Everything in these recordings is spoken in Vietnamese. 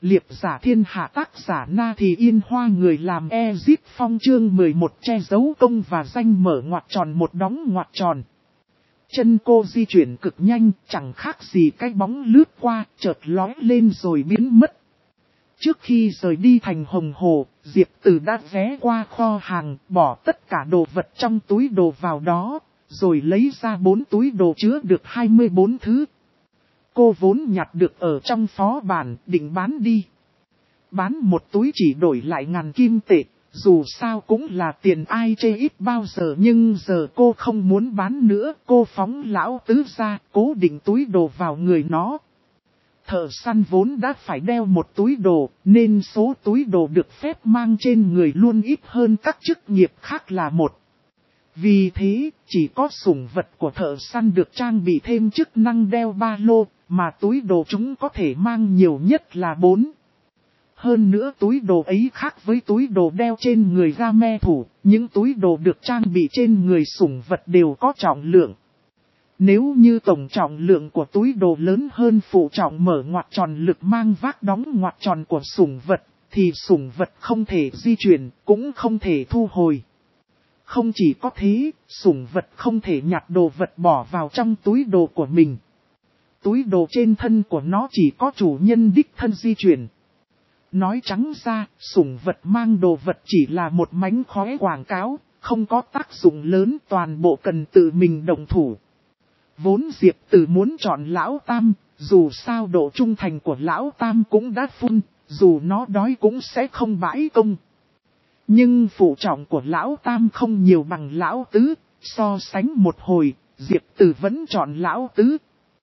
Liệp giả thiên hạ tác giả Na Thì Yên Hoa người làm Ezip Phong chương 11 che giấu công và danh mở ngoặc tròn một đóng ngoặc tròn. Chân cô di chuyển cực nhanh, chẳng khác gì cái bóng lướt qua, chợt lóe lên rồi biến mất. Trước khi rời đi thành Hồng Hồ, Diệp Từ đã ghé qua kho hàng, bỏ tất cả đồ vật trong túi đồ vào đó, rồi lấy ra 4 túi đồ chứa được 24 thứ. Cô vốn nhặt được ở trong phó bản, định bán đi. Bán một túi chỉ đổi lại 1000 kim tệ, dù sao cũng là tiền ai chê ít bao giờ, nhưng giờ cô không muốn bán nữa. Cô phóng lão tứ ra, cố định túi đồ vào người nó. Thợ săn vốn đã phải đeo một túi đồ, nên số túi đồ được phép mang trên người luôn ít hơn các chức nghiệp khác là một. Vì thế, chỉ có sủng vật của thợ săn được trang bị thêm chức năng đeo ba lô, mà túi đồ chúng có thể mang nhiều nhất là 4. Hơn nữa túi đồ ấy khác với túi đồ đeo trên người Game thủ, những túi đồ được trang bị trên người sủng vật đều có trọng lượng. Nếu như tổng trọng lượng của túi đồ lớn hơn phụ trọng mở ngoặc tròn lực mang vác đóng ngoặc tròn của sủng vật, thì sủng vật không thể di chuyển, cũng không thể thu hồi. Không chỉ có thế, sủng vật không thể nhặt đồ vật bỏ vào trong túi đồ của mình. Túi đồ trên thân của nó chỉ có chủ nhân đích thân di chuyển. Nói trắng ra, sủng vật mang đồ vật chỉ là một mánh khóe quảng cáo, không có tác dụng lớn, toàn bộ cần tự mình động thủ. Vốn Diệp Từ muốn chọn Lão Tam, dù sao độ trung thành của Lão Tam cũng đã phun, dù nó đói cũng sẽ không bãi công. Nhưng phụ trọng của Lão Tam không nhiều bằng Lão Tứ, so sánh một hồi, Diệp Từ vẫn chọn Lão Tứ.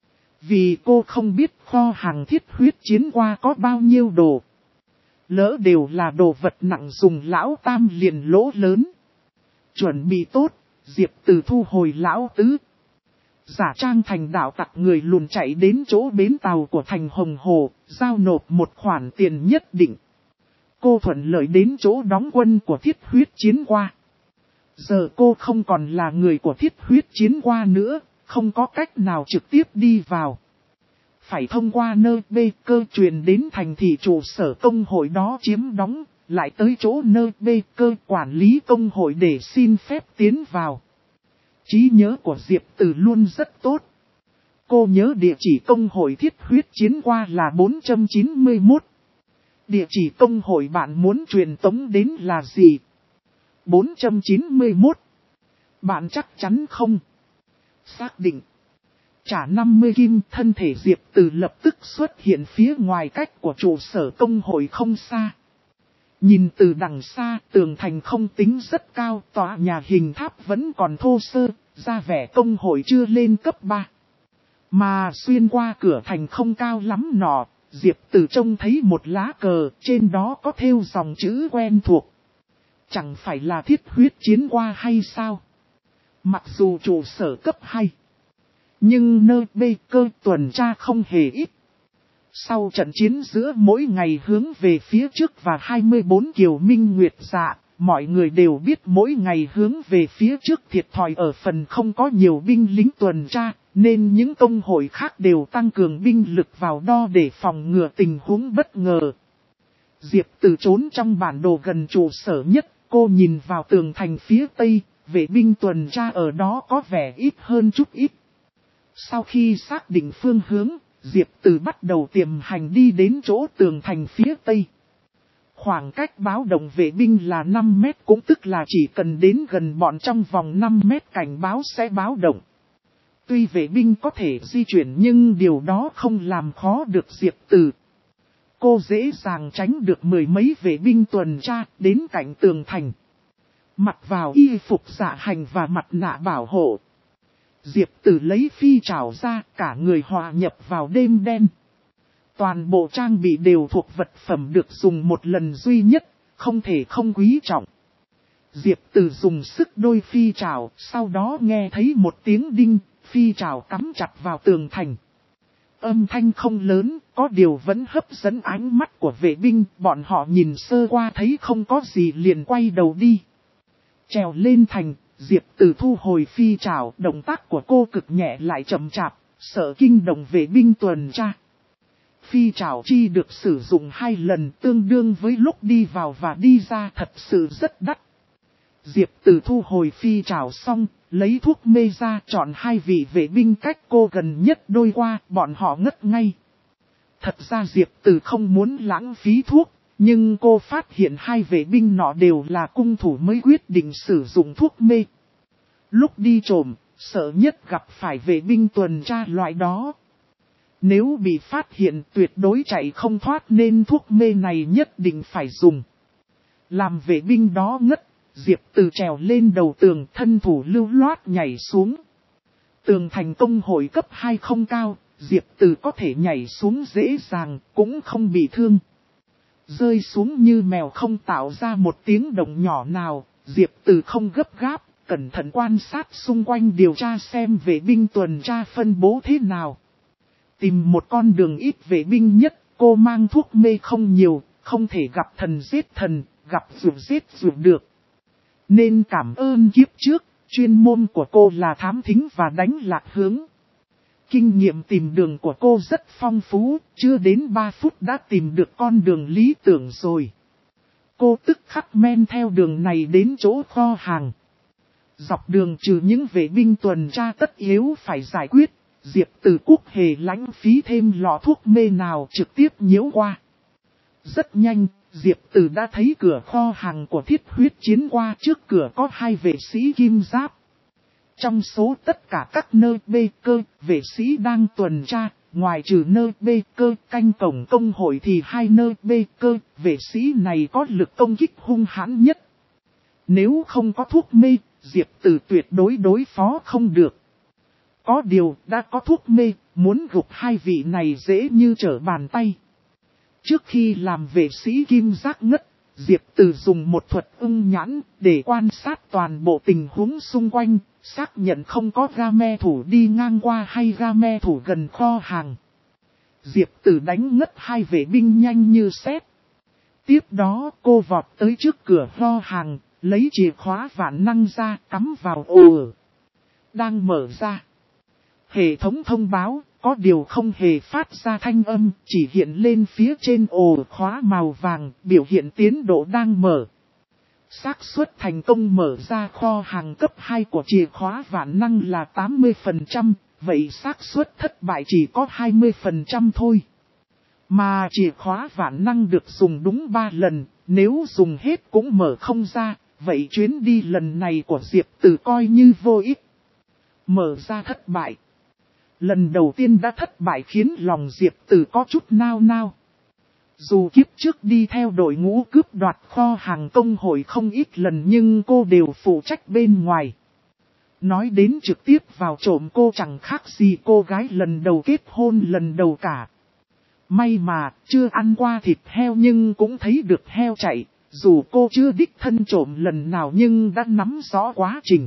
Vì cô không biết kho hàng thiết huyết chiến qua có bao nhiêu đồ. Lỡ đều là đồ vật nặng dùng Lão Tam liền lỗ lớn. Chuẩn bị tốt, Diệp Từ thu hồi Lão Tứ. Giả trang thành đạo tặc người lùn chạy đến chỗ bến tàu của thành Hồng Hồ, giao nộp một khoản tiền nhất định. Cô thuận lợi đến chỗ đóng quân của thiết huyết chiến qua. Giờ cô không còn là người của thiết huyết chiến qua nữa, không có cách nào trực tiếp đi vào. Phải thông qua nơi bê cơ truyền đến thành thị trụ sở công hội đó chiếm đóng, lại tới chỗ nơi bê cơ quản lý công hội để xin phép tiến vào. Trí nhớ của Diệp Từ luôn rất tốt. Cô nhớ địa chỉ công hội thiết huyết chiến qua là 491. Địa chỉ công hội bạn muốn truyền tống đến là gì? 491. Bạn chắc chắn không? Xác định. Trả 50 kim, thân thể Diệp Từ lập tức xuất hiện phía ngoài cách của trụ sở công hội không xa. Nhìn từ đằng xa, tường thành không tính rất cao, tòa nhà hình tháp vẫn còn thô sơ, ra vẻ công hội chưa lên cấp 3. Mà xuyên qua cửa thành không cao lắm nọ, Diệp Từ trông thấy một lá cờ, trên đó có thêu dòng chữ quen thuộc. Chẳng phải là thiết huyết chiến qua hay sao? Mặc dù trụ sở cấp 2, nhưng nơi bê cơ tuần tra không hề ít. Sau trận chiến giữa mỗi ngày hướng về phía trước và 24 kiều minh nguyệt dạ, mọi người đều biết mỗi ngày hướng về phía trước thiệt thòi ở phần không có nhiều binh lính tuần tra, nên những công hội khác đều tăng cường binh lực vào đo để phòng ngừa tình huống bất ngờ. Diệp Từ trốn trong bản đồ gần trụ sở nhất, cô nhìn vào tường thành phía tây, vệ binh tuần tra ở đó có vẻ ít hơn chút ít. Sau khi xác định phương hướng, Diệp Từ bắt đầu tiềm hành đi đến chỗ tường thành phía tây. Khoảng cách báo động vệ binh là 5 mét, cũng tức là chỉ cần đến gần bọn trong vòng 5 mét cảnh báo sẽ báo động. Tuy vệ binh có thể di chuyển nhưng điều đó không làm khó được Diệp Từ. Cô dễ dàng tránh được 10 mấy vệ binh tuần tra đến cạnh tường thành. Mặc vào y phục dạ hành và mặt nạ bảo hộ. Diệp Từ lấy phi trảo ra, cả người hòa nhập vào đêm đen. Toàn bộ trang bị đều thuộc vật phẩm được dùng một lần duy nhất, không thể không quý trọng. Diệp Từ dùng sức đôi phi trảo, sau đó nghe thấy một tiếng đinh, phi trảo cắm chặt vào tường thành. Âm thanh không lớn, có điều vẫn hấp dẫn ánh mắt của vệ binh, bọn họ nhìn sơ qua thấy không có gì liền quay đầu đi. Trèo lên thành, Diệp Từ thu hồi phi trảo, động tác của cô cực nhẹ lại chậm chạp, sợ kinh động vệ binh tuần tra. Phi trảo chi được sử dụng 2 lần tương đương với lúc đi vào và đi ra thật sự rất đắt. Diệp Từ thu hồi phi trảo xong, lấy thuốc mê ra chọn 2 vị vệ binh cách cô gần nhất đôi qua, bọn họ ngất ngay. Thật ra Diệp Từ không muốn lãng phí thuốc, nhưng cô phát hiện 2 vệ binh nọ đều là cung thủ mới quyết định sử dụng thuốc mê. Lúc đi trộm, sợ nhất gặp phải vệ binh tuần tra loại đó. Nếu bị phát hiện tuyệt đối chạy không thoát nên thuốc mê này nhất định phải dùng. Làm vệ binh đó ngất, Diệp Từ trèo lên đầu tường, thân thủ lưu loát nhảy xuống. Tường thành công hội cấp 2 không cao, Diệp Từ có thể nhảy xuống dễ dàng, cũng không bị thương. Rơi xuống như mèo không tạo ra một tiếng động nhỏ nào, Diệp Từ không gấp gáp, cẩn thận quan sát xung quanh điều tra xem vệ binh tuần tra phân bố thế nào. Tìm một con đường ít vệ binh nhất, cô mang thuốc mê không nhiều, không thể gặp thần giết thần, gặp ruột giết ruột được. Nên cảm ơn kiếp trước, chuyên môn của cô là thám thính và đánh lạc hướng. Kinh nghiệm tìm đường của cô rất phong phú, chưa đến 3 phút đã tìm được con đường lý tưởng rồi. Cô tức khắc men theo đường này đến chỗ kho hàng. Dọc đường trừ những vệ binh tuần tra tất yếu phải giải quyết, Diệp Từ Quốc hề lãng phí thêm lọ thuốc mê nào trực tiếp nhiễu qua. Rất nhanh, Diệp Từ đã thấy cửa kho hàng của Thiết Huyết Chiến qua, trước cửa có 2 vệ sĩ kim giáp. Trong số tất cả các nơi bê cơ, vệ sĩ đang tuần tra, ngoài trừ nơi bê cơ canh cổng công hội thì 2 nơi bê cơ, vệ sĩ này có lực công kích hung hãn nhất. Nếu không có thuốc mê, Diệp Từ tuyệt đối đối phó không được. Có điều đã có thuốc mê, muốn gục 2 vị này dễ như trở bàn tay. Trước khi làm vệ sĩ kim giác ngất, Diệp Từ dùng một thuật ưng nhãn để quan sát toàn bộ tình huống xung quanh, xác nhận không có game thủ đi ngang qua hay game thủ gần kho hàng. Diệp Từ đánh ngất 2 vệ binh nhanh như sét. Tiếp đó cô vọt tới trước cửa kho hàng, lấy chìa khóa vạn năng ra cắm vào ổ. Đang mở ra. Hệ thống thông báo, có điều không hề phát ra thanh âm, chỉ hiện lên phía trên ổ khóa màu vàng, biểu hiện tiến độ đang mở. Xác suất thành công mở ra kho hàng cấp 2 của chìa khóa vạn năng là 80%, vậy xác suất thất bại chỉ có 20% thôi. Mà chìa khóa vạn năng được dùng đúng 3 lần, nếu dùng hết cũng mở không ra, vậy chuyến đi lần này của Diệp Từ coi như vô ích. Mở ra thất bại. Lần đầu tiên đã thất bại khiến lòng Diệp Từ có chút nao nao. Dù kiếp trước đi theo đội ngũ cướp đoạt kho hàng công hội không ít lần nhưng cô đều phụ trách bên ngoài. Nói đến trực tiếp vào trộm cô chẳng khác gì cô gái lần đầu kết hôn lần đầu cả. May mà chưa ăn qua thịt heo nhưng cũng thấy được heo chạy, dù cô chưa đích thân trộm lần nào nhưng đã nắm rõ quá trình.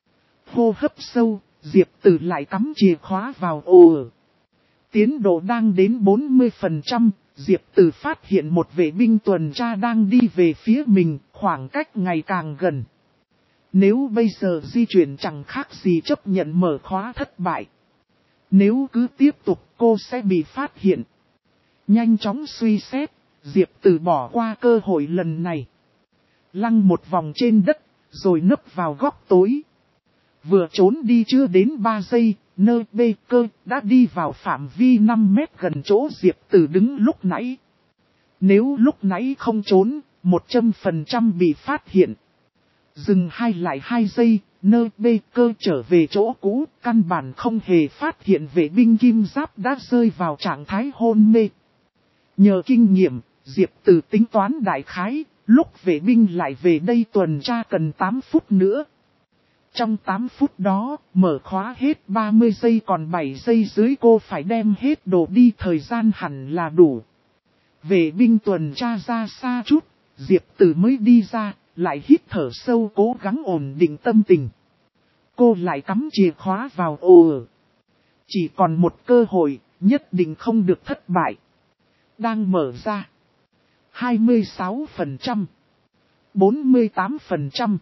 Hô hấp sâu, Diệp Từ lại cắm chìa khóa vào ổ. Tiến độ đang đến 40%, Diệp Từ phát hiện một vệ binh tuần tra đang đi về phía mình, khoảng cách ngày càng gần. Nếu bây giờ di chuyển chẳng khác gì chấp nhận mở khóa thất bại. Nếu cứ tiếp tục cô sẽ bị phát hiện. Nhanh chóng suy xét, Diệp Từ bỏ qua cơ hội lần này. Lăng một vòng trên đất, rồi nấp vào góc tối. Vừa trốn đi chưa đến 3 giây, nơi bê cơ đã đi vào phạm vi 5 mét gần chỗ Diệp Từ đứng lúc nãy. Nếu lúc nãy không trốn, 100% bị phát hiện. Dừng lại 2 giây, nơi bê cơ trở về chỗ cũ, căn bản không hề phát hiện vệ binh kim giáp đã rơi vào trạng thái hôn mê. Nhờ kinh nghiệm, Diệp Từ tính toán đại khái, lúc vệ binh lại về đây tuần tra cần 8 phút nữa. Trong 8 phút đó, mở khóa hết 30 giây còn 7 giây dưới cô phải đem hết đồ đi, thời gian hẳn là đủ. Vệ binh tuần tra ra xa chút, Diệp Từ mới đi ra, lại hít thở sâu cố gắng ổn định tâm tình. Cô lại cắm chìa khóa vào ổ. Chỉ còn một cơ hội, nhất định không được thất bại. Đang mở ra. 26%, 48%,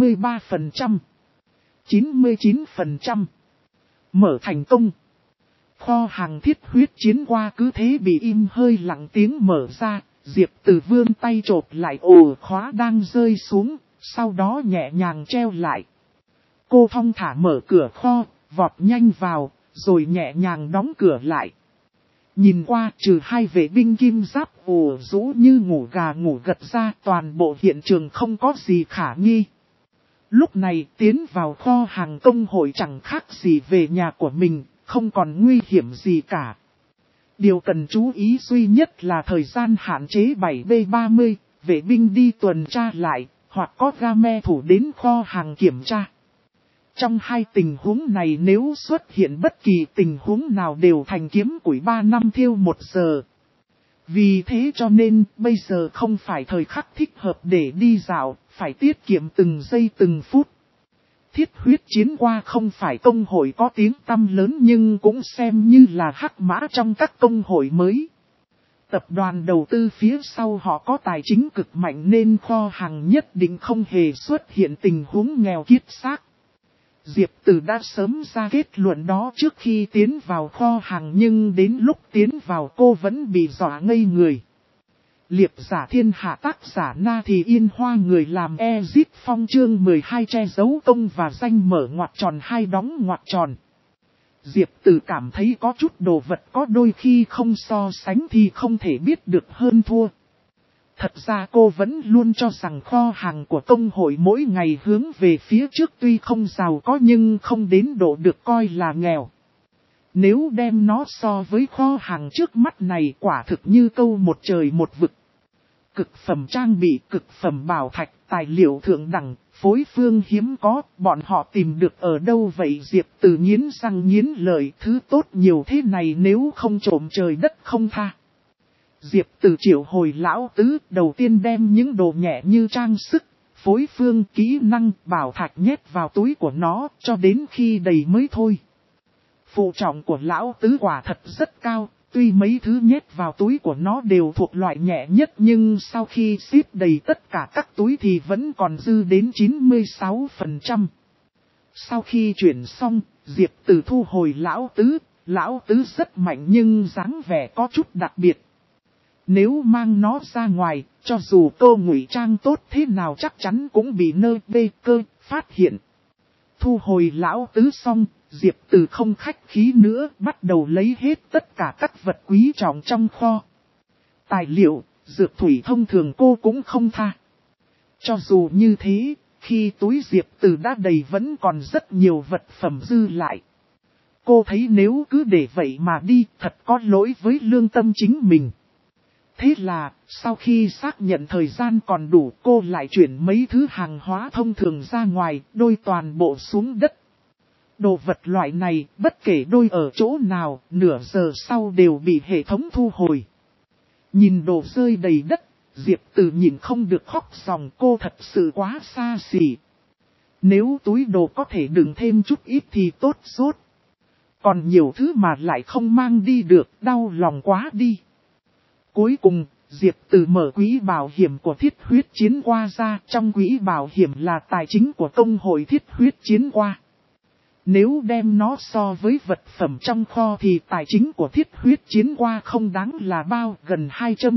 73%, 99%. Mở thành công. kho hàng thiết huyết chiến qua cứ thế bị im hơi lặng tiếng mở ra, Diệp Từ vươn tay chộp lại ổ khóa đang rơi xuống, sau đó nhẹ nhàng treo lại. Cô thong thả mở cửa kho, vọt nhanh vào, rồi nhẹ nhàng đóng cửa lại. Nhìn qua, trừ hai vệ binh kim giáp ủ rũ như ngủ gà ngủ gật ra, toàn bộ hiện trường không có gì khả nghi. Lúc này tiến vào kho hàng công hội chẳng khác gì về nhà của mình, không còn nguy hiểm gì cả. Điều cần chú ý duy nhất là thời gian hạn chế 7B30, vệ binh đi tuần tra lại, hoặc có game thủ đến kho hàng kiểm tra. Trong hai tình huống này nếu xuất hiện bất kỳ tình huống nào đều thành kiếm củi 3 năm thiêu 1 giờ. Vì thế cho nên bây giờ không phải thời khắc thích hợp để đi dạo, phải tiết kiệm từng giây từng phút. Thiết huyết chiến qua không phải công hội có tiếng tăm lớn nhưng cũng xem như là hắc mã trong các công hội mới. Tập đoàn đầu tư phía sau họ có tài chính cực mạnh nên kho hàng nhất định không hề xuất hiện tình huống nghèo kiết xác. Diệp Từ đã sớm ra kết luận đó trước khi tiến vào kho hàng nhưng đến lúc tiến vào cô vẫn bị dọa ngây người. Liệp giả thiên hạ tác giả Na Thì Yên Hoa người làm Ezip Phong chương 12 che giấu công và danh mở ngoặc tròn hai đóng ngoặc tròn. Diệp Từ cảm thấy có chút đồ vật có đôi khi không so sánh thì không thể biết được hơn thua. Thật ra cô vẫn luôn cho rằng kho hàng của công hội mỗi ngày hướng về phía trước tuy không giàu có nhưng không đến độ được coi là nghèo. Nếu đem nó so với kho hàng trước mắt này quả thực như câu một trời một vực. Cực phẩm trang bị, cực phẩm bảo thạch, tài liệu thượng đẳng, phối phương hiếm có, bọn họ tìm được ở đâu vậy? Diệp Từ nghiến răng nghiến lợi, thứ tốt nhiều thế này nếu không trộm trời đất không tha. Diệp Từ triệu hồi lão tứ, đầu tiên đem những đồ nhẹ như trang sức, phối phương, kỹ năng, bảo thạch nhét vào túi của nó, cho đến khi đầy mới thôi. Phụ trọng của lão tứ quả thật rất cao, tuy mấy thứ nhét vào túi của nó đều thuộc loại nhẹ nhất nhưng sau khi ship đầy tất cả các túi thì vẫn còn dư đến 96%. Sau khi chuyển xong, Diệp Từ thu hồi lão tứ rất mạnh nhưng dáng vẻ có chút đặc biệt. Nếu mang nó ra ngoài, cho dù cô ngụy trang tốt thế nào chắc chắn cũng bị nơi bê cơ phát hiện. Thu hồi lão tứ xong, Diệp Từ không khách khí nữa, bắt đầu lấy hết tất cả các vật quý trọng trong kho. Tài liệu, dược thủy thông thường cô cũng không tha. Cho dù như thế, khi túi Diệp Từ đã đầy vẫn còn rất nhiều vật phẩm dư lại. Cô thấy nếu cứ để vậy mà đi, thật có lỗi với lương tâm chính mình. Thế là, sau khi xác nhận thời gian còn đủ, cô lại chuyển mấy thứ hàng hóa thông thường ra ngoài, đôi toàn bộ xuống đất. Đồ vật loại này, bất kể đôi ở chỗ nào, nửa giờ sau đều bị hệ thống thu hồi. Nhìn đồ rơi đầy đất, Diệp Từ nhìn không được khóc ròng, cô thật sự quá xa xỉ. Nếu túi đồ có thể đựng thêm chút ít thì tốt rốt. Còn nhiều thứ mà lại không mang đi được, đau lòng quá đi. Cuối cùng, Diệp Từ mở quỹ bảo hiểm của thiết huyết chiến qua ra, trong quỹ bảo hiểm là tài chính của công hội thiết huyết chiến qua. Nếu đem nó so với vật phẩm trong kho thì tài chính của thiết huyết chiến qua không đáng là bao, gần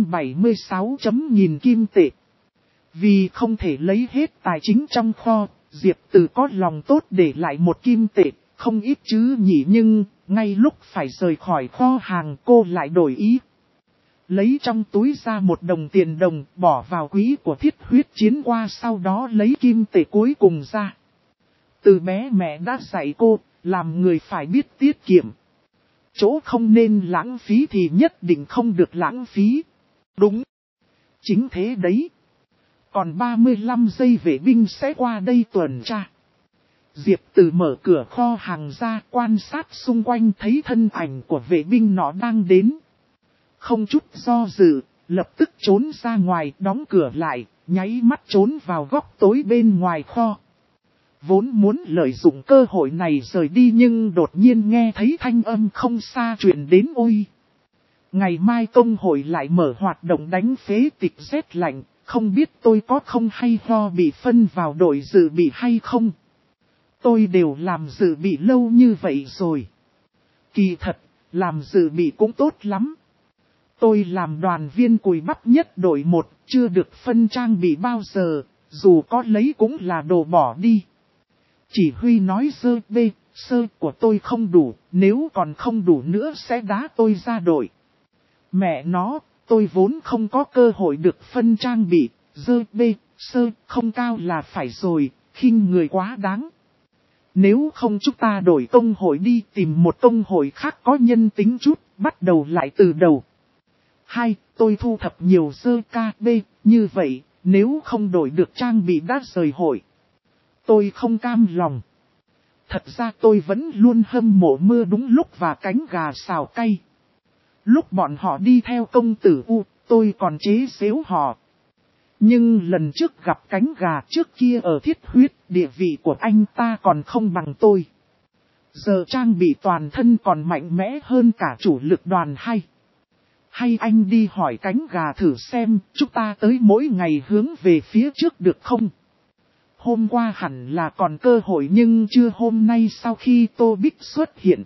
276.000 kim tệ. Vì không thể lấy hết tài chính trong kho, Diệp Từ có lòng tốt để lại 1 kim tệ, không ít chứ nhỉ, nhưng ngay lúc phải rời khỏi kho hàng cô lại đổi ý. Lấy trong túi ra 1 đồng tiền đồng, bỏ vào quỹ của thiết huyết chiến qua, sau đó lấy kim tệ cuối cùng ra. Từ bé mẹ đã dạy cô, làm người phải biết tiết kiệm. Chỗ không nên lãng phí thì nhất định không được lãng phí. Đúng. Chính thế đấy. Còn 35 giây vệ binh sẽ qua đây tuần tra. Diệp Từ mở cửa kho hàng ra, quan sát xung quanh thấy thân ảnh của vệ binh nó đang đến. Không chút do dự, lập tức trốn ra ngoài, đóng cửa lại, nháy mắt trốn vào góc tối bên ngoài kho. Vốn muốn lợi dụng cơ hội này rời đi nhưng đột nhiên nghe thấy thanh âm không xa truyền đến. Ôi! Ngày mai công hội lại mở hoạt động đánh phế tịch rét lạnh, không biết tôi có không hay ho bị phân vào đội dự bị hay không? Tôi đều làm dự bị lâu như vậy rồi. Kỳ thật, làm dự bị cũng tốt lắm. Tôi làm đoàn viên cùi bắp nhất đội 1, chưa được phân trang bị bao giờ, dù có lấy cũng là đồ bỏ đi. Chỉ huy nói sơ của tôi không đủ, nếu còn không đủ nữa sẽ đá tôi ra đội. Mẹ nó, tôi vốn không có cơ hội được phân trang bị, sơ không cao là phải rồi, khinh người quá đáng. Nếu không chúng ta đổi công hội đi tìm một công hội khác có nhân tính chút, bắt đầu lại từ đầu. Tôi thu thập nhiều KB, như vậy, nếu không đổi được trang bị đã rời hội. Tôi không cam lòng. Thật ra tôi vẫn luôn hâm mộ mưa đúng lúc và cánh gà xào cay. Lúc bọn họ đi theo công tử U, tôi còn chế xếu họ. Nhưng lần trước gặp cánh gà trước kia ở Thiết Huyết, địa vị của anh ta còn không bằng tôi. Giờ trang bị toàn thân còn mạnh mẽ hơn cả chủ lực đoàn hay anh đi hỏi cánh gà thử xem, chúng ta tới mỗi ngày hướng về phía trước được không? Hôm qua hẳn là còn cơ hội nhưng chưa hôm nay sau khi Tô Bích xuất hiện.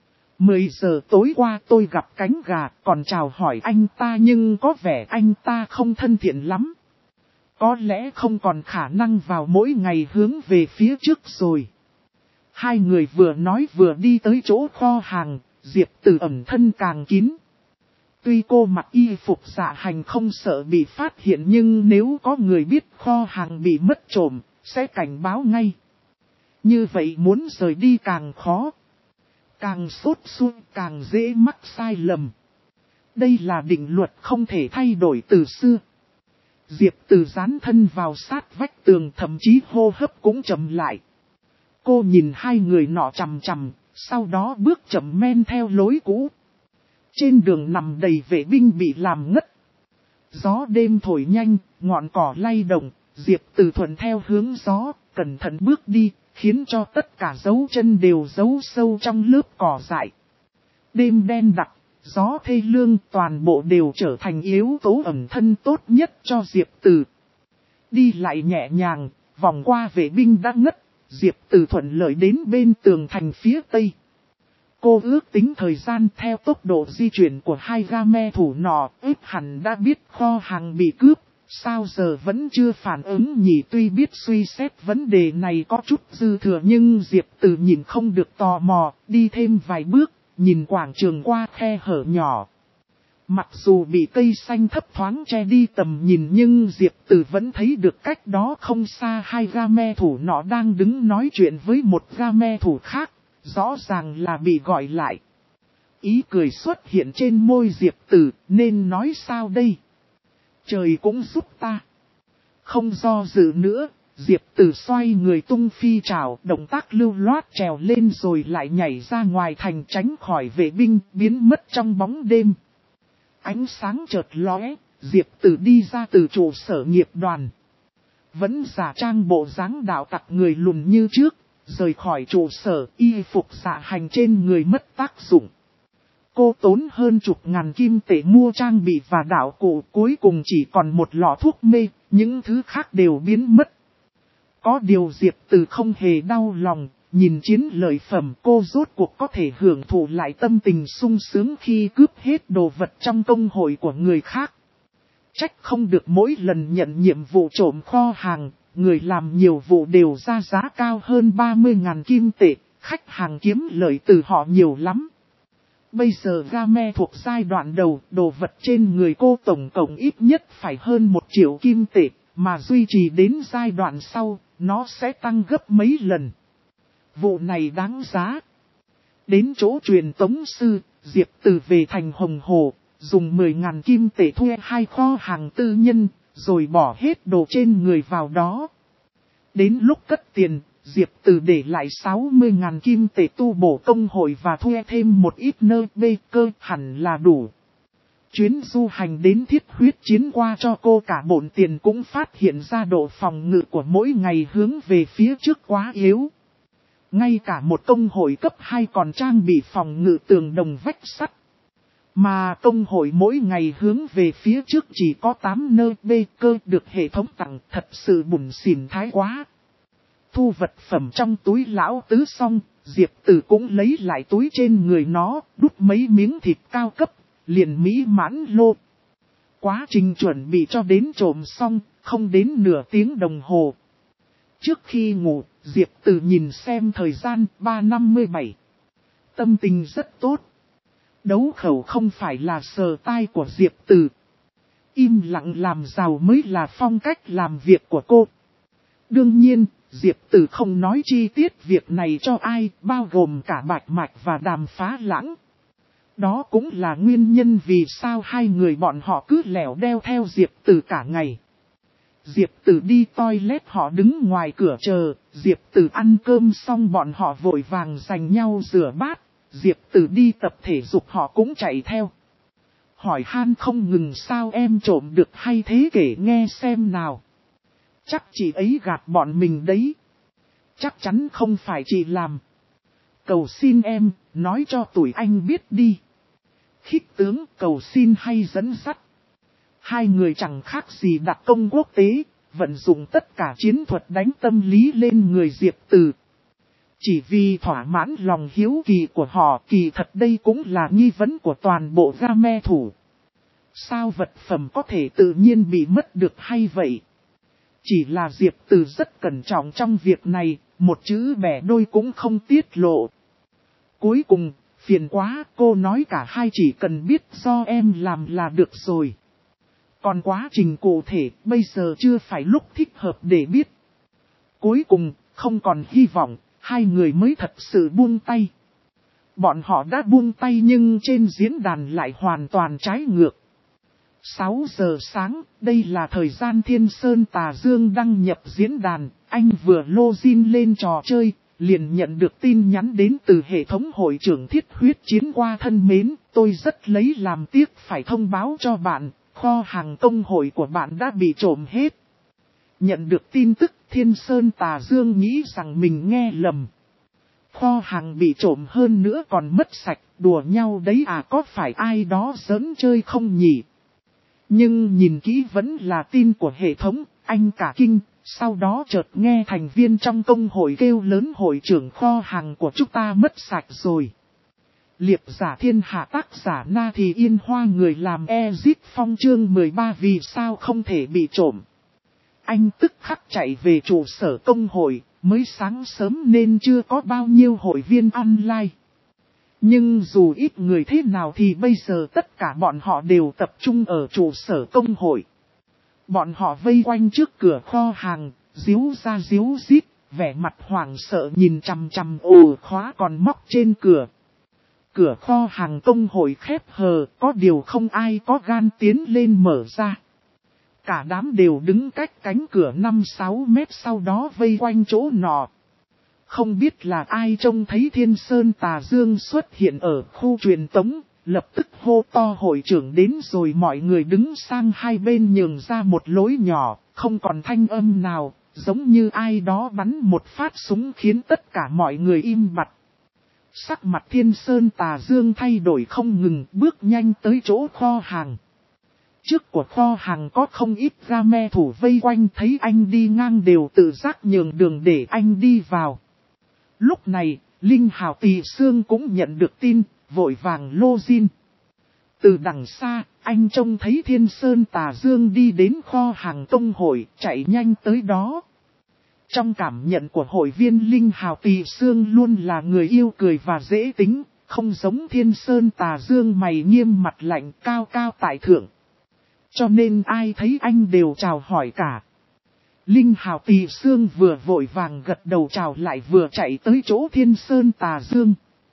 10 giờ tối qua tôi gặp cánh gà còn chào hỏi anh ta nhưng có vẻ anh ta không thân thiện lắm. Có lẽ không còn khả năng vào mỗi ngày hướng về phía trước rồi. Hai người vừa nói vừa đi tới chỗ kho hàng, Diệp Từ ẩn thân càng kín. Tuy cô mặc y phục dạ hành không sợ bị phát hiện nhưng nếu có người biết kho hàng bị mất trộm, sẽ cảnh báo ngay. Như vậy muốn rời đi càng khó. Càng sốt ruột càng dễ mắc sai lầm. Đây là định luật không thể thay đổi từ xưa. Diệp Từ dán thân vào sát vách tường thậm chí hô hấp cũng chậm lại. Cô nhìn hai người nọ chằm chằm, sau đó bước chậm men theo lối cũ. Trên đường nằm đầy vệ binh bị làm ngất. Gió đêm thổi nhanh, ngọn cỏ lay động, Diệp Từ thuận theo hướng gió, cẩn thận bước đi, khiến cho tất cả dấu chân đều giấu sâu trong lớp cỏ dại. Đêm đen đặc, gió thê lương toàn bộ đều trở thành yếu tố ẩn thân tốt nhất cho Diệp Từ. Đi lại nhẹ nhàng, vòng qua vệ binh đã ngất, Diệp Từ thuận lợi đến bên tường thành phía tây. Cô ước tính thời gian theo tốc độ di chuyển của hai game thủ nọ, ít hẳn đã biết kho hàng bị cướp, sao giờ vẫn chưa phản ứng nhỉ. Tuy biết suy xét vấn đề này có chút dư thừa nhưng Diệp Từ nhìn không được tò mò, đi thêm vài bước, nhìn quảng trường qua khe hở nhỏ. Mặc dù bị cây xanh thấp thoáng che đi tầm nhìn nhưng Diệp Từ vẫn thấy được cách đó không xa hai game thủ nọ đang đứng nói chuyện với một game thủ khác. Rõ ràng là bị gọi lại. Ý cười xuất hiện trên môi Diệp Từ, nên nói sao đây? Trời cũng giúp ta. Không do dự nữa, Diệp Từ xoay người tung phi trảo, động tác lưu loát trèo lên rồi lại nhảy ra ngoài thành tránh khỏi vệ binh, biến mất trong bóng đêm. Ánh sáng chợt lóe, Diệp Từ đi ra từ trụ sở nghiệp đoàn. Vẫn giả trang bộ dáng đạo tặc người lùn như trước. Rời khỏi trụ sở, y phục dạ hành trên người mất tác dụng. Cô tốn hơn chục ngàn kim tệ mua trang bị và đạo cụ, cuối cùng chỉ còn một lọ thuốc mê, những thứ khác đều biến mất. Có điều Diệp Từ không hề đau lòng, nhìn chiến lợi phẩm cô rốt cuộc có thể hưởng thụ lại tâm tình sung sướng khi cướp hết đồ vật trong công hội của người khác. Trách không được mỗi lần nhận nhiệm vụ trộm kho hàng. Người làm nhiều vụ đều ra giá cao hơn 30.000 kim tệ, khách hàng kiếm lợi từ họ nhiều lắm. Bây giờ game thuộc giai đoạn đầu, đồ vật trên người cô tổng cộng ít nhất phải hơn 1 triệu kim tệ, mà duy trì đến giai đoạn sau, nó sẽ tăng gấp mấy lần. Vụ này đáng giá. Đến chỗ truyền tống sư, Diệp Từ về thành Hồng Hồ, dùng 10.000 kim tệ thuê 2 kho hàng tư nhân, rồi bỏ hết đồ trên người vào đó. Đến lúc cất tiền, Diệp Từ để lại 60.000 kim tệ tu bổ công hội và thuê thêm một ít nơi bê cơ hẳn là đủ. Chuyến du hành đến Thiết Huyết chiến qua cho cô cả bộn tiền cũng phát hiện ra độ phòng ngự của mỗi ngày hướng về phía trước quá yếu. Ngay cả một công hội cấp 2 còn trang bị phòng ngự tường đồng vách sắt. Mà công hội mỗi ngày hướng về phía trước chỉ có 8 nơi bê cơ được hệ thống tặng, thật sự bủn xỉn thái quá. Thu vật phẩm trong túi lão tứ xong, Diệp Tử cũng lấy lại túi trên người nó, đút mấy miếng thịt cao cấp, liền mỹ mãn lô. Quá trình chuẩn bị cho đến trộm xong, không đến nửa tiếng đồng hồ. Trước khi ngủ, Diệp Tử nhìn xem thời gian 3:57. Tâm tình rất tốt. Đấu khẩu không phải là sờ tai của Diệp Tử. Im lặng làm giàu mới là phong cách làm việc của cô. Đương nhiên, Diệp Tử không nói chi tiết việc này cho ai, bao gồm cả Bạch Mạch và Đàm Phá Lãng. Đó cũng là nguyên nhân vì sao hai người bọn họ cứ lẻo đeo theo Diệp Tử cả ngày. Diệp Tử đi toilet họ đứng ngoài cửa chờ, Diệp Tử ăn cơm xong bọn họ vội vàng giành nhau rửa bát, Diệp Tử đi tập thể dục họ cũng chạy theo. Hỏi han không ngừng sao em trộm được hay thế kể nghe xem nào. Chắc chị ấy gạt bọn mình đấy. Chắc chắn không phải chị làm. Cầu xin em, nói cho tụi anh biết đi. Khích tướng cầu xin hay dẫn dắt. Hai người chẳng khác gì đặc công quốc tế, vận dụng tất cả chiến thuật đánh tâm lý lên người Diệp Tử. Chỉ vì thỏa mãn lòng hiếu kỳ của họ, kỳ thật đây cũng là nghi vấn của toàn bộ game thủ. Sao vật phẩm có thể tự nhiên bị mất được hay vậy? Chỉ là Diệp Tử rất cẩn trọng trong việc này, một chữ bẻ đôi cũng không tiết lộ. Cuối cùng, phiền quá, cô nói cả hai chỉ cần biết do em làm là được rồi. Còn quá trình cụ thể, bây giờ chưa phải lúc thích hợp để biết. Cuối cùng, không còn hy vọng, hai người mới thật sự buông tay. Bọn họ đã buông tay nhưng trên diễn đàn lại hoàn toàn trái ngược. 6 giờ sáng, đây là thời gian Thiên Sơn Tà Dương đăng nhập diễn đàn, anh vừa login lên trò chơi, liền nhận được tin nhắn đến từ hệ thống hội trưởng Thiết Huyết Chiến Qua thân mến, tôi rất lấy làm tiếc phải thông báo cho bạn, kho hàng công hội của bạn đã bị trộm hết. Nhận được tin tức, Thiên Sơn Tà Dương nghĩ rằng mình nghe lầm. Kho hàng bị trộm hơn nữa còn mất sạch, đùa nhau đấy à, có phải ai đó giỡn chơi không nhỉ? Nhưng nhìn kỹ vẫn là tin của hệ thống, anh cả kinh, sau đó chợt nghe thành viên trong công hội kêu lớn hội trưởng kho hàng của chúng ta mất sạch rồi. Liệp giả thiên hạ tác giả Na Thì Yên Hoa người làm Ezit Phong chương 13 vì sao không thể bị trộm. Anh tức khắc chạy về trụ sở công hội, mới sáng sớm nên chưa có bao nhiêu hội viên online. Nhưng dù ít người thế nào thì bây giờ tất cả bọn họ đều tập trung ở trụ sở công hội. Bọn họ vây quanh trước cửa kho hàng, díu ra díu dít, vẻ mặt hoảng sợ nhìn chằm chằm ổ khóa còn móc trên cửa. Cửa kho hàng công hội khép hờ, có điều không ai có gan tiến lên mở ra. Cả đám đều đứng cách cánh cửa 5-6 mét sau đó vây quanh chỗ nọ. Không biết là ai trông thấy Thiên Sơn Tà Dương xuất hiện ở khu truyền tống, lập tức hô to hội trưởng đến rồi mọi người đứng sang hai bên nhường ra một lối nhỏ, không còn thanh âm nào, giống như ai đó bắn một phát súng khiến tất cả mọi người im bặt. Sắc mặt Thiên Sơn Tà Dương thay đổi không ngừng, bước nhanh tới chỗ kho hàng. Trước của kho hàng có không ít game thủ vây quanh, thấy anh đi ngang đều tự giác nhường đường để anh đi vào. Lúc này, Linh Hào Tỳ Sương cũng nhận được tin, vội vàng login. Từ đằng xa, anh trông thấy Thiên Sơn Tà Dương đi đến kho hàng công hội, chạy nhanh tới đó. Trong cảm nhận của hội viên Linh Hào Tỳ Sương luôn là người yêu cười và dễ tính, không giống Thiên Sơn Tà Dương mày nghiêm mặt lạnh cao cao tại thượng. Cho nên ai thấy anh đều chào hỏi cả. Linh Hào Tỳ Sương vừa vội vàng gật đầu chào lại vừa chạy tới chỗ Thiên Sơn Tà Dương.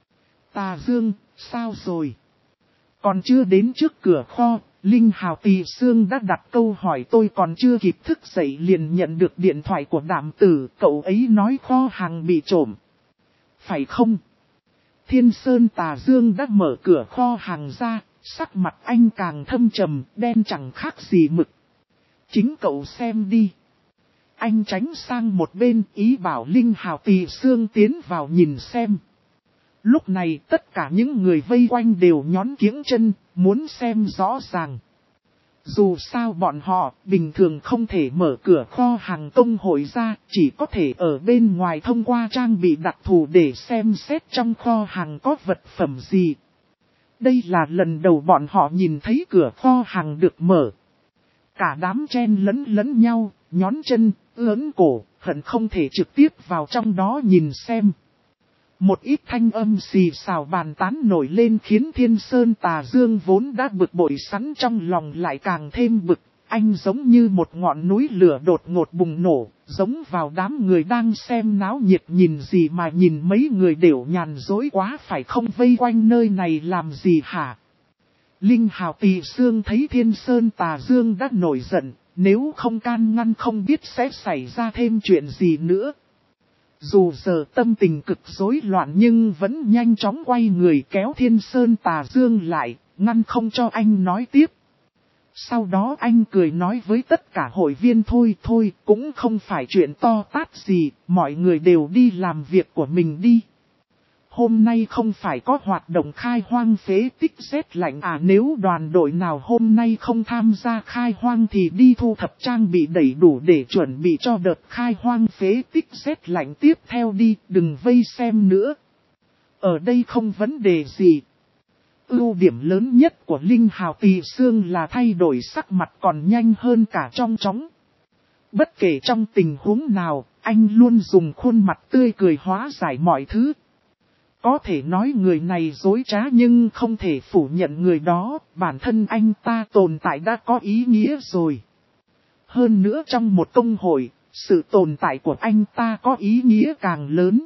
Tà Dương, sao rồi? Còn chưa đến trước cửa kho, Linh Hào Tỳ Sương đã đặt câu hỏi, tôi còn chưa kịp thức dậy liền nhận được điện thoại của Đạm Tử, cậu ấy nói kho hàng bị trộm. Phải không? Thiên Sơn Tà Dương đã mở cửa kho hàng ra, sắc mặt anh càng thâm trầm, đen chẳng khác gì mực. Chính cậu xem đi. Anh tránh sang một bên, ý bảo Linh Hào Tỳ Sương tiến vào nhìn xem. Lúc này tất cả những người vây quanh đều nhón kiếng chân, muốn xem rõ ràng. Dù sao bọn họ bình thường không thể mở cửa kho hàng công hội ra, chỉ có thể ở bên ngoài thông qua trang bị đặc thù để xem xét trong kho hàng có vật phẩm gì. Đây là lần đầu bọn họ nhìn thấy cửa kho hàng được mở. Cả đám chen lẫn nhau, nhón chân, ưỡn cổ, hận không thể trực tiếp vào trong đó nhìn xem. Một ít thanh âm xì xào bàn tán nổi lên khiến Thiên Sơn Tà Dương vốn đã bực bội sẵn trong lòng lại càng thêm bực. Anh giống như một ngọn núi lửa đột ngột bùng nổ, giống vào đám người đang xem náo nhiệt nhìn gì mà nhìn mấy người đều nhàn dối quá phải không vây quanh nơi này làm gì hả? Linh Hào Tỳ Sương thấy Thiên Sơn Tà Dương đã nổi giận, nếu không can ngăn không biết sẽ xảy ra thêm chuyện gì nữa. Dù giờ tâm tình cực rối loạn nhưng vẫn nhanh chóng quay người kéo Thiên Sơn Tà Dương lại, ngăn không cho anh nói tiếp. Sau đó anh cười nói với tất cả hội viên thôi cũng không phải chuyện to tát gì, mọi người đều đi làm việc của mình đi. Hôm nay không phải có hoạt động khai hoang phế tích rét lạnh à, nếu đoàn đội nào hôm nay không tham gia khai hoang thì đi thu thập trang bị đầy đủ để chuẩn bị cho đợt khai hoang phế tích rét lạnh tiếp theo đi, đừng vây xem nữa. Ở đây không vấn đề gì. Ưu điểm lớn nhất của Linh Hào Tỳ Sương là thay đổi sắc mặt còn nhanh hơn cả trong chóng. Bất kể trong tình huống nào, anh luôn dùng khuôn mặt tươi cười hóa giải mọi thứ. Có thể nói người này dối trá nhưng không thể phủ nhận người đó, bản thân anh ta tồn tại đã có ý nghĩa rồi. Hơn nữa trong một công hội, sự tồn tại của anh ta có ý nghĩa càng lớn.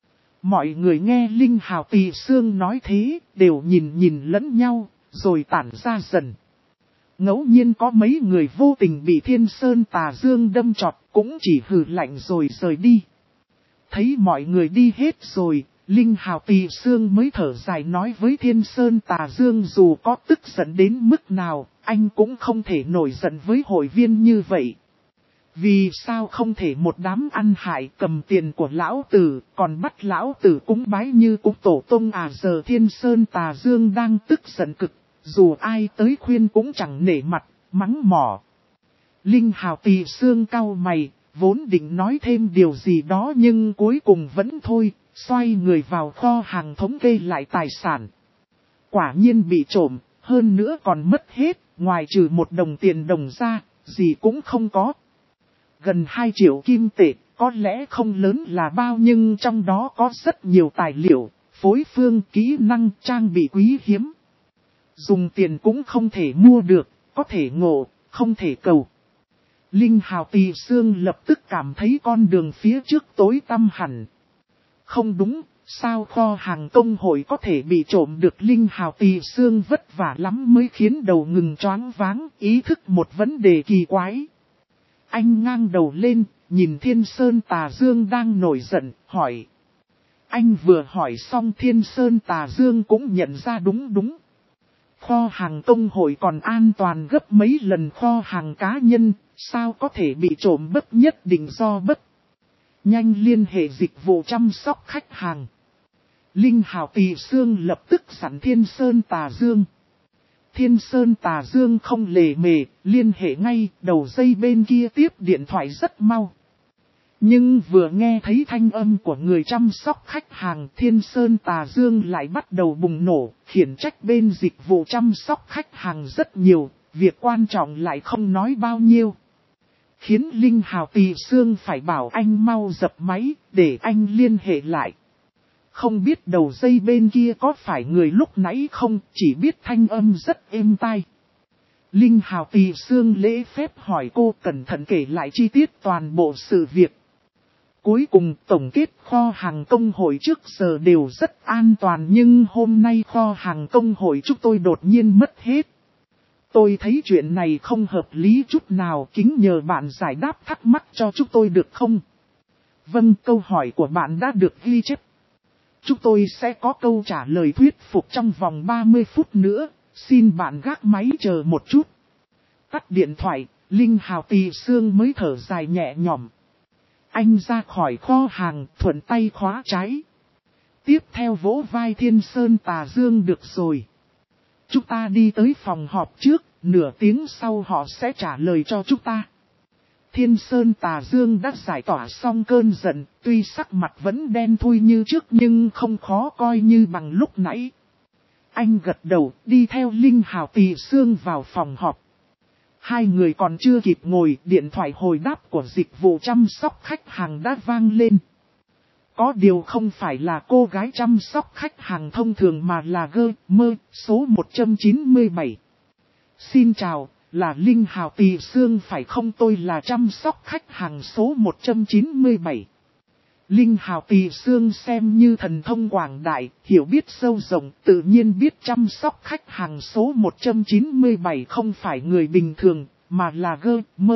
Mọi người nghe Linh Hào Tỳ Sương nói thế, đều nhìn lẫn nhau, rồi tản ra dần. Ngẫu nhiên có mấy người vô tình bị Thiên Sơn Tà Dương đâm chọt, cũng chỉ hừ lạnh rồi rời đi. Thấy mọi người đi hết rồi, Linh Hào Tỳ Sương mới thở dài nói với Thiên Sơn Tà Dương dù có tức giận đến mức nào, anh cũng không thể nổi giận với hội viên như vậy. Vì sao không thể một đám ăn hại cầm tiền của lão tử, còn bắt lão tử cúng bái như cúng tổ tông à, giờ Thiên Sơn Tà Dương đang tức giận cực, dù ai tới khuyên cũng chẳng nể mặt, mắng mỏ. Linh Hào Tỳ Sương cau mày, vốn định nói thêm điều gì đó nhưng cuối cùng vẫn thôi, xoay người vào kho hàng thống kê lại tài sản. Quả nhiên bị trộm, hơn nữa còn mất hết, ngoài trừ 1 đồng tiền đồng ra, gì cũng không có. Gần 2 triệu kim tệ, có lẽ không lớn là bao nhưng trong đó có rất nhiều tài liệu, phối phương, kỹ năng, trang bị quý hiếm. Dùng tiền cũng không thể mua được, có thể ngộ, không thể cầu. Linh Hào Tỳ Sương lập tức cảm thấy con đường phía trước tối tăm hẳn. Không đúng, sao kho hàng công hội có thể bị trộm được? Linh Hào Tỳ Sương vất vả lắm mới khiến đầu ngừng choáng váng, ý thức một vấn đề kỳ quái. Anh ngang đầu lên, nhìn Thiên Sơn Tà Dương đang nổi giận, hỏi. Anh vừa hỏi xong Thiên Sơn Tà Dương cũng nhận ra đúng. Kho hàng công hội còn an toàn gấp mấy lần kho hàng cá nhân, sao có thể bị trộm? Bất nhất định do bất. Nhanh liên hệ dịch vụ chăm sóc khách hàng. Linh Hào Tỳ Sương lập tức sẵn Thiên Sơn Tà Dương. Thiên Sơn Tà Dương không lề mề, liên hệ ngay, đầu dây bên kia tiếp điện thoại rất mau. Nhưng vừa nghe thấy thanh âm của người chăm sóc khách hàng, Thiên Sơn Tà Dương lại bắt đầu bùng nổ, khiển trách bên dịch vụ chăm sóc khách hàng rất nhiều, việc quan trọng lại không nói bao nhiêu. Khiến Linh Hào Tỳ Sương phải bảo anh mau dập máy, để anh liên hệ lại. Không biết đầu dây bên kia có phải người lúc nãy không, chỉ biết thanh âm rất êm tai. Linh Hào Tỳ Sương lễ phép hỏi cô cẩn thận kể lại chi tiết toàn bộ sự việc. Cuối cùng tổng kết kho hàng công hội trước giờ đều rất an toàn nhưng hôm nay kho hàng công hội chúng tôi đột nhiên mất hết. Tôi thấy chuyện này không hợp lý chút nào, kính nhờ bạn giải đáp thắc mắc cho chúng tôi được không? Vâng, câu hỏi của bạn đã được ghi chép. Chúng tôi sẽ có câu trả lời thuyết phục trong vòng 30 phút nữa, xin bạn gác máy chờ một chút. Tắt điện thoại, Linh Hào Tỳ Sương mới thở dài nhẹ nhõm. Anh ra khỏi kho hàng, thuận tay khóa trái. Tiếp theo vỗ vai Thiên Sơn Tà Dương. Được rồi. Chúng ta đi tới phòng họp trước, nửa tiếng sau họ sẽ trả lời cho chúng ta. Thiên Sơn Tà Dương đã giải tỏa xong cơn giận, tuy sắc mặt vẫn đen thui như trước nhưng không khó coi như bằng lúc nãy. Anh gật đầu, đi theo Linh Hào Tỳ Sương vào phòng họp. Hai người còn chưa kịp ngồi, điện thoại hồi đáp của dịch vụ chăm sóc khách hàng đã vang lên. Có điều không phải là cô gái chăm sóc khách hàng thông thường mà là GM số 197. Xin chào, là Linh Hào Tỳ Sương phải không? Tôi là chăm sóc khách hàng số 197. Linh Hào Tỳ Sương xem như thần thông quảng đại, hiểu biết sâu rộng, tự nhiên biết chăm sóc khách hàng số 197 không phải người bình thường, mà là GM.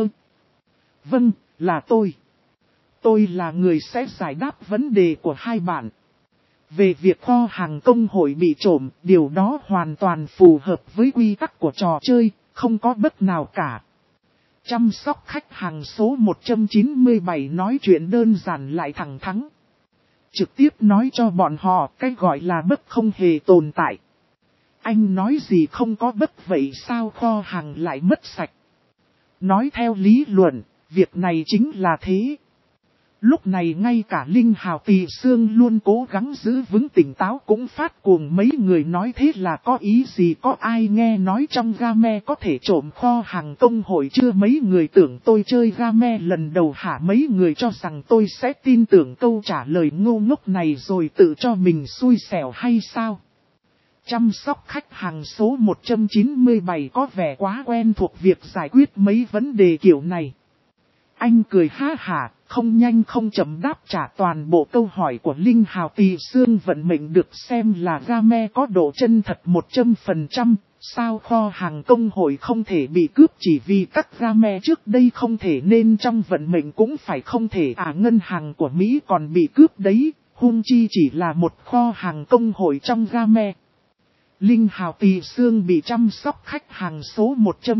Vâng, là tôi. Tôi là người sẽ giải đáp vấn đề của hai bạn. Về việc kho hàng công hội bị trộm, điều đó hoàn toàn phù hợp với quy tắc của trò chơi, không có bất nào cả. Chăm sóc khách hàng số 197 nói chuyện đơn giản lại thẳng thắn. Trực tiếp nói cho bọn họ cái gọi là bất không hề tồn tại. Anh nói gì không có bất vậy sao kho hàng lại mất sạch? Nói theo lý luận, việc này chính là thế. Lúc này ngay cả Linh Hào Tỳ Sương luôn cố gắng giữ vững tỉnh táo cũng phát cuồng. Mấy người nói thế là có ý gì? Có ai nghe nói trong game có thể trộm kho hàng công hội chưa? Mấy người tưởng tôi chơi game lần đầu hả? Mấy người cho rằng tôi sẽ tin tưởng câu trả lời ngu ngốc này rồi tự cho mình xui xẻo hay sao? Chăm sóc khách hàng số 197 có vẻ quá quen thuộc việc giải quyết mấy vấn đề kiểu này. Anh cười ha hả, không nhanh không chậm đáp trả toàn bộ câu hỏi của Linh Hào Tỳ Sương. Vận mệnh được xem là game có độ chân thật 100%, sao kho hàng công hội không thể bị cướp chỉ vì các game trước đây không thể nên trong vận mệnh cũng phải không thể ngân hàng của Mỹ còn bị cướp đấy, huống chi chỉ là một kho hàng công hội trong game. Linh Hào Tỳ Sương bị chăm sóc khách hàng số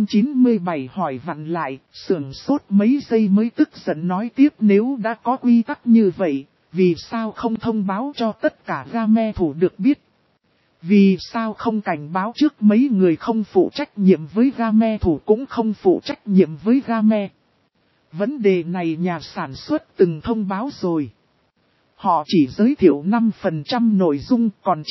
197 hỏi vặn lại, sửng sốt mấy giây mới tức giận nói tiếp nếu đã có quy tắc như vậy, vì sao không thông báo cho tất cả game thủ được biết? Vì sao không cảnh báo trước mấy người không phụ trách nhiệm với game thủ cũng không phụ trách nhiệm với game? Vấn đề này nhà sản xuất từng thông báo rồi. Họ chỉ giới thiệu 5% nội dung, còn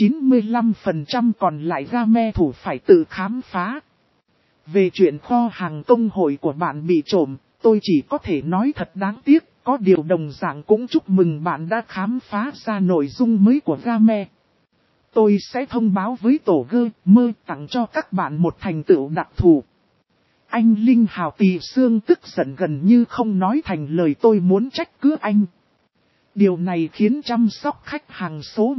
95% còn lại game thủ phải tự khám phá. Về chuyện kho hàng công hội của bạn bị trộm, tôi chỉ có thể nói thật đáng tiếc, có điều đồng dạng cũng chúc mừng bạn đã khám phá ra nội dung mới của game. Tôi sẽ thông báo với tổ GM tặng cho các bạn một thành tựu đặc thù. Anh Linh Hào Tỳ Sương tức giận gần như không nói thành lời, tôi muốn trách cứ anh. Điều này khiến chăm sóc khách hàng số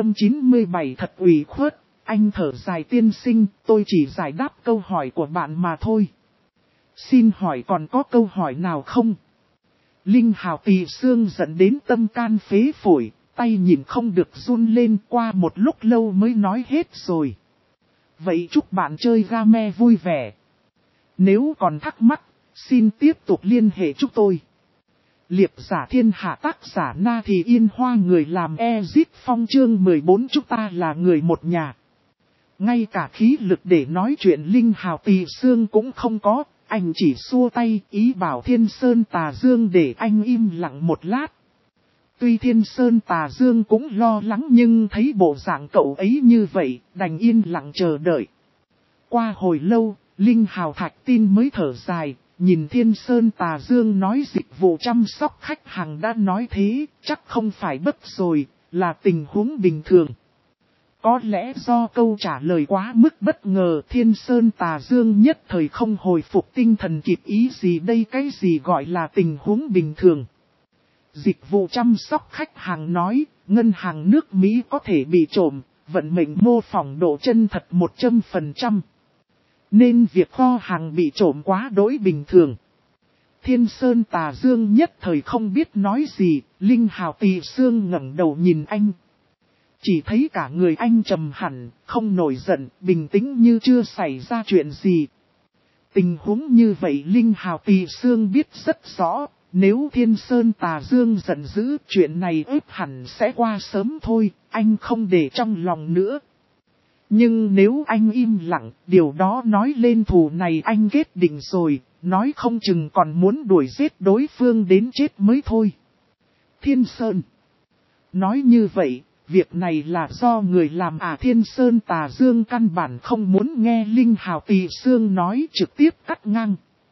197 thật ủy khuất. Anh thở dài tiên sinh, tôi chỉ giải đáp câu hỏi của bạn mà thôi. Xin hỏi còn có câu hỏi nào không? Linh Hào Tỳ Sương giận đến tâm can phế phổi, tay nhìn không được run lên, qua một lúc lâu mới nói hết rồi. Vậy chúc bạn chơi game vui vẻ. Nếu còn thắc mắc, xin tiếp tục liên hệ chúng tôi. Liệp giả thiên hạ tác giả Na Thì Yên Hoa, người làm Ezit Phong chương 14. Chúng ta là người một nhà. Ngay cả khí lực để nói chuyện Linh Hào Tỳ Sương cũng không có, anh chỉ xua tay ý bảo Thiên Sơn Tà Dương để anh im lặng một lát. Tuy Thiên Sơn Tà Dương cũng lo lắng nhưng thấy bộ dạng cậu ấy như vậy, đành yên lặng chờ đợi. Qua hồi lâu, Linh Hào Thạch Tin mới thở dài. Nhìn Thiên Sơn Tà Dương nói dịch vụ chăm sóc khách hàng đã nói thế, chắc không phải bất rồi, là tình huống bình thường. Có lẽ do câu trả lời quá mức bất ngờ, Thiên Sơn Tà Dương nhất thời không hồi phục tinh thần kịp ý gì đây, cái gì gọi là tình huống bình thường. Dịch vụ chăm sóc khách hàng nói, ngân hàng nước Mỹ có thể bị trộm, vận mệnh mô phỏng độ chân thật 100%. Nên việc kho hàng bị trộm quá đối bình thường. Thiên Sơn Tà Dương nhất thời không biết nói gì, Linh Hào Tỳ Sương ngẩng đầu nhìn anh. Chỉ thấy cả người anh trầm hẳn, không nổi giận, bình tĩnh như chưa xảy ra chuyện gì. Tình huống như vậy Linh Hào Tỳ Sương biết rất rõ, nếu Thiên Sơn Tà Dương giận dữ chuyện này ếp hẳn sẽ qua sớm thôi, anh không để trong lòng nữa. Nhưng nếu anh im lặng, điều đó nói lên thù này anh kết định rồi, nói không chừng còn muốn đuổi giết đối phương đến chết mới thôi. Thiên Sơn nói như vậy, việc này là do người làm à? Thiên Sơn Tà Dương căn bản không muốn nghe Linh Hào Tỳ Xương nói, trực tiếp cắt ngang.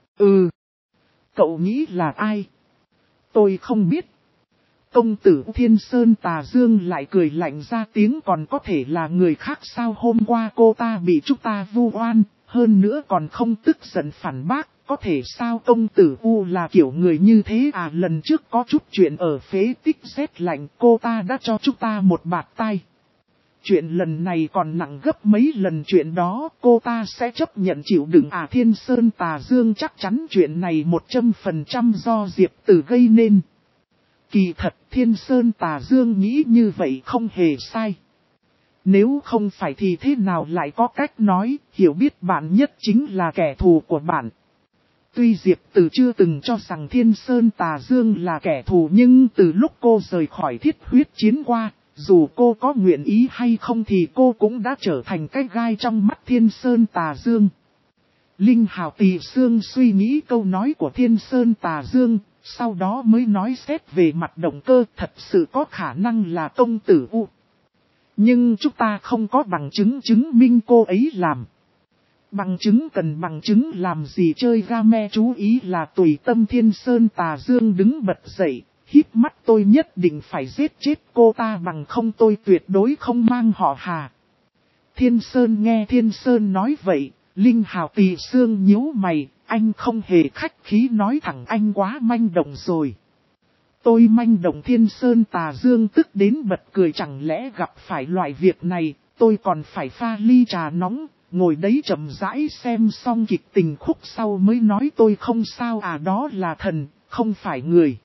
Cậu nghĩ là ai? Tôi không biết. Công tử Thiên Sơn Tà Dương lại cười lạnh ra tiếng, còn có thể là người khác sao? Hôm qua cô ta bị chúng ta vu oan, hơn nữa còn không tức giận phản bác, có thể sao? Công tử U là kiểu người như thế à? Lần trước có chút chuyện ở phế tích rét lạnh, cô ta đã cho chúng ta một bạt tai. Chuyện lần này còn nặng gấp mấy lần chuyện đó, cô ta sẽ chấp nhận chịu đựng à? Thiên Sơn Tà Dương chắc chắn chuyện này 100% do Diệp Tử gây nên. Kỳ thật Thiên Sơn Tà Dương nghĩ như vậy không hề sai. Nếu không phải thì thế nào lại có cách nói, hiểu biết bạn nhất chính là kẻ thù của bạn. Tuy Diệp Tử chưa từng cho rằng Thiên Sơn Tà Dương là kẻ thù, nhưng từ lúc cô rời khỏi Thiết Huyết Chiến qua, dù cô có nguyện ý hay không thì cô cũng đã trở thành cái gai trong mắt Thiên Sơn Tà Dương. Linh Hào Tỳ Xương suy nghĩ câu nói của Thiên Sơn Tà Dương, sau đó mới nói xét về mặt động cơ, thật sự có khả năng là công tử U. Nhưng chúng ta không có bằng chứng chứng minh cô ấy làm. Bằng chứng cần bằng chứng làm gì chơi game? Chú ý là tùy tâm. Thiên Sơn Tà Dương đứng bật dậy, híp mắt, tôi nhất định phải giết chết cô ta, bằng không tôi tuyệt đối không mang họ Hà. Thiên Sơn nghe Thiên Sơn nói vậy, Linh Hào Tỳ Xương nhíu mày, anh không hề khách khí nói thẳng, anh quá manh động rồi. Tôi manh động? Thiên Sơn Tà Dương tức đến bật cười, chẳng lẽ gặp phải loại việc này, tôi còn phải pha ly trà nóng, ngồi đấy chậm rãi xem xong kịch tình khúc sau mới nói tôi không sao à? Đó là thần, không phải người.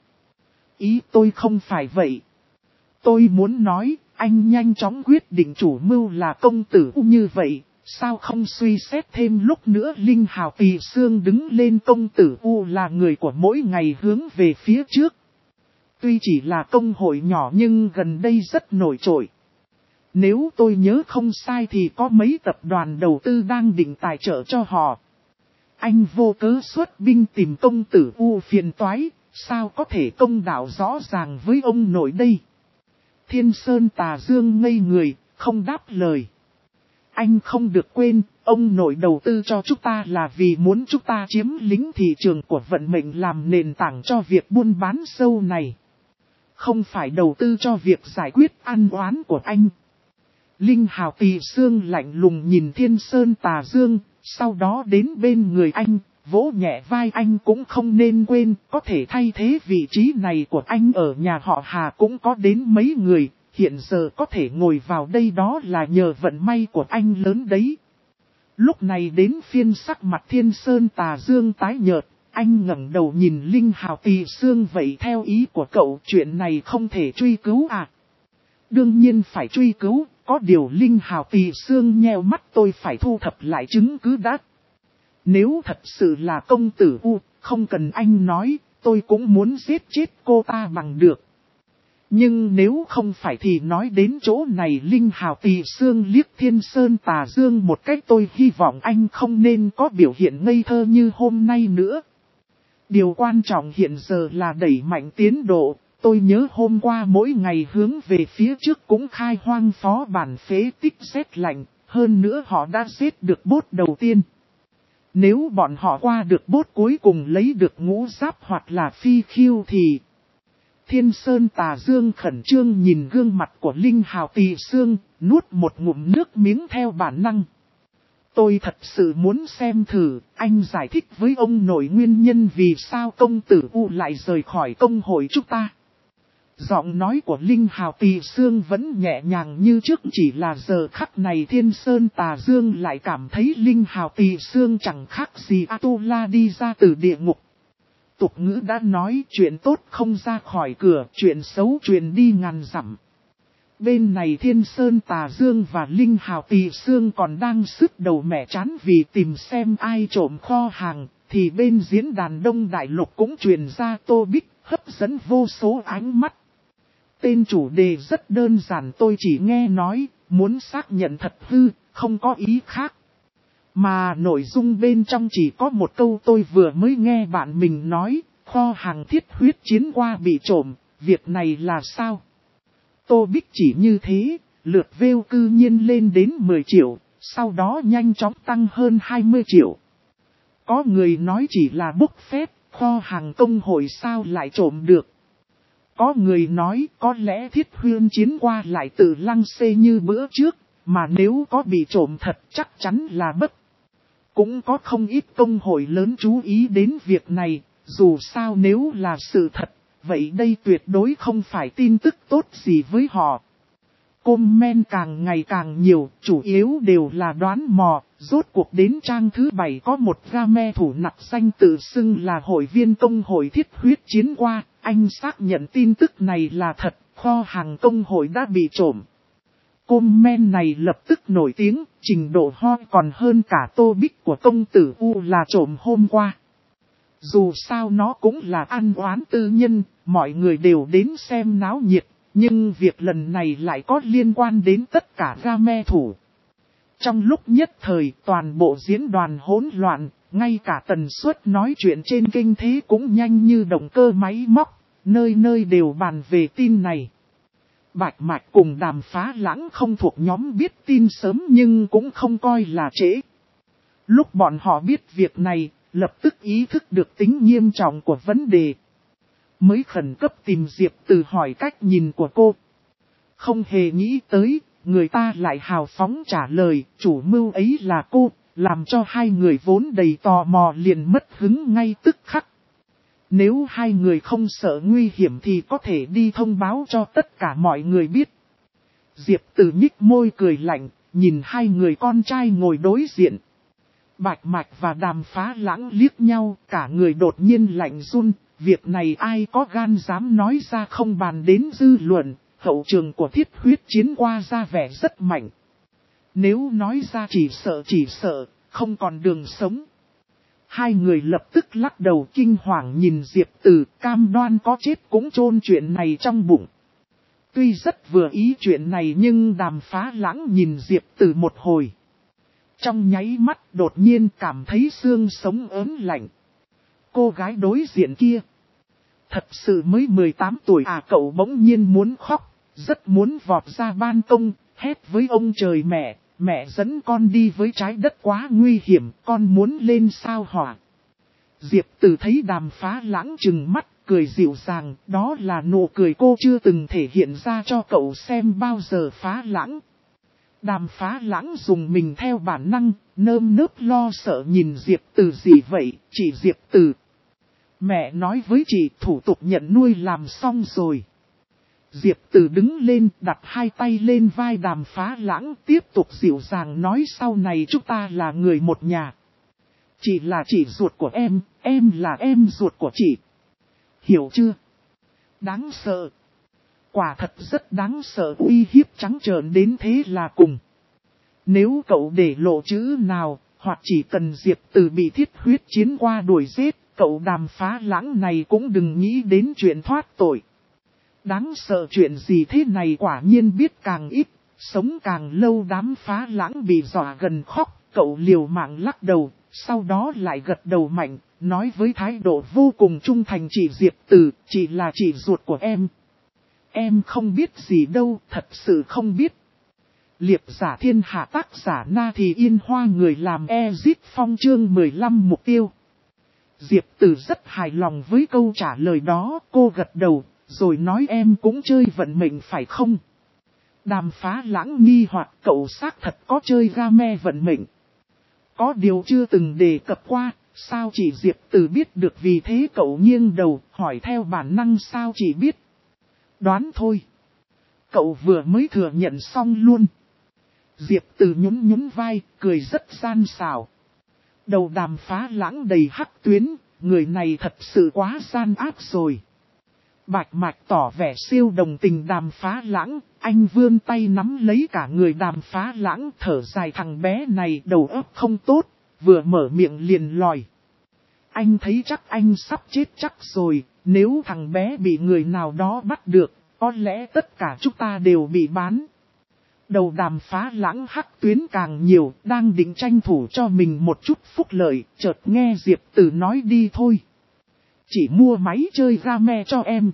Ý tôi không phải vậy. Tôi muốn nói, anh nhanh chóng quyết định chủ mưu là công tử U như vậy, sao không suy xét thêm lúc nữa? Linh Hào Tỳ Xương đứng lên, công tử U là người của mỗi ngày hướng về phía trước. Tuy chỉ là công hội nhỏ nhưng gần đây rất nổi trội. Nếu tôi nhớ không sai thì có mấy tập đoàn đầu tư đang định tài trợ cho họ. Anh vô cớ xuất binh tìm công tử U phiền toái, sao có thể công đạo rõ ràng với ông nội đây? Thiên Sơn Tà Dương ngây người, không đáp lời. Anh không được quên, ông nội đầu tư cho chúng ta là vì muốn chúng ta chiếm lĩnh thị trường của vận mệnh làm nền tảng cho việc buôn bán sâu này. Không phải đầu tư cho việc giải quyết ăn oán của anh. Linh Hào Tỳ Xương lạnh lùng nhìn Thiên Sơn Tà Dương, sau đó đến bên người anh, vỗ nhẹ vai anh. Cũng không nên quên, có thể thay thế vị trí này của anh ở nhà họ Hà cũng có đến mấy người, hiện giờ có thể ngồi vào đây đó là nhờ vận may của anh lớn đấy. Lúc này đến phiên sắc mặt Thiên Sơn Tà Dương tái nhợt, anh ngẩng đầu nhìn Linh Hào Tỳ Xương, vậy theo ý của cậu chuyện này không thể truy cứu à? Đương nhiên phải truy cứu, có điều Linh Hào Tỳ Xương nheo mắt, tôi phải thu thập lại chứng cứ đã. Nếu thật sự là công tử U, không cần anh nói, tôi cũng muốn giết chết cô ta bằng được. Nhưng nếu không phải thì nói đến chỗ này. Linh Hào Tỳ Xương liếc Thiên Sơn Tà Dương một cách, tôi hy vọng anh không nên có biểu hiện ngây thơ như hôm nay nữa. Điều quan trọng hiện giờ là đẩy mạnh tiến độ. Tôi nhớ hôm qua mỗi ngày hướng về phía trước cũng khai hoang phó bản phế tích rét lạnh, hơn nữa họ đã giết được boss đầu tiên. Nếu bọn họ qua được boss cuối cùng lấy được ngũ giáp hoặc là phi khiêu thì... Thiên Sơn Tà Dương khẩn trương nhìn gương mặt của Linh Hào Tỳ Xương, nuốt một ngụm nước miếng theo bản năng. Tôi thật sự muốn xem thử, anh giải thích với ông nội nguyên nhân vì sao công tử U lại rời khỏi công hội chúng ta. Giọng nói của Linh Hào Tỳ Xương vẫn nhẹ nhàng như trước, chỉ là giờ khắc này Thiên Sơn Tà Dương lại cảm thấy Linh Hào Tỳ Xương chẳng khác gì Atula đi ra từ địa ngục. Tục ngữ đã nói chuyện tốt không ra khỏi cửa, chuyện xấu truyền đi ngàn dặm. Bên này Thiên Sơn Tà Dương và Linh Hào Tỳ Xương còn đang sứt đầu mẻ chán vì tìm xem ai trộm kho hàng, thì bên diễn đàn Đông Đại Lục cũng truyền ra tô bích, hấp dẫn vô số ánh mắt. Tên chủ đề rất đơn giản, tôi chỉ nghe nói, muốn xác nhận thật hư, không có ý khác. Mà nội dung bên trong chỉ có một câu tôi vừa mới nghe bạn mình nói, kho hàng thiết huyết chiến qua bị trộm, việc này là sao? Tô Bích chỉ như thế, lượt view cư nhiên lên đến 10 triệu, sau đó nhanh chóng tăng hơn 20 triệu. Có người nói chỉ là bốc phét, kho hàng công hội sao lại trộm được. Có người nói có lẽ thiết huyên chiến qua lại tự lăng xê như bữa trước, mà nếu có bị trộm thật chắc chắn là bất. Cũng có không ít công hội lớn chú ý đến việc này, dù sao nếu là sự thật, vậy đây tuyệt đối không phải tin tức tốt gì với họ. Comment càng ngày càng nhiều, chủ yếu đều là đoán mò, rốt cuộc đến trang thứ 7 có một game thủ nặc danh tự xưng là hội viên công hội thiết huyết chiến qua, anh xác nhận tin tức này là thật, kho hàng công hội đã bị trộm. Comment này lập tức nổi tiếng, trình độ hoi còn hơn cả Tô Bích của công tử U là trộm hôm qua. Dù sao nó cũng là ăn oán tư nhân, mọi người đều đến xem náo nhiệt, nhưng việc lần này lại có liên quan đến tất cả game thủ. Trong lúc nhất thời toàn bộ diễn đoàn hỗn loạn, ngay cả tần suất nói chuyện trên kênh thế cũng nhanh như động cơ máy móc, nơi nơi đều bàn về tin này. Bạch Mạch cùng Đàm Phá Lãng không thuộc nhóm biết tin sớm nhưng cũng không coi là trễ. Lúc bọn họ biết việc này, lập tức ý thức được tính nghiêm trọng của vấn đề. Mới khẩn cấp tìm Diệp Từ hỏi cách nhìn của cô. Không hề nghĩ tới, người ta lại hào phóng trả lời, chủ mưu ấy là cô, làm cho hai người vốn đầy tò mò liền mất hứng ngay tức khắc. Nếu hai người không sợ nguy hiểm thì có thể đi thông báo cho tất cả mọi người biết. Diệp Từ nhích môi cười lạnh, nhìn hai người con trai ngồi đối diện. Bạch Mạch và Đàm Phá Lãng liếc nhau, cả người đột nhiên lạnh run, việc này ai có gan dám nói ra không bàn đến dư luận, hậu trường của thiết huyết chiến qua ra vẻ rất mạnh. Nếu nói ra chỉ sợ, không còn đường sống. Hai người lập tức lắc đầu kinh hoàng nhìn Diệp Từ, cam đoan có chết cũng chôn chuyện này trong bụng. Tuy rất vừa ý chuyện này nhưng Đàm Phá Lãng nhìn Diệp Từ một hồi. Trong nháy mắt đột nhiên cảm thấy xương sống ớn lạnh. Cô gái đối diện kia. Thật sự mới 18 tuổi à, cậu bỗng nhiên muốn khóc, rất muốn vọt ra ban công, hét với ông trời mẹ dẫn con đi với trái đất quá nguy hiểm, con muốn lên sao hỏa. Diệp Từ thấy Đàm Phá Lãng trừng mắt, cười dịu dàng, đó là nụ cười cô chưa từng thể hiện ra cho cậu xem bao giờ. Phá Lãng. Đàm Phá Lãng dùng mình theo bản năng, nơm nớp lo sợ nhìn Diệp Từ. Gì vậy, chị Diệp Từ? Mẹ nói với chị thủ tục nhận nuôi làm xong rồi. Diệp Từ đứng lên đặt hai tay lên vai Đàm Phá Lãng tiếp tục dịu dàng nói sau này chúng ta là người một nhà. Chị là chị ruột của em là em ruột của chị. Hiểu chưa? Đáng sợ. Quả thật rất đáng sợ, uy hiếp trắng trợn đến thế là cùng. Nếu cậu để lộ chữ nào, hoặc chỉ cần Diệp Từ bị thiết huyết chiến qua đuổi giết, cậu Đàm Phá Lãng này cũng đừng nghĩ đến chuyện thoát tội. Đáng sợ chuyện gì thế này quả nhiên biết càng ít, sống càng lâu. Đám Phá Lãng bị dọa gần khóc, cậu liều mạng lắc đầu, sau đó lại gật đầu mạnh, nói với thái độ vô cùng trung thành chị Diệp Từ, chị là chị ruột của em. Em không biết gì đâu, thật sự không biết. Liệp giả thiên hạ tác giả Na Thì Yên Hoa, người làm Ezit Phong, chương 15 mục tiêu. Diệp Từ rất hài lòng với câu trả lời đó, cô gật đầu, rồi nói em cũng chơi vận mệnh phải không? Đàm Phá Lãng nghi hoặc cậu xác thật có chơi game vận mệnh. Có điều chưa từng đề cập qua, sao chị Diệp Từ biết được, vì thế cậu nghiêng đầu, hỏi theo bản năng sao chị biết. Đoán thôi. Cậu vừa mới thừa nhận xong luôn. Diệp Từ nhún vai, cười rất gian xảo. Đầu Đàm Phá Lãng đầy hắc tuyến, người này thật sự quá gian ác rồi. Bạch Mạch tỏ vẻ siêu đồng tình Đàm Phá Lãng, anh vươn tay nắm lấy cả người Đàm Phá Lãng, thở dài, thằng bé này đầu óc không tốt, vừa mở miệng liền lòi. Anh thấy chắc anh sắp chết chắc rồi, nếu thằng bé bị người nào đó bắt được, có lẽ tất cả chúng ta đều bị bán. Đầu Đàm Phá Lãng hắc tuyến càng nhiều, đang định tranh thủ cho mình một chút phúc lợi, chợt nghe Diệp Tử nói đi thôi. Chỉ mua máy chơi game cho em.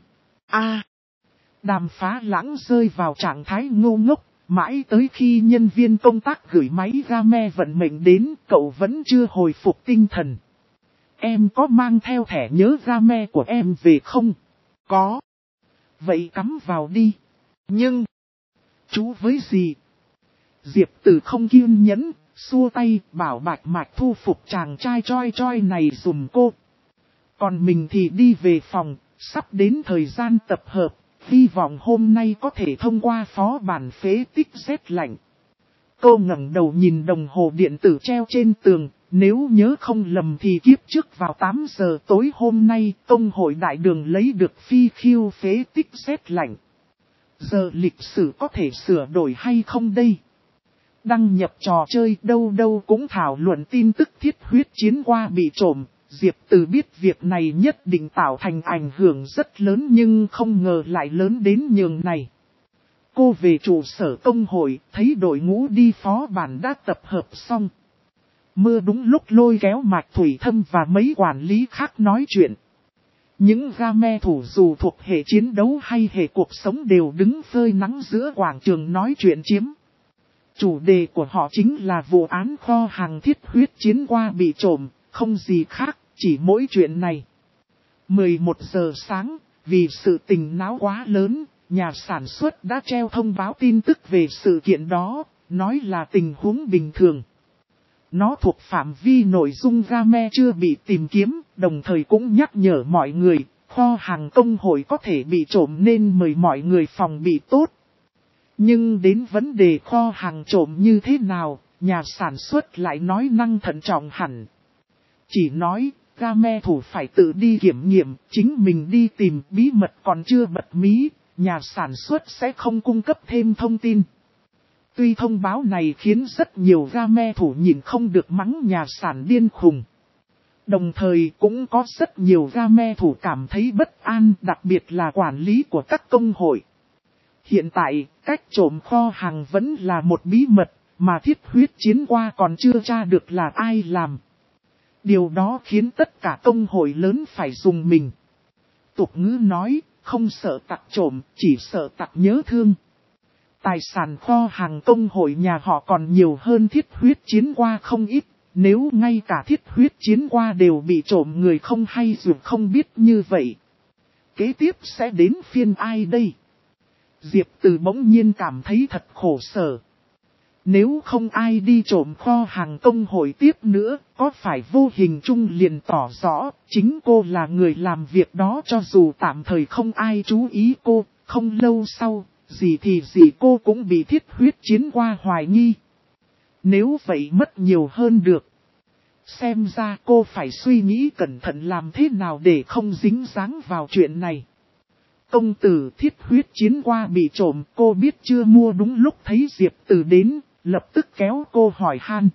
Đàm Phá Lãng rơi vào trạng thái ngô ngốc, mãi tới khi nhân viên công tác gửi máy game vận mệnh đến, cậu vẫn chưa hồi phục tinh thần. Em có mang theo thẻ nhớ game của em về không? Có. Vậy cắm vào đi. Nhưng, chú với gì? Diệp Tử không kiên nhẫn, xua tay bảo Bạch Mạch thu phục chàng trai choi choi này dùm cô. Còn mình thì đi về phòng, sắp đến thời gian tập hợp, hy vọng hôm nay có thể thông qua phó bản phế tích rét lạnh. Cô ngẩng đầu nhìn đồng hồ điện tử treo trên tường, nếu nhớ không lầm thì kiếp trước vào 8 giờ tối hôm nay, công hội đại đường lấy được phi khiêu phế tích rét lạnh. Giờ lịch sử có thể sửa đổi hay không đây? Đăng nhập trò chơi đâu đâu cũng thảo luận tin tức thiết huyết chiến qua bị trộm. Diệp Tử biết việc này nhất định tạo thành ảnh hưởng rất lớn nhưng không ngờ lại lớn đến nhường này. Cô về trụ sở công hội, thấy đội ngũ đi phó bản đã tập hợp xong. Mưa đúng lúc lôi kéo Mạch Thủy Thâm và mấy quản lý khác nói chuyện. Những game thủ dù thuộc hệ chiến đấu hay hệ cuộc sống đều đứng phơi nắng giữa quảng trường nói chuyện chiếm. Chủ đề của họ chính là vụ án kho hàng thiết huyết chiến qua bị trộm, không gì khác, chỉ mỗi chuyện này. 11 giờ sáng, vì sự tình náo quá lớn, nhà sản xuất đã treo thông báo tin tức về sự kiện đó, nói là tình huống bình thường. Nó thuộc phạm vi nội dung game chưa bị tìm kiếm, đồng thời cũng nhắc nhở mọi người, kho hàng công hội có thể bị trộm nên mời mọi người phòng bị tốt. Nhưng đến vấn đề kho hàng trộm như thế nào, nhà sản xuất lại nói năng thận trọng hẳn. Chỉ nói, game thủ phải tự đi kiểm nghiệm, chính mình đi tìm, bí mật còn chưa bật mí, nhà sản xuất sẽ không cung cấp thêm thông tin. Tuy thông báo này khiến rất nhiều game thủ nhìn không được mắng nhà sản điên khùng. Đồng thời cũng có rất nhiều game thủ cảm thấy bất an, đặc biệt là quản lý của các công hội. Hiện tại, cách trộm kho hàng vẫn là một bí mật, mà thiết huyết chiến qua còn chưa tra được là ai làm. Điều đó khiến tất cả công hội lớn phải dùng mình. Tục ngữ nói, không sợ tặc trộm, chỉ sợ tặc nhớ thương. Tài sản kho hàng công hội nhà họ còn nhiều hơn thiết huyết chiến qua không ít. Nếu ngay cả thiết huyết chiến qua đều bị trộm người không hay dù không biết như vậy. Kế tiếp sẽ đến phiên ai đây? Diệp Tử bỗng nhiên cảm thấy thật khổ sở. Nếu không ai đi trộm kho hàng công hội tiếp nữa, có phải vô hình chung liền tỏ rõ, chính cô là người làm việc đó cho dù tạm thời không ai chú ý cô, không lâu sau, gì thì gì cô cũng bị thiết huyết chiến qua hoài nghi. Nếu vậy mất nhiều hơn được. Xem ra cô phải suy nghĩ cẩn thận làm thế nào để không dính dáng vào chuyện này. Công tử thiết huyết chiến qua bị trộm, cô biết chưa mua đúng lúc thấy Diệp Tử đến, lập tức kéo cô hỏi han.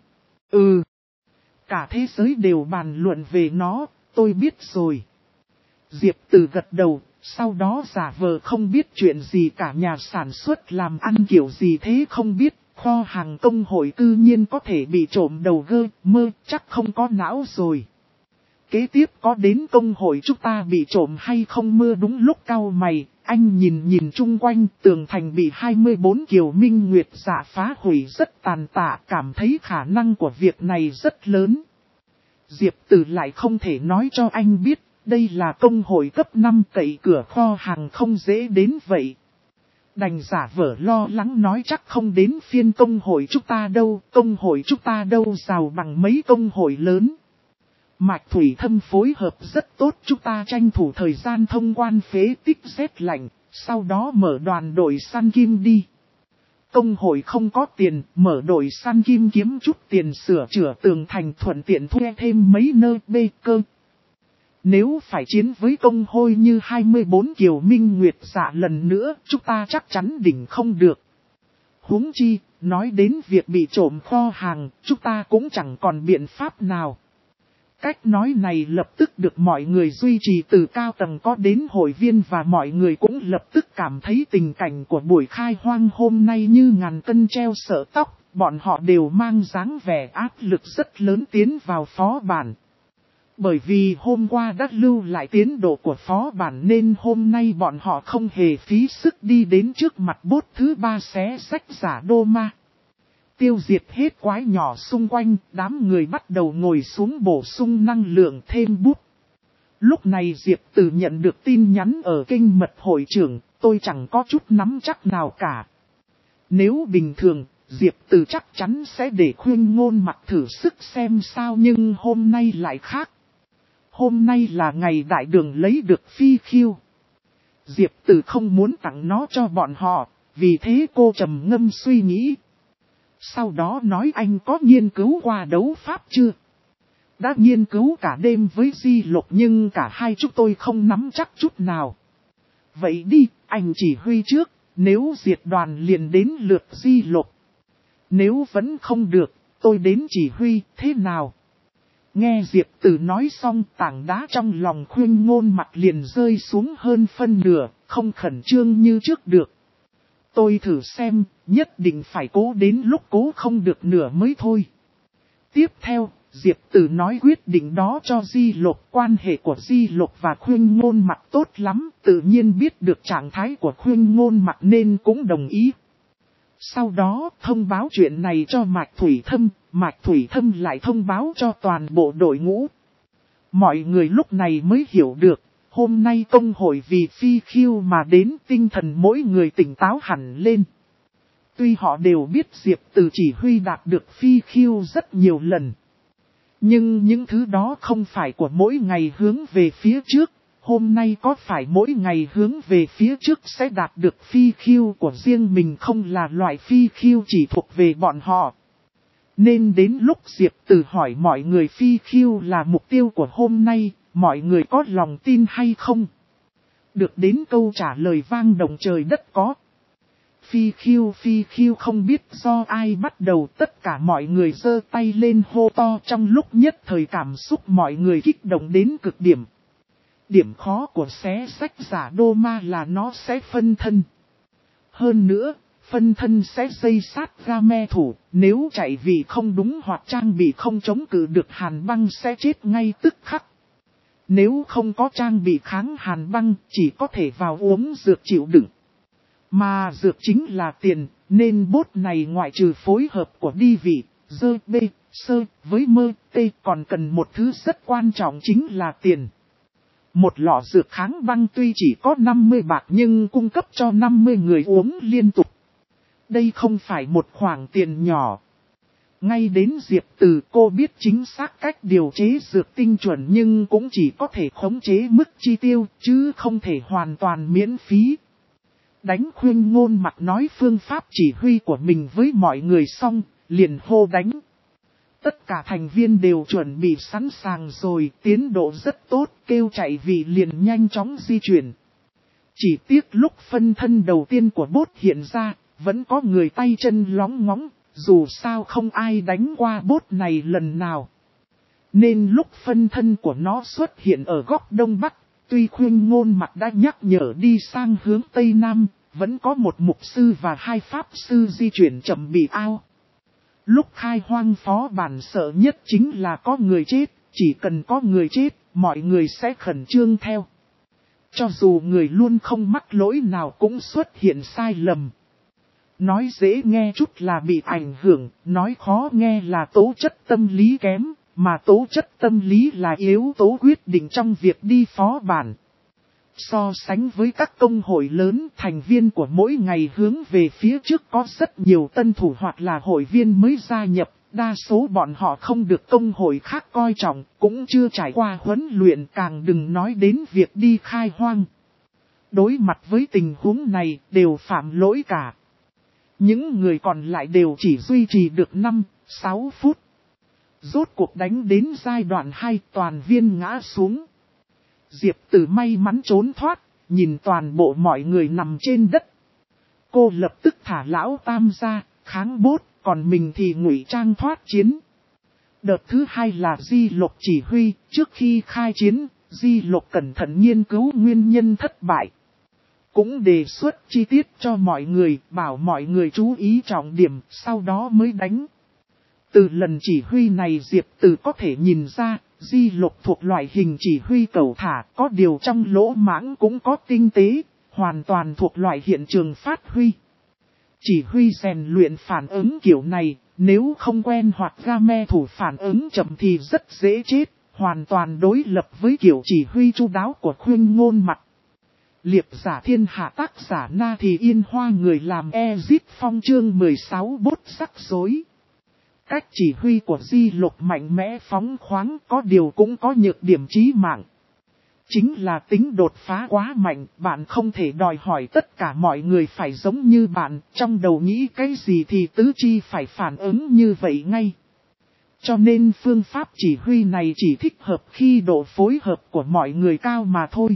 Cả thế giới đều bàn luận về nó, tôi biết rồi. Diệp Tử gật đầu, sau đó giả vờ không biết chuyện gì cả, nhà sản xuất làm ăn kiểu gì thế không biết, kho hàng công hội tự nhiên có thể bị trộm đầu gơ, mơ, chắc không có não rồi. Kế tiếp có đến công hội chúng ta bị trộm hay không mưa đúng lúc cau mày, anh nhìn chung quanh tường thành bị 24 kiều minh nguyệt dạ phá hủy rất tàn tạ, cảm thấy khả năng của việc này rất lớn. Diệp Tử lại không thể nói cho anh biết, đây là công hội cấp 5 cậy cửa kho hàng không dễ đến vậy. Đành giả vờ lo lắng nói chắc không đến phiên công hội chúng ta đâu, công hội chúng ta đâu giàu bằng mấy công hội lớn. Mạch Thủy Thâm phối hợp rất tốt, chúng ta tranh thủ thời gian thông quan phế tích rét lạnh, sau đó mở đoàn đội săn kim đi. Công hội không có tiền, mở đội săn kim kiếm chút tiền sửa chữa tường thành thuận tiện thuê thêm mấy nơi bê cơ. Nếu phải chiến với công hội như 24 kiều minh nguyệt dạ lần nữa, chúng ta chắc chắn đỉnh không được. Huống chi, nói đến việc bị trộm kho hàng, chúng ta cũng chẳng còn biện pháp nào. Cách nói này lập tức được mọi người duy trì từ cao tầng có đến hội viên và mọi người cũng lập tức cảm thấy tình cảnh của buổi khai hoang hôm nay như ngàn cân treo sợi tóc, bọn họ đều mang dáng vẻ áp lực rất lớn tiến vào phó bản. Bởi vì hôm qua đã lưu lại tiến độ của phó bản nên hôm nay bọn họ không hề phí sức đi đến trước mặt boss thứ 3 xé rách giả đô ma. Tiêu diệt hết quái nhỏ xung quanh, đám người bắt đầu ngồi xuống bổ sung năng lượng thêm bút. Lúc này Diệp Từ nhận được tin nhắn ở kênh mật hội trưởng, tôi chẳng có chút nắm chắc nào cả. Nếu bình thường, Diệp Từ chắc chắn sẽ để Khuyên Ngôn mặc thử sức xem sao, nhưng hôm nay lại khác. Hôm nay là ngày đại đường lấy được phi khiêu. Diệp Từ không muốn tặng nó cho bọn họ, vì thế cô trầm ngâm suy nghĩ. Sau đó nói anh có nghiên cứu qua đấu pháp chưa? Đã nghiên cứu cả đêm với Di Lục nhưng cả hai chúng tôi không nắm chắc chút nào. Vậy đi, anh chỉ huy trước, nếu diệt đoàn liền đến lượt Di Lục. Nếu vẫn không được, tôi đến chỉ huy, thế nào? Nghe Diệp Từ nói xong, tảng đá trong lòng Khuyên Ngôn mặt liền rơi xuống hơn phân nửa, không khẩn trương như trước được. Tôi thử xem, nhất định phải cố đến lúc cố không được nửa mới thôi. Tiếp theo, Diệp Từ nói quyết định đó cho Di Lục. Quan hệ của Di Lục và Khuyên Ngôn mặt tốt lắm, tự nhiên biết được trạng thái của Khuyên Ngôn mặt nên cũng đồng ý. Sau đó thông báo chuyện này cho Mạch Thủy Thâm, Mạch Thủy Thâm lại thông báo cho toàn bộ đội ngũ. Mọi người lúc này mới hiểu được, hôm nay công hội vì phi khiêu mà đến, tinh thần mỗi người tỉnh táo hẳn lên. Tuy họ đều biết Diệp Từ chỉ huy đạt được phi khiêu rất nhiều lần. Nhưng những thứ đó không phải của mỗi ngày hướng về phía trước. Hôm nay có phải mỗi ngày hướng về phía trước sẽ đạt được phi khiêu của riêng mình không, là loại phi khiêu chỉ thuộc về bọn họ. Nên đến lúc Diệp Từ hỏi mọi người phi khiêu là mục tiêu của hôm nay, mọi người có lòng tin hay không? Được đến câu trả lời vang động trời đất có. Phi khiêu không biết do ai bắt đầu, tất cả mọi người giơ tay lên hô to, trong lúc nhất thời cảm xúc mọi người kích động đến cực điểm. Điểm khó của xé rách giả đô ma là nó sẽ phân thân. Hơn nữa, phân thân sẽ dây sát ra me thủ, nếu chạy vì không đúng hoặc trang bị không chống cự được hàn băng sẽ chết ngay tức khắc. Nếu không có trang bị kháng hàn băng, chỉ có thể vào uống dược chịu đựng. Mà dược chính là tiền, nên bốt này ngoại trừ phối hợp của đi vị, dơ, bê, sơ, với mơ, tê còn cần một thứ rất quan trọng chính là tiền. Một lọ dược kháng băng tuy chỉ có 50 bạc nhưng cung cấp cho 50 người uống liên tục. Đây không phải một khoản tiền nhỏ. Ngay đến Diệp Từ cô biết chính xác cách điều chế dược tinh chuẩn nhưng cũng chỉ có thể khống chế mức chi tiêu chứ không thể hoàn toàn miễn phí. Đánh Khuyên Ngôn mặt nói phương pháp chỉ huy của mình với mọi người xong, liền hô đánh. Tất cả thành viên đều chuẩn bị sẵn sàng rồi, tiến độ rất tốt, kêu chạy vì liền nhanh chóng di chuyển. Chỉ tiếc lúc phân thân đầu tiên của bốt hiện ra, vẫn có người tay chân lóng ngóng, dù sao không ai đánh qua bốt này lần nào. Nên lúc phân thân của nó xuất hiện ở góc đông bắc, tuy Khuyên Ngôn mặt đã nhắc nhở đi sang hướng tây nam, vẫn có một mục sư và hai pháp sư di chuyển chậm bị ao. Lúc khai hoang phó bản sợ nhất chính là có người chết, chỉ cần có người chết, mọi người sẽ khẩn trương theo. Cho dù người luôn không mắc lỗi nào cũng xuất hiện sai lầm. Nói dễ nghe chút là bị ảnh hưởng, nói khó nghe là tố chất tâm lý kém, mà tố chất tâm lý là yếu tố quyết định trong việc đi phó bản. So sánh với các công hội lớn, thành viên của mỗi ngày hướng về phía trước có rất nhiều tân thủ hoặc là hội viên mới gia nhập, đa số bọn họ không được công hội khác coi trọng, cũng chưa trải qua huấn luyện, càng đừng nói đến việc đi khai hoang. Đối mặt với tình huống này, đều phạm lỗi cả. Những người còn lại đều chỉ duy trì được 5-6 phút. Rốt cuộc đánh đến giai đoạn 2, toàn viên ngã xuống. Diệp Từ may mắn trốn thoát, nhìn toàn bộ mọi người nằm trên đất. Cô lập tức thả lão tam ra, kháng bốt, còn mình thì ngụy trang thoát chiến. Đợt thứ hai là Di Lộc chỉ huy, trước khi khai chiến, Di Lộc cẩn thận nghiên cứu nguyên nhân thất bại. Cũng đề xuất chi tiết cho mọi người, bảo mọi người chú ý trọng điểm, sau đó mới đánh. Từ lần chỉ huy này Diệp Từ có thể nhìn ra, Di Lộc thuộc loại hình chỉ huy cầu thả, có điều trong lỗ mãng cũng có tinh tế, hoàn toàn thuộc loại hiện trường phát huy. Chỉ huy rèn luyện phản ứng kiểu này, nếu không quen hoặc game thủ phản ứng chậm thì rất dễ chết, hoàn toàn đối lập với kiểu chỉ huy chu đáo của Khuynh Ngôn Mặc. Liệp giả thiên hạ tác giả Na Thì Yên Hoa người làm Ezip Phong chương 16 bút sắc rối. Cách chỉ huy của Di Lộc mạnh mẽ phóng khoáng có điều cũng có nhược điểm chí mạng. Chính là tính đột phá quá mạnh, bạn không thể đòi hỏi tất cả mọi người phải giống như bạn, trong đầu nghĩ cái gì thì tứ chi phải phản ứng như vậy ngay. Cho nên phương pháp chỉ huy này chỉ thích hợp khi độ phối hợp của mọi người cao mà thôi.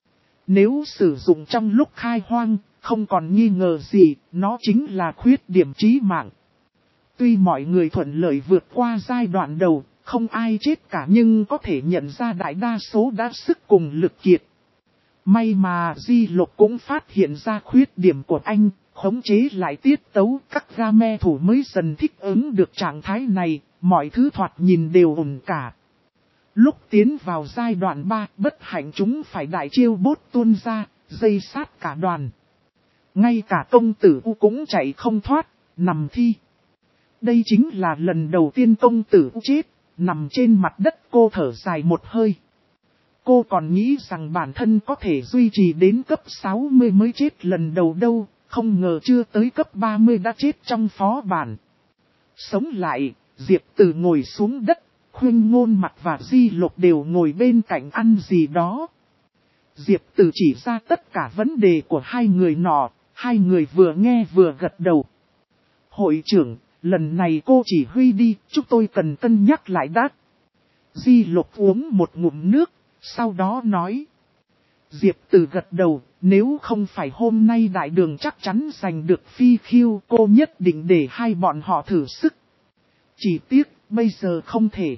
Nếu sử dụng trong lúc khai hoang, không còn nghi ngờ gì, nó chính là khuyết điểm chí mạng. Tuy mọi người thuận lợi vượt qua giai đoạn đầu, không ai chết cả nhưng có thể nhận ra đại đa số đã sức cùng lực kiệt. May mà Di Lộc cũng phát hiện ra khuyết điểm của anh, khống chế lại tiết tấu, các game thủ mới dần thích ứng được trạng thái này, mọi thứ thoạt nhìn đều ổn cả. Lúc tiến vào giai đoạn 3, bất hạnh chúng phải đại chiêu bốt tuôn ra, dây sát cả đoàn. Ngay cả công tử U cũng chạy không thoát, nằm thi. Đây chính là lần đầu tiên công tử U chết, nằm trên mặt đất cô thở dài một hơi. Cô còn nghĩ rằng bản thân có thể duy trì đến cấp 60 mới chết lần đầu đâu, không ngờ chưa tới cấp 30 đã chết trong phó bản. Sống lại, Diệp Từ ngồi xuống đất, Khuynh Ngôn Mặc và Di Lộc đều ngồi bên cạnh ăn gì đó. Diệp Từ chỉ ra tất cả vấn đề của hai người nọ, hai người vừa nghe vừa gật đầu. Hội trưởng, lần này cô chỉ huy đi, chúng tôi cần cân nhắc lại đã. Di Lộc uống một ngụm nước, sau đó nói. Diệp Từ gật đầu, nếu không phải hôm nay đại đường chắc chắn giành được phi khiêu, cô nhất định để hai bọn họ thử sức. Chỉ tiếc, bây giờ không thể.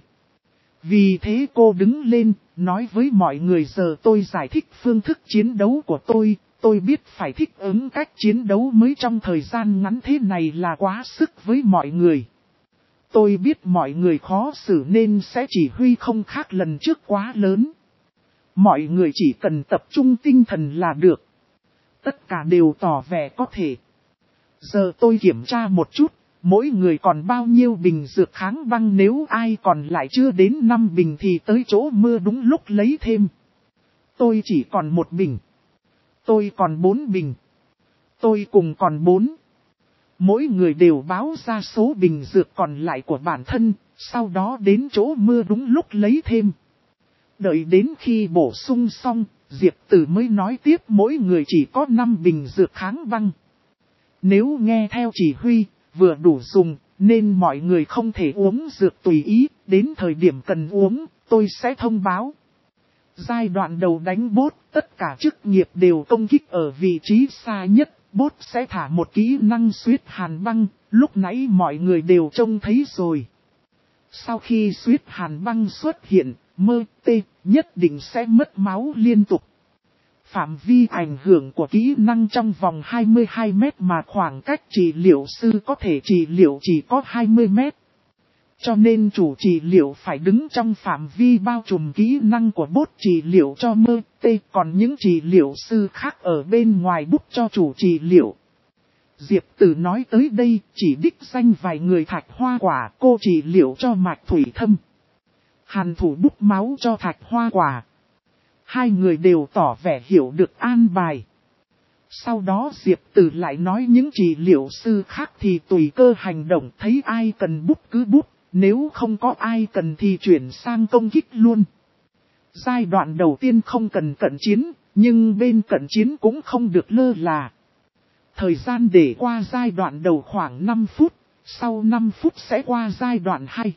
Vì thế cô đứng lên, nói với mọi người giờ tôi giải thích phương thức chiến đấu của tôi biết phải thích ứng cách chiến đấu mới trong thời gian ngắn thế này là quá sức với mọi người. Tôi biết mọi người khó xử nên sẽ chỉ huy không khác lần trước quá lớn. Mọi người chỉ cần tập trung tinh thần là được. Tất cả đều tỏ vẻ có thể. Giờ tôi kiểm tra một chút, mỗi người còn bao nhiêu bình dược kháng băng, nếu ai còn lại chưa đến 5 bình thì tới chỗ mưa đúng lúc lấy thêm. Tôi chỉ còn 1 bình. Tôi còn 4 bình. Tôi cùng còn 4. Mỗi người đều báo ra số bình dược còn lại của bản thân, sau đó đến chỗ mưa đúng lúc lấy thêm. Đợi đến khi bổ sung xong, Diệp Từ mới nói tiếp mỗi người chỉ có 5 bình dược kháng băng. Nếu nghe theo chỉ huy, vừa đủ dùng, nên mọi người không thể uống dược tùy ý, đến thời điểm cần uống, tôi sẽ thông báo. Giai đoạn đầu đánh bốt, tất cả chức nghiệp đều công kích ở vị trí xa nhất, bốt sẽ thả một kỹ năng xuyết hàn băng, lúc nãy mọi người đều trông thấy rồi. Sau khi xuyết hàn băng xuất hiện, mơ tê nhất định sẽ mất máu liên tục. Phạm vi ảnh hưởng của kỹ năng trong vòng 22 mét mà khoảng cách trị liệu sư có thể trị liệu chỉ có 20 mét. Cho nên chủ trị liệu phải đứng trong phạm vi bao trùm kỹ năng của bốt trị liệu cho mơ tê, còn những trị liệu sư khác ở bên ngoài bút cho chủ trị liệu. Diệp Từ nói tới đây chỉ đích danh vài người Thạch Hoa Quả, cô trị liệu cho Mạch Thủy Thâm. Hàn Thủ bút máu cho Thạch Hoa Quả. Hai người đều tỏ vẻ hiểu được an bài. Sau đó Diệp Từ lại nói những trị liệu sư khác thì tùy cơ hành động, thấy ai cần bút cứ bút, nếu không có ai cần thì chuyển sang công kích luôn. Giai đoạn đầu tiên không cần cận chiến, nhưng bên cận chiến cũng không được lơ là. Thời gian để qua giai đoạn đầu khoảng 5 phút, sau 5 phút sẽ qua giai đoạn 2.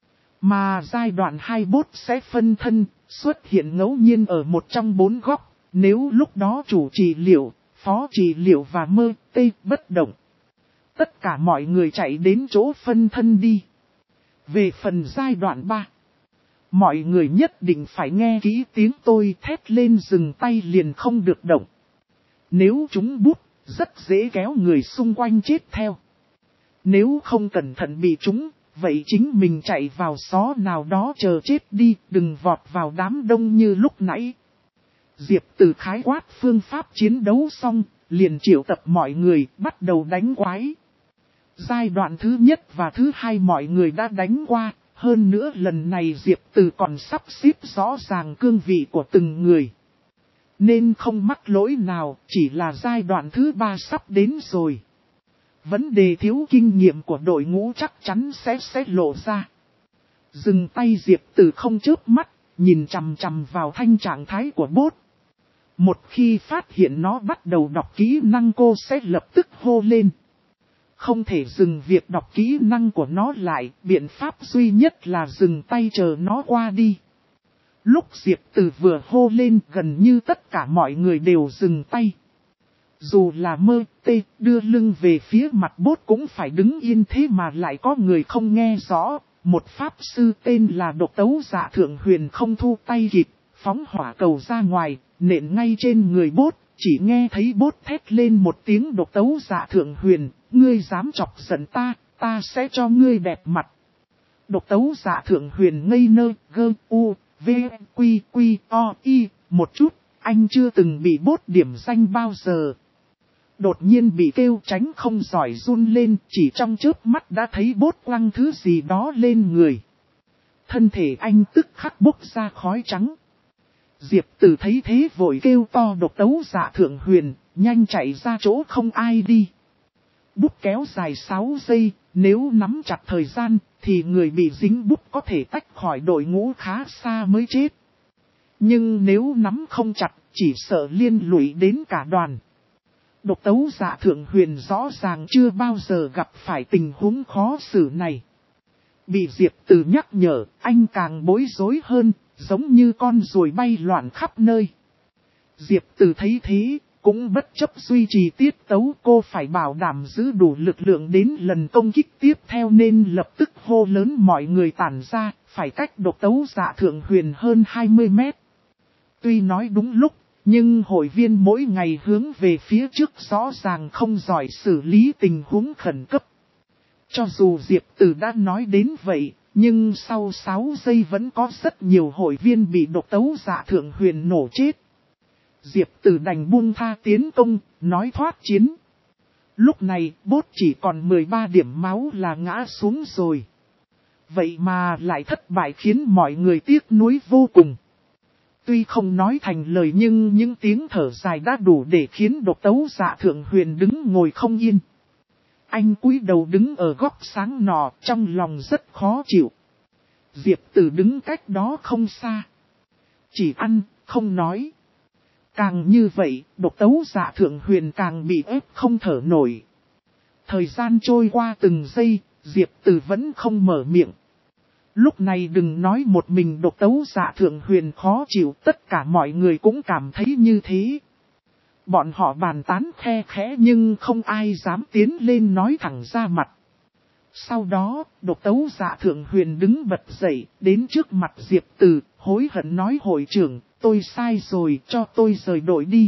Mà giai đoạn 2 bốt sẽ phân thân, xuất hiện ngẫu nhiên ở một trong 4 góc, nếu lúc đó chủ trị liệu, phó trị liệu và mơ tê bất động. Tất cả mọi người chạy đến chỗ phân thân đi. Về phần giai đoạn 3, mọi người nhất định phải nghe kỹ tiếng tôi thét lên, dừng tay liền không được động. Nếu chúng bút, rất dễ kéo người xung quanh chết theo. Nếu không cẩn thận bị chúng, vậy chính mình chạy vào xó nào đó chờ chết đi, đừng vọt vào đám đông như lúc nãy. Diệp Từ khái quát phương pháp chiến đấu xong, liền triệu tập mọi người bắt đầu đánh quái. Giai đoạn thứ nhất và thứ hai mọi người đã đánh qua, hơn nữa lần này Diệp Từ còn sắp xếp rõ ràng cương vị của từng người. Nên không mắc lỗi nào, chỉ là giai đoạn thứ ba sắp đến rồi. Vấn đề thiếu kinh nghiệm của đội ngũ chắc chắn sẽ lộ ra. Dừng tay Diệp Từ không chớp mắt, nhìn chằm chằm vào thanh trạng thái của bot. Một khi phát hiện nó bắt đầu đọc kỹ năng cô sẽ lập tức hô lên. Không thể dừng việc đọc kỹ năng của nó lại, biện pháp duy nhất là dừng tay chờ nó qua đi. Lúc Diệp Từ vừa hô lên, gần như tất cả mọi người đều dừng tay. Dù là mơ tê đưa lưng về phía mặt bốt cũng phải đứng yên, thế mà lại có người không nghe rõ. Một pháp sư tên là Độc Tấu Dạ Thượng Huyền không thu tay kịp, phóng hỏa cầu ra ngoài, nện ngay trên người bốt. Chỉ nghe thấy bốt thét lên một tiếng: Độc Tấu Dạ Thượng Huyền, ngươi dám chọc giận ta sẽ cho ngươi đẹp mặt. Độc Tấu Dạ Thượng Huyền ngây nơ, gơ, u, v, quy, quy, o, y, một chút, anh chưa từng bị bốt điểm danh bao giờ. Đột nhiên bị kêu tránh không giỏi run lên, chỉ trong chớp mắt đã thấy bốt quăng thứ gì đó lên người. Thân thể anh tức khắc bốc ra khói trắng. Diệp Từ thấy thế vội kêu to: Độc Tấu Dạ Thượng Huyền, nhanh chạy ra chỗ không ai đi. Bút kéo dài 6 giây, nếu nắm chặt thời gian, thì người bị dính bút có thể tách khỏi đội ngũ khá xa mới chết. Nhưng nếu nắm không chặt, chỉ sợ liên lụy đến cả đoàn. Độc Tấu Dạ Thượng Huyền rõ ràng chưa bao giờ gặp phải tình huống khó xử này. Bị Diệp Từ nhắc nhở, anh càng bối rối hơn, giống như con ruồi bay loạn khắp nơi. Diệp Từ thấy thế, cũng bất chấp duy trì tiết tấu, cô phải bảo đảm giữ đủ lực lượng đến lần công kích tiếp theo nên lập tức hô lớn mọi người tản ra, phải cách Độc Tấu Dạ Thượng Huyền hơn 20 mét. Tuy nói đúng lúc, nhưng hội viên mỗi ngày hướng về phía trước rõ ràng không giỏi xử lý tình huống khẩn cấp. Cho dù Diệp Từ đã nói đến vậy, nhưng sau 6 giây vẫn có rất nhiều hội viên bị Độc Tấu Dạ Thượng Huyền nổ chết. Diệp Từ đành buông tha tiến công, nói thoát chiến. Lúc này, bốt chỉ còn 13 điểm máu là ngã xuống rồi. Vậy mà lại thất bại khiến mọi người tiếc nuối vô cùng. Tuy không nói thành lời nhưng những tiếng thở dài đã đủ để khiến Độc Tấu Dạ Thượng Huyền đứng ngồi không yên. Anh cúi đầu đứng ở góc sáng nọ, trong lòng rất khó chịu. Diệp Từ đứng cách đó không xa. Chỉ ăn, không nói. Càng như vậy, Độc Tấu Dạ Thượng Huyền càng bị ép không thở nổi. Thời gian trôi qua từng giây, Diệp Từ vẫn không mở miệng. Lúc này đừng nói một mình Độc Tấu Dạ Thượng Huyền khó chịu, tất cả mọi người cũng cảm thấy như thế. Bọn họ bàn tán khe khẽ nhưng không ai dám tiến lên nói thẳng ra mặt. Sau đó, Độc Tấu Dạ Thượng Huyền đứng bật dậy, đến trước mặt Diệp Từ, hối hận nói: hội trưởng, tôi sai rồi, cho tôi rời đội đi.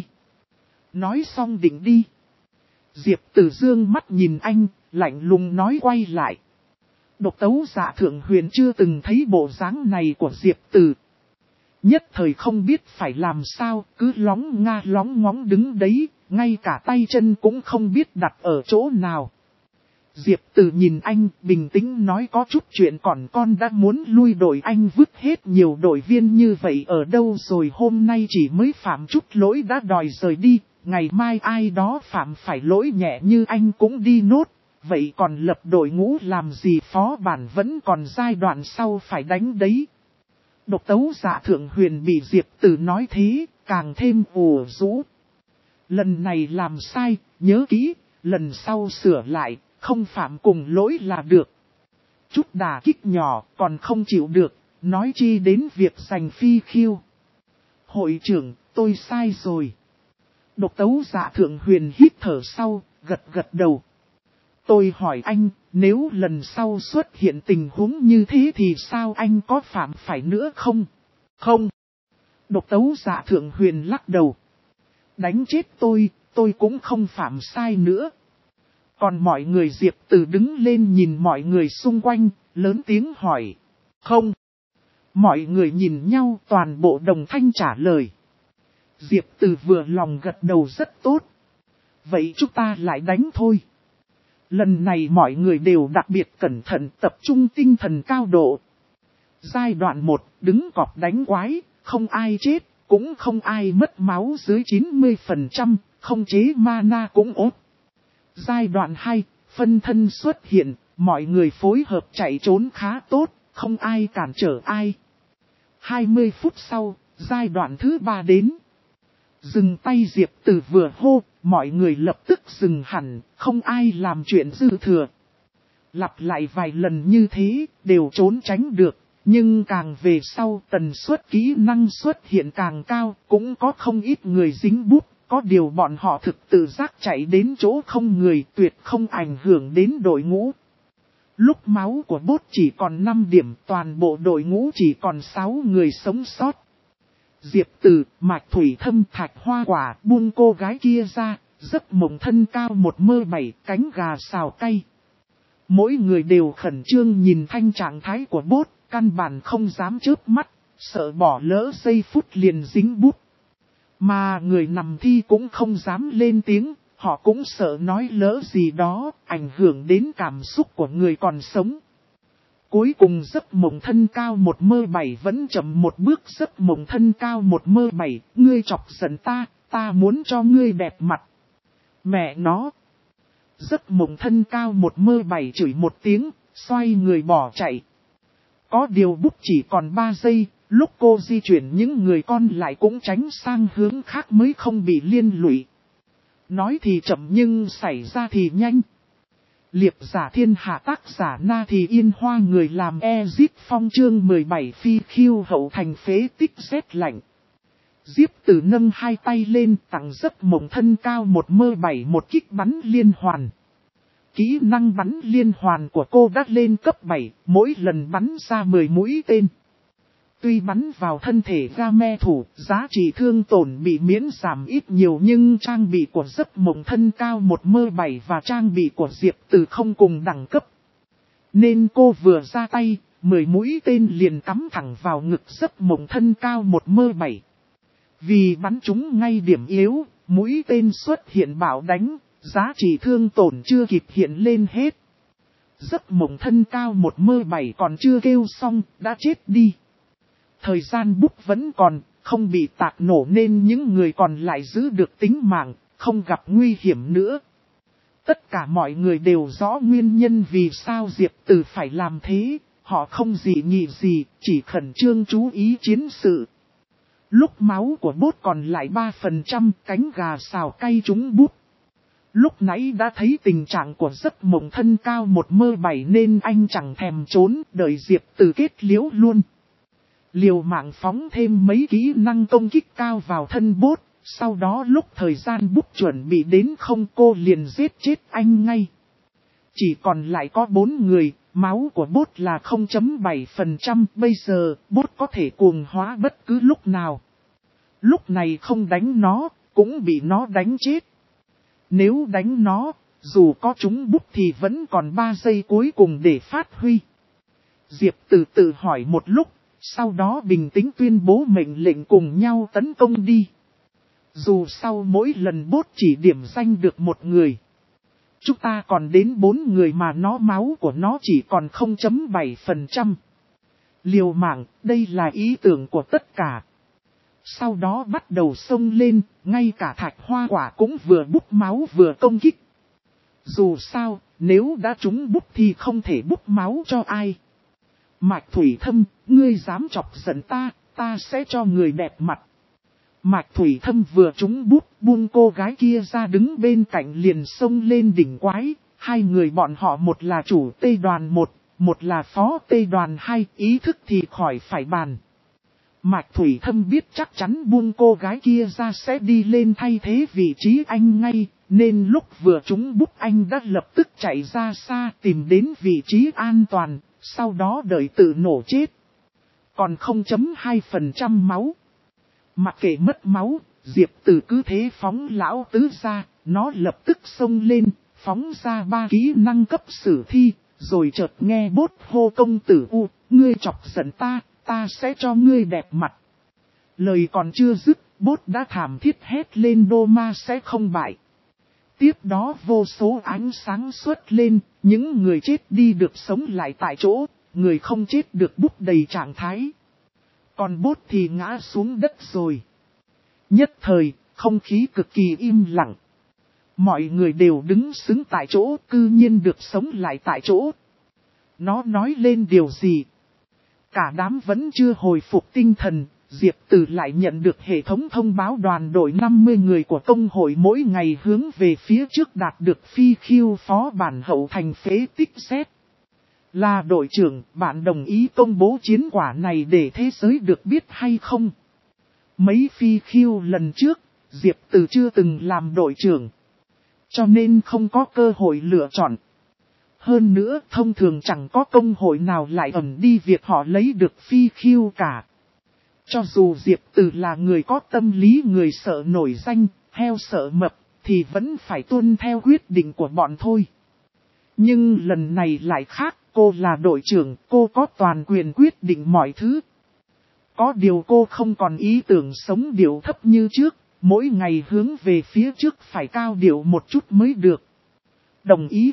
Nói xong định đi. Diệp Từ dương mắt nhìn anh, lạnh lùng nói: quay lại. Độc Tấu Dạ Thượng Huyền chưa từng thấy bộ dáng này của Diệp Từ. Nhất thời không biết phải làm sao, cứ lóng ngóng đứng đấy, ngay cả tay chân cũng không biết đặt ở chỗ nào. Diệp Từ nhìn anh, bình tĩnh nói: có chút chuyện còn con đã muốn lui đội, anh vứt hết nhiều đội viên như vậy ở đâu rồi, hôm nay chỉ mới phạm chút lỗi đã đòi rời đi, ngày mai ai đó phạm phải lỗi nhẹ như anh cũng đi nốt, vậy còn lập đội ngũ làm gì, phó bản vẫn còn giai đoạn sau phải đánh đấy. Độc Tấu Dạ Thượng Huyền bị Diệp Từ nói thế, càng thêm ủ rũ. Lần này làm sai, nhớ kỹ, lần sau sửa lại, không phạm cùng lỗi là được. Chút đả kích nhỏ còn không chịu được, nói chi đến việc giành phi khiêu. Hội trưởng, tôi sai rồi. Độc Tấu Dạ Thượng Huyền hít thở sau, gật đầu. Tôi hỏi anh, Nếu lần sau xuất hiện tình huống như thế thì sao anh có phạm phải nữa không? Không. Độc tấu Dạ Thượng Huyền lắc đầu. Đánh chết tôi cũng không phạm sai nữa. Còn mọi người Diệp Từ đứng lên nhìn mọi người xung quanh, lớn tiếng hỏi. Không. Mọi người nhìn nhau toàn bộ đồng thanh trả lời. Diệp Từ vừa lòng gật đầu rất tốt. Vậy chúng ta lại đánh thôi. Lần này mọi người đều đặc biệt cẩn thận, tập trung tinh thần cao độ. Giai đoạn 1, đứng cọp đánh quái, không ai chết, cũng không ai mất máu dưới 90%, không chế mana cũng ốp. Giai đoạn 2, phân thân xuất hiện, mọi người phối hợp chạy trốn khá tốt, không ai cản trở ai. 20 phút sau, giai đoạn thứ 3 đến. Dừng tay Diệp Từ vừa hô, mọi người lập tức dừng hẳn, không ai làm chuyện dư thừa. Lặp lại vài lần như thế, đều trốn tránh được, nhưng càng về sau tần suất kỹ năng xuất hiện càng cao, cũng có không ít người dính bút, có điều bọn họ thực tự giác chạy đến chỗ không người, tuyệt không ảnh hưởng đến đội ngũ. Lúc máu của bốt chỉ còn 5 điểm, toàn bộ đội ngũ chỉ còn 6 người sống sót. Diệp Từ, Mạch Thủy Thâm, Thạch Hoa Quả, buông cô gái kia ra, giấc mộng thân cao 1m7, cánh gà xào cay. Mỗi người đều khẩn trương nhìn thanh trạng thái của bốt, căn bản không dám chớp mắt, sợ bỏ lỡ giây phút liền dính bút. Mà người nằm thi cũng không dám lên tiếng, họ cũng sợ nói lỡ gì đó, ảnh hưởng đến cảm xúc của người còn sống. Cuối cùng giấc mộng thân cao 1m7 vẫn chậm một bước, giấc mộng thân cao 1m7, ngươi chọc giận ta muốn cho ngươi đẹp mặt. Mẹ nó! Giấc mộng thân cao 1m7 chửi một tiếng, xoay người bỏ chạy. Có điều bút chỉ còn 3 giây, lúc cô di chuyển những người con lại cũng tránh sang hướng khác mới không bị liên lụy. Nói thì chậm nhưng xảy ra thì nhanh. Liệp giả thiên hạ tác giả Na Thì Yên Hoa, người làm Ezip Phong chương 17 phi khiêu hậu thành phế tích rét lạnh. Diệp Từ nâng hai tay lên tặng giấc mộng thân cao 1m7 một kích bắn liên hoàn. Kỹ năng bắn liên hoàn của cô đã lên cấp 7, mỗi lần bắn ra 10 mũi tên. Tuy bắn vào thân thể game thủ, giá trị thương tổn bị miễn giảm ít nhiều nhưng trang bị của giấc mộng thân cao 1m7 và trang bị của Diệp Từ không cùng đẳng cấp. Nên cô vừa ra tay, 10 mũi tên liền cắm thẳng vào ngực giấc mộng thân cao 1m7. Vì bắn chúng ngay điểm yếu, mũi tên xuất hiện bạo đánh, giá trị thương tổn chưa kịp hiện lên hết. Giấc mộng thân cao 1m7 còn chưa kêu xong, đã chết đi. Thời gian bút vẫn còn, không bị tạc nổ nên những người còn lại giữ được tính mạng, không gặp nguy hiểm nữa. Tất cả mọi người đều rõ nguyên nhân vì sao Diệp Từ phải làm thế, họ không dị nghị gì, chỉ khẩn trương chú ý chiến sự. Lúc máu của bốt còn lại 3%, cánh gà xào cay trúng bút. Lúc nãy đã thấy tình trạng của giấc mộng thân cao 1m7 nên anh chẳng thèm trốn, đợi Diệp Từ kết liễu luôn. Liều mạng phóng thêm mấy kỹ năng công kích cao vào thân bốt, sau đó lúc thời gian bút chuẩn bị đến không cô liền giết chết anh ngay. Chỉ còn lại có 4 người, máu của bốt là 0.7%, bây giờ bốt có thể cuồng hóa bất cứ lúc nào. Lúc này không đánh nó, cũng bị nó đánh chết. Nếu đánh nó, dù có trúng bút thì vẫn còn 3 giây cuối cùng để phát huy. Diệp Từ tự hỏi một lúc, sau đó bình tĩnh tuyên bố mệnh lệnh cùng nhau tấn công đi. Dù sau mỗi lần bốt chỉ điểm danh được một người, chúng ta còn đến 4 người mà máu của nó chỉ còn 0.7%. Liều mạng, đây là ý tưởng của tất cả. Sau đó bắt đầu xông lên, ngay cả Thạch Hoa Quả cũng vừa bút máu vừa công kích. Dù sao, nếu đã trúng bút thì không thể bút máu cho ai. Mạch Thủy Thâm, ngươi dám chọc giận ta sẽ cho người đẹp mặt. Mạch Thủy Thâm vừa trúng bút, buông cô gái kia ra đứng bên cạnh liền xông lên đỉnh quái. Hai người bọn họ một là chủ Tây đoàn 1, một là phó Tây đoàn 2, ý thức thì khỏi phải bàn. Mạch Thủy Thâm biết chắc chắn buông cô gái kia ra sẽ đi lên thay thế vị trí anh ngay, Nên lúc vừa trúng búp anh đã lập tức chạy ra xa tìm đến vị trí an toàn, sau đó đợi tự nổ chết. Còn 0.2% máu. Mặc kệ mất máu, Diệp Từ cứ thế phóng lão tứ ra, nó lập tức xông lên, phóng ra 3 kỹ năng cấp sử thi, rồi chợt nghe bốt hô công tử U, ngươi chọc giận ta sẽ cho ngươi đẹp mặt. Lời còn chưa dứt, bốt đã thảm thiết hét lên đô ma sẽ không bại. Tiếp đó vô số ánh sáng xuất lên, những người chết đi được sống lại tại chỗ, người không chết được búp đầy trạng thái. Còn bốt thì ngã xuống đất rồi. Nhất thời, không khí cực kỳ im lặng. Mọi người đều đứng sững tại chỗ, cư nhiên được sống lại tại chỗ. Nó nói lên điều gì? Cả đám vẫn chưa hồi phục tinh thần, Diệp Từ lại nhận được hệ thống thông báo đoàn đội 50 người của công hội mỗi ngày hướng về phía trước đạt được phi khiêu phó bản hậu thành phế tích xét. Là đội trưởng, bạn đồng ý công bố chiến quả này để thế giới được biết hay không? Mấy phi khiêu lần trước, Diệp Từ chưa từng làm đội trưởng, cho nên không có cơ hội lựa chọn. Hơn nữa, thông thường chẳng có công hội nào lại ẩn đi việc họ lấy được phi khiêu cả. Cho dù Diệp Từ là người có tâm lý người sợ nổi danh, heo sợ mập, thì vẫn phải tuân theo quyết định của bọn thôi. Nhưng lần này lại khác, cô là đội trưởng, cô có toàn quyền quyết định mọi thứ. Có điều cô không còn ý tưởng sống điệu thấp như trước, mỗi ngày hướng về phía trước phải cao điệu một chút mới được. Đồng ý.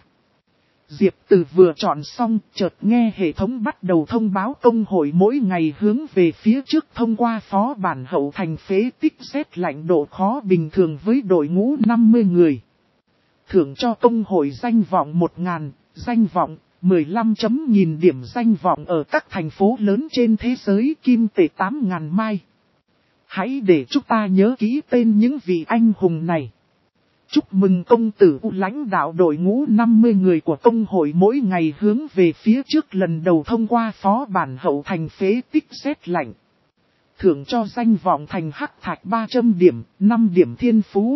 Diệp Từ vừa chọn xong, chợt nghe hệ thống bắt đầu thông báo công hội mỗi ngày hướng về phía trước thông qua phó bản hậu thành phế tích xét lạnh độ khó bình thường với đội ngũ 50 người. Thưởng cho công hội danh vọng 1.000, danh vọng 15.000 điểm danh vọng ở các thành phố lớn trên thế giới kim tệ 8.000 mai. Hãy để chúng ta nhớ kỹ tên những vị anh hùng này. Chúc mừng công tử U lãnh đạo đội ngũ 50 người của công hội mỗi ngày hướng về phía trước lần đầu thông qua phó bản hậu thành phế tích xét lạnh. Thưởng cho danh vọng thành hắc thạch 300 điểm, 5 điểm thiên phú.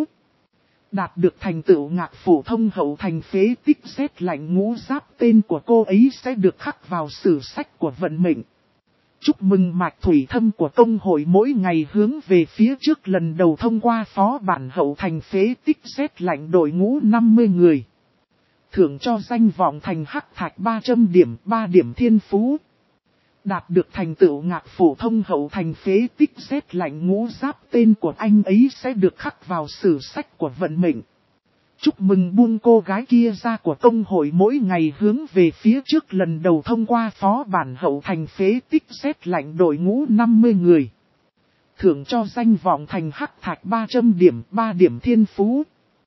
Đạt được thành tựu ngạc phổ thông hậu thành phế tích xét lạnh ngũ giáp, tên của cô ấy sẽ được khắc vào sử sách của vận mệnh. Chúc mừng mạch thủy thâm của công hội mỗi ngày hướng về phía trước lần đầu thông qua phó bản hậu thành phế tích xét lạnh đội ngũ 50 người. Thưởng cho danh vọng thành hắc thạch 300 điểm, 3 điểm thiên phú. Đạt được thành tựu ngạc phổ thông hậu thành phế tích xét lạnh ngũ giáp, tên của anh ấy sẽ được khắc vào sử sách của vận mệnh. Chúc mừng buông cô gái kia ra của công hội mỗi ngày hướng về phía trước lần đầu thông qua phó bản hậu thành phế tích xét lạnh đội ngũ 50 người. Thưởng cho danh vọng thành hắc thạch 300 điểm, 3 điểm thiên phú.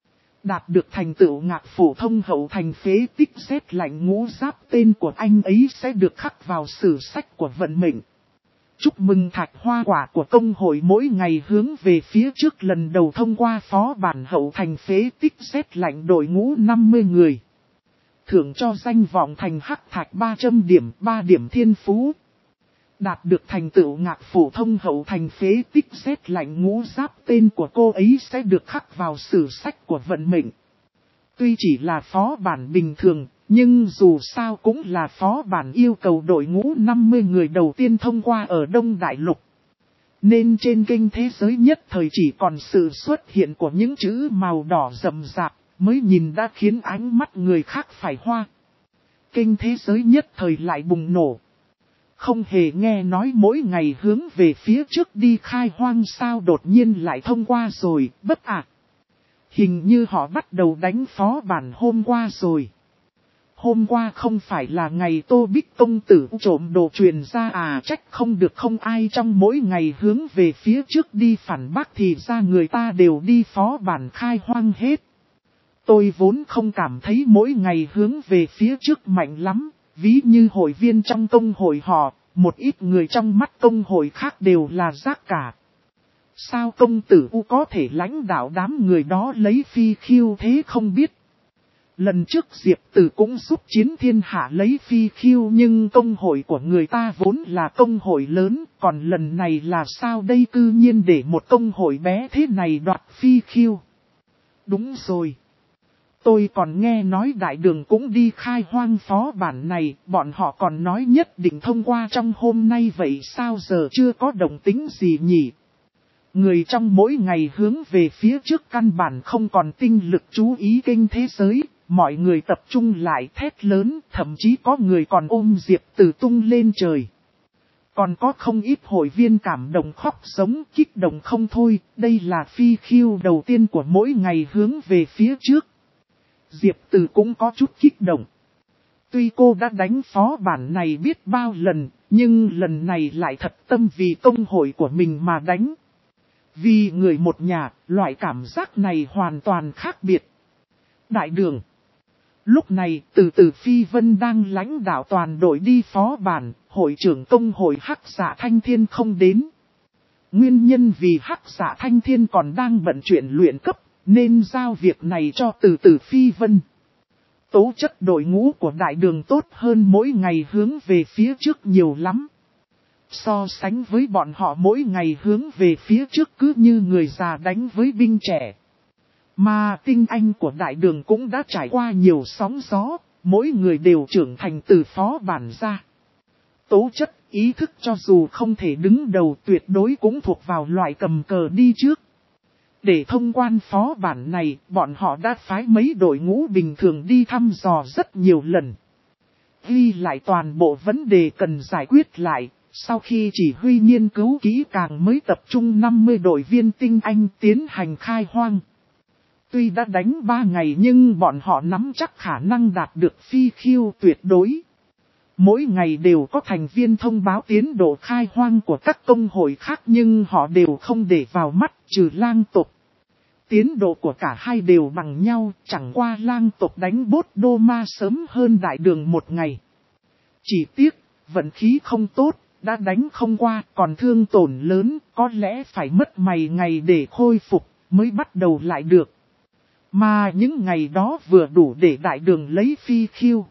Đạt được thành tựu ngạc phổ thông hậu thành phế tích xét lạnh ngũ giáp, tên của anh ấy sẽ được khắc vào sử sách của vận mệnh. Chúc mừng thạch hoa quả của công hội mỗi ngày hướng về phía trước lần đầu thông qua phó bản hậu thành phế tích xét lạnh đội ngũ 50 người. Thưởng cho danh vọng thành hắc thạch 300 điểm, 3 điểm thiên phú. Đạt được thành tựu ngạc phổ thông hậu thành phế tích xét lạnh ngũ giáp, tên của cô ấy sẽ được khắc vào sử sách của vận mệnh. Tuy chỉ là phó bản bình thường, nhưng dù sao cũng là phó bản yêu cầu đội ngũ 50 người đầu tiên thông qua ở Đông Đại Lục. Nên trên kênh thế giới nhất thời chỉ còn sự xuất hiện của những chữ màu đỏ rậm rạp, mới nhìn đã khiến ánh mắt người khác phải hoa. Kênh thế giới nhất thời lại bùng nổ. Không hề nghe nói mỗi ngày hướng về phía trước đi khai hoang sao đột nhiên lại thông qua rồi, bất ạ. Hình như họ bắt đầu đánh phó bản hôm qua rồi. Hôm qua không phải là ngày Tô Bích công tử trộm đồ truyền ra à, trách không được không ai trong mỗi ngày hướng về phía trước đi phản bác thì ra người ta đều đi phó bản khai hoang hết. Tôi vốn không cảm thấy mỗi ngày hướng về phía trước mạnh lắm, ví như hội viên trong công hội họ, một ít người trong mắt công hội khác đều là rác cả. Sao công tử U có thể lãnh đạo đám người đó lấy phi khiêu thế không biết. Lần trước Diệp Tử cũng giúp chiến thiên hạ lấy phi khiêu nhưng công hội của người ta vốn là công hội lớn, còn lần này là sao đây, cư nhiên để một công hội bé thế này đoạt phi khiêu. Đúng rồi. Tôi còn nghe nói đại đường cũng đi khai hoang phó bản này, bọn họ còn nói nhất định thông qua trong hôm nay, vậy sao giờ chưa có động tĩnh gì nhỉ? Người trong mỗi ngày hướng về phía trước căn bản không còn tinh lực chú ý kênh thế giới, mọi người tập trung lại thét lớn, thậm chí có người còn ôm Diệp Từ tung lên trời. Còn có không ít hội viên cảm động khóc giống, kích động không thôi, đây là phi khiêu đầu tiên của mỗi ngày hướng về phía trước. Diệp Từ cũng có chút kích động. Tuy cô đã đánh phó bản này biết bao lần, nhưng lần này lại thật tâm vì công hội của mình mà đánh. Vì người một nhà, loại cảm giác này hoàn toàn khác biệt. Đại đường. Lúc này, từ Phi Vân đang lãnh đạo toàn đội đi phó bản, hội trưởng công hội Hắc Xạ Thanh Thiên không đến. Nguyên nhân vì Hắc Xạ Thanh Thiên còn đang bận chuyện luyện cấp, nên giao việc này cho từ Phi Vân. Tố chất đội ngũ của đại đường tốt hơn mỗi ngày hướng về phía trước nhiều lắm. So sánh với bọn họ mỗi ngày hướng về phía trước cứ như người già đánh với binh trẻ. Mà tinh anh của đại đường cũng đã trải qua nhiều sóng gió, mỗi người đều trưởng thành từ phó bản ra. Tố chất, ý thức cho dù không thể đứng đầu tuyệt đối cũng thuộc vào loại cầm cờ đi trước. Để thông quan phó bản này, bọn họ đã phái mấy đội ngũ bình thường đi thăm dò rất nhiều lần. Ghi lại toàn bộ vấn đề cần giải quyết lại, sau khi chỉ huy nghiên cứu kỹ càng mới tập trung 50 đội viên tinh anh tiến hành khai hoang. Tuy đã đánh 3 ngày nhưng bọn họ nắm chắc khả năng đạt được phi khiêu tuyệt đối. Mỗi ngày đều có thành viên thông báo tiến độ khai hoang của các công hội khác nhưng họ đều không để vào mắt trừ lang tộc. Tiến độ của cả hai đều bằng nhau, chẳng qua lang tộc đánh bốt đô ma sớm hơn đại đường một ngày. Chỉ tiếc, vận khí không tốt, đã đánh không qua còn thương tổn lớn, có lẽ phải mất ngày để khôi phục, mới bắt đầu lại được. Mà những ngày đó vừa đủ để đại đường lấy phi khiêu.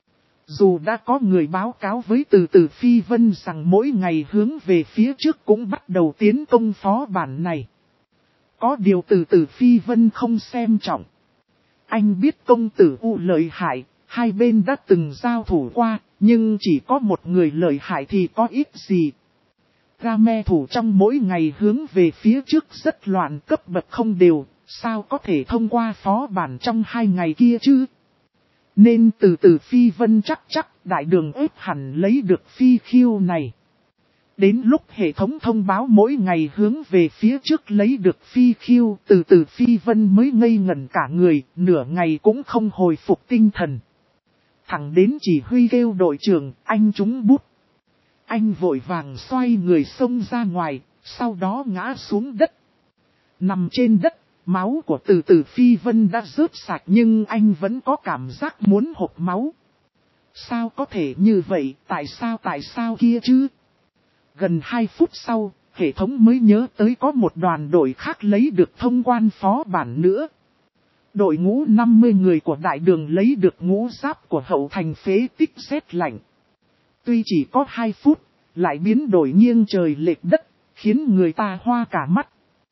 Dù đã có người báo cáo với từ Phi Vân rằng mỗi ngày hướng về phía trước cũng bắt đầu tiến công phó bản này. Có điều từ Phi Vân không xem trọng. Anh biết công tử U lợi hại, hai bên đã từng giao thủ qua, nhưng chỉ có một người lợi hại thì có ít gì. Game thủ trong mỗi ngày hướng về phía trước rất loạn, cấp bậc không đều, sao có thể thông qua phó bản trong 2 ngày kia chứ? Nên từ Phi Vân chắc đại đường ép hẳn lấy được phi khiêu này. Đến lúc hệ thống thông báo mỗi ngày hướng về phía trước lấy được phi khiêu, từ Phi Vân mới ngây ngẩn cả người, nửa ngày cũng không hồi phục tinh thần. Thẳng đến chỉ huy kêu đội trưởng, anh trúng bút. Anh vội vàng xoay người xông ra ngoài, sau đó ngã xuống đất. Nằm trên đất, máu của từ Phi Vân đã rớt sạch nhưng anh vẫn có cảm giác muốn hộc máu. Sao có thể như vậy, tại sao kia chứ? Gần 2 phút sau, hệ thống mới nhớ tới có một đoàn đội khác lấy được thông quan phó bản nữa. Đội ngũ 50 người của đại đường lấy được ngũ giáp của hậu thành phế tích sét lạnh. Tuy chỉ có 2 phút, lại biến đổi nghiêng trời lệch đất, khiến người ta hoa cả mắt.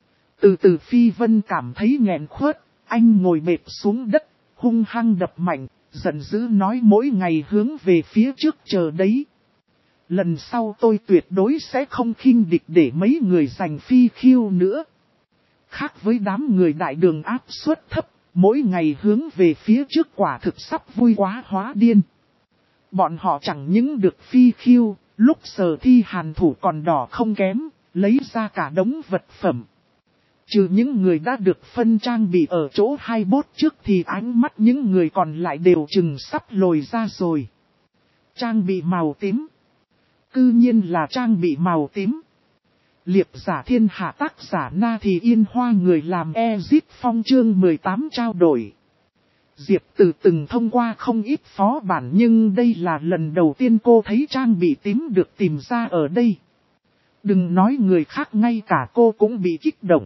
Từ Phi Vân cảm thấy nghẹn khuất, anh ngồi bệt xuống đất, hung hăng đập mạnh, giận dữ nói mỗi ngày hướng về phía trước chờ đấy. Lần sau tôi tuyệt đối sẽ không khinh địch để mấy người giành phi khiêu nữa. Khác với đám người đại đường áp suất thấp, mỗi ngày hướng về phía trước quả thực sắp vui quá hóa điên. Bọn họ chẳng những được phi khiêu, lúc sở thi hàn thủ còn đỏ không kém, lấy ra cả đống vật phẩm. Trừ những người đã được phân trang bị ở chỗ 2 bốt trước thì ánh mắt những người còn lại đều chừng sắp lồi ra rồi. Trang bị màu tím. Cư nhiên là trang bị màu tím. Liệp giả thiên hạ tác giả Na Thì Yên Hoa người làm Ezip Phong chương 18 trao đổi. Diệp Từ từng thông qua không ít phó bản nhưng đây là lần đầu tiên cô thấy trang bị tím được tìm ra ở đây. Đừng nói người khác, ngay cả cô cũng bị kích động.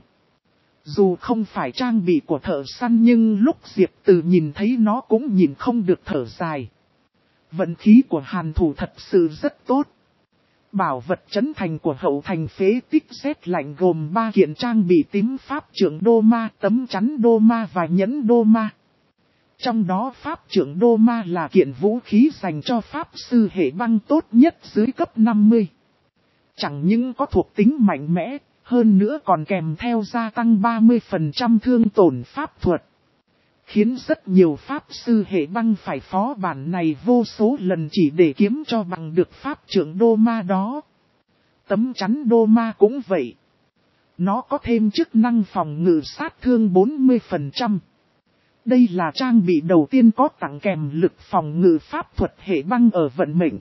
Dù không phải trang bị của thợ săn nhưng lúc Diệp Từ nhìn thấy nó cũng nhìn không được thở dài. Vận khí của hàn thủ thật sự rất tốt. Bảo vật trấn thành của hậu thành phế tích sét lạnh gồm 3 kiện trang bị tím pháp trượng đô ma, tấm chắn đô ma và nhẫn đô ma. Trong đó pháp trượng đô ma là kiện vũ khí dành cho pháp sư hệ băng tốt nhất dưới cấp 50. Chẳng những có thuộc tính mạnh mẽ, hơn nữa còn kèm theo gia tăng 30% thương tổn pháp thuật. Khiến rất nhiều pháp sư hệ băng phải phó bản này vô số lần chỉ để kiếm cho bằng được pháp trượng đô ma đó. Tấm chắn đô ma cũng vậy. Nó có thêm chức năng phòng ngự sát thương 40%. Đây là trang bị đầu tiên có tặng kèm lực phòng ngự pháp thuật hệ băng ở vận mệnh.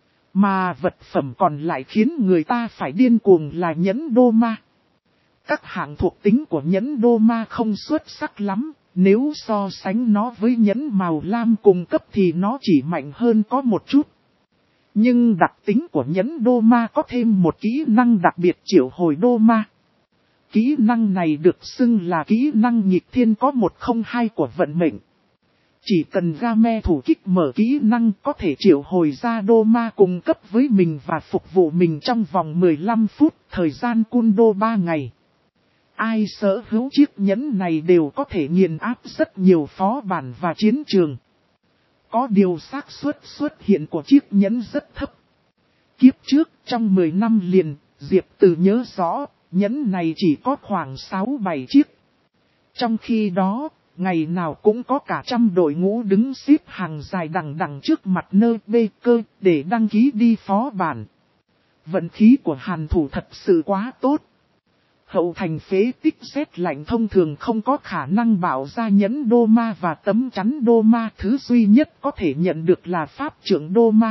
Mà vật phẩm còn lại khiến người ta phải điên cuồng là nhẫn đô ma. Các hạng thuộc tính của nhẫn đô ma không xuất sắc lắm, nếu so sánh nó với nhẫn màu lam cùng cấp thì nó chỉ mạnh hơn có một chút. Nhưng đặc tính của nhẫn đô ma có thêm một kỹ năng đặc biệt triệu hồi đô ma. Kỹ năng này được xưng là kỹ năng nghịch thiên có 102 của vận mệnh. Chỉ cần game thủ kích mở kỹ năng có thể triệu hồi ra đô ma cùng cấp với mình và phục vụ mình trong vòng 15 phút, thời gian cun đô 3 ngày. Ai sở hữu chiếc nhẫn này đều có thể nghiền áp rất nhiều phó bản và chiến trường. Có điều xác suất xuất hiện của chiếc nhẫn rất thấp. Kiếp trước trong 10 năm liền, Diệp Từ nhớ rõ, nhẫn này chỉ có khoảng 6-7 chiếc. Trong khi đó, ngày nào cũng có cả trăm đội ngũ đứng xếp hàng dài đằng đằng trước mặt nơi bê cơ để đăng ký đi phó bản. Vận khí của hàn thủ thật sự quá tốt. Hậu thành phế tích rét lạnh thông thường không có khả năng bảo ra nhẫn đô ma và tấm chắn đô ma, thứ duy nhất có thể nhận được là pháp trượng đô ma.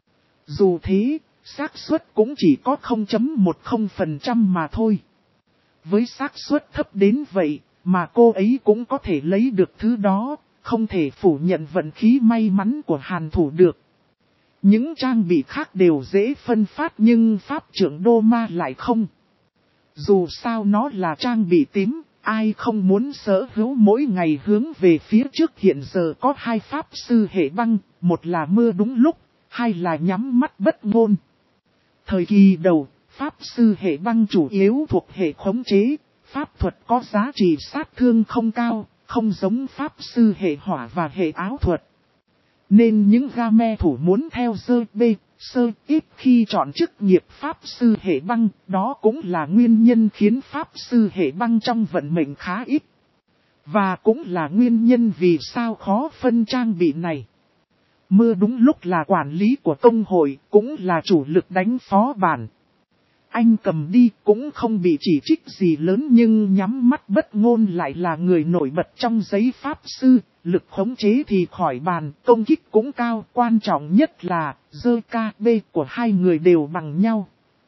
Dù thế, xác suất cũng chỉ có 0.10% mà thôi. Với xác suất thấp đến vậy, mà cô ấy cũng có thể lấy được thứ đó, không thể phủ nhận vận khí may mắn của hàn thủ được. Những trang bị khác đều dễ phân phát nhưng pháp trượng đô ma lại không. Dù sao nó là trang bị tím, ai không muốn sở hữu mỗi ngày hướng về phía trước. Hiện giờ có 2 pháp sư hệ băng, một là mưa đúng lúc, 2 là nhắm mắt bất ngôn. Thời kỳ đầu, pháp sư hệ băng chủ yếu thuộc hệ khống chế, pháp thuật có giá trị sát thương không cao, không giống pháp sư hệ hỏa và hệ áo thuật. Nên những game thủ muốn theo sơ ít khi chọn chức nghiệp pháp sư hệ băng, đó cũng là nguyên nhân khiến pháp sư hệ băng trong vận mệnh khá ít. Và cũng là nguyên nhân vì sao khó phân trang bị này. Mưa đúng lúc là quản lý của công hội, cũng là chủ lực đánh phó bản. Anh cầm đi cũng không bị chỉ trích gì lớn nhưng nhắm mắt bất ngôn lại là người nổi bật trong giấy pháp sư, lực khống chế thì khỏi bàn, công kích cũng cao, quan trọng nhất là GB của hai người đều bằng nhau.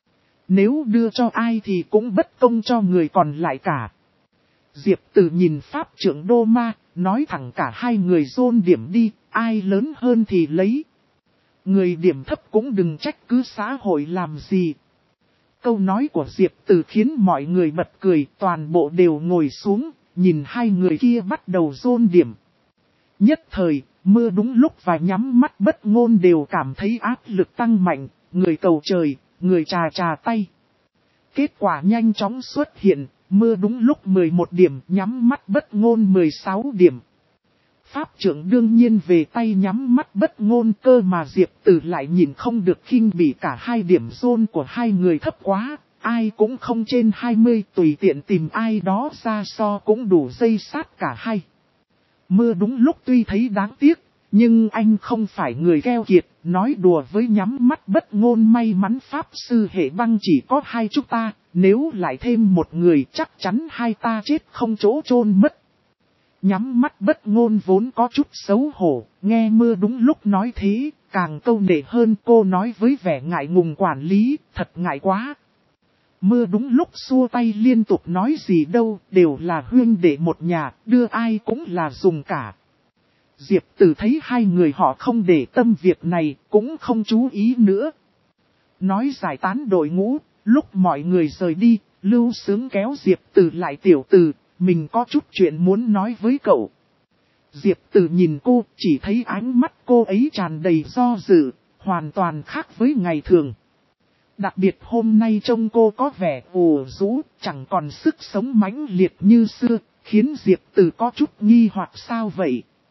Nếu đưa cho ai thì cũng bất công cho người còn lại cả. Diệp Từ nhìn pháp trưởng đô ma, nói thẳng cả hai người dồn điểm đi, ai lớn hơn thì lấy. Người điểm thấp cũng đừng trách cứ xã hội làm gì. Câu nói của Diệp Từ khiến mọi người bật cười, toàn bộ đều ngồi xuống, nhìn hai người kia bắt đầu dồn điểm. Nhất thời, mưa đúng lúc và nhắm mắt bất ngôn đều cảm thấy áp lực tăng mạnh, người cầu trời, người trà tay. Kết quả nhanh chóng xuất hiện, mưa đúng lúc 11 điểm, nhắm mắt bất ngôn 16 điểm. Pháp trưởng đương nhiên về tay nhắm mắt bất ngôn, cơ mà Diệp Từ lại nhìn không được khinh bỉ cả hai điểm zone của hai người thấp quá, ai cũng không trên 20, tùy tiện tìm ai đó ra so cũng đủ dây sát cả hai. Mưa đúng lúc tuy thấy đáng tiếc, nhưng anh không phải người keo kiệt, nói đùa với nhắm mắt bất ngôn, may mắn pháp sư hệ băng chỉ có hai chúng ta, nếu lại thêm một người chắc chắn hai ta chết không chỗ chôn mất. Nhắm mắt bất ngôn vốn có chút xấu hổ, nghe mưa đúng lúc nói thế, càng câu nệ hơn. Cô nói với vẻ ngại ngùng, quản lý, thật ngại quá. Mưa đúng lúc xua tay liên tục, nói gì đâu, đều là huynh đệ một nhà, đưa ai cũng là dùng cả. Diệp Từ thấy hai người họ không để tâm việc này, cũng không chú ý nữa. Nói giải tán đội ngũ, lúc mọi người rời đi, Lưu Sướng kéo Diệp Từ lại, tiểu Từ, mình có chút chuyện muốn nói với cậu. Diệp Từ nhìn cô, chỉ thấy ánh mắt cô ấy tràn đầy do dự, hoàn toàn khác với ngày thường. Đặc biệt hôm nay trông cô có vẻ ủ rũ, chẳng còn sức sống mãnh liệt như xưa, khiến Diệp Từ có chút nghi hoặc sao vậy.